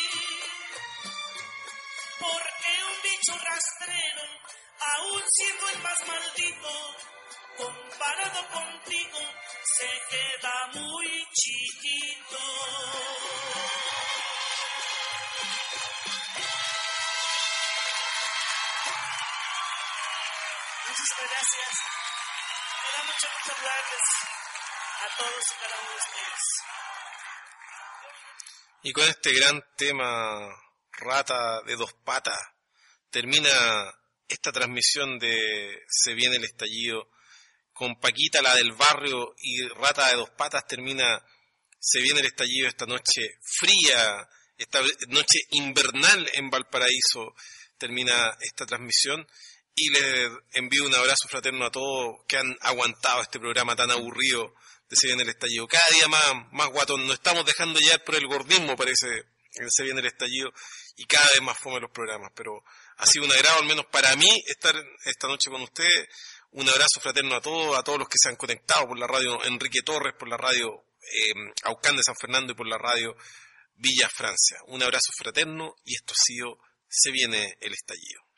porque un bicho rastrero, aún siendo el más maldito, comparado contigo, se queda muy chiquito. Muchas gracias. Me da mucho gusto hablarles a todos y cada uno de ustedes. Y con este gran tema, Rata de dos patas, termina esta transmisión de Se Viene el Estallido. Con Paquita, la del barrio, y Rata de dos patas termina Se Viene el Estallido esta noche fría, esta noche invernal en Valparaíso. Termina esta transmisión y les envío un abrazo fraterno a todos que han aguantado este programa tan aburrido de Se Viene el Estallido. Cada día más, más guatón, nos estamos dejando llevar por el gordismo, parece, en Se Viene el Estallido, y cada vez más fome los programas, pero ha sido un agrado, al menos para mí, estar esta noche con ustedes. Un abrazo fraterno a todos, a todos los que se han conectado por la radio Enrique Torres, por la radio eh, Aucán de San Fernando y por la radio Villa Francia. Un abrazo fraterno y esto ha sido Se Viene el Estallido.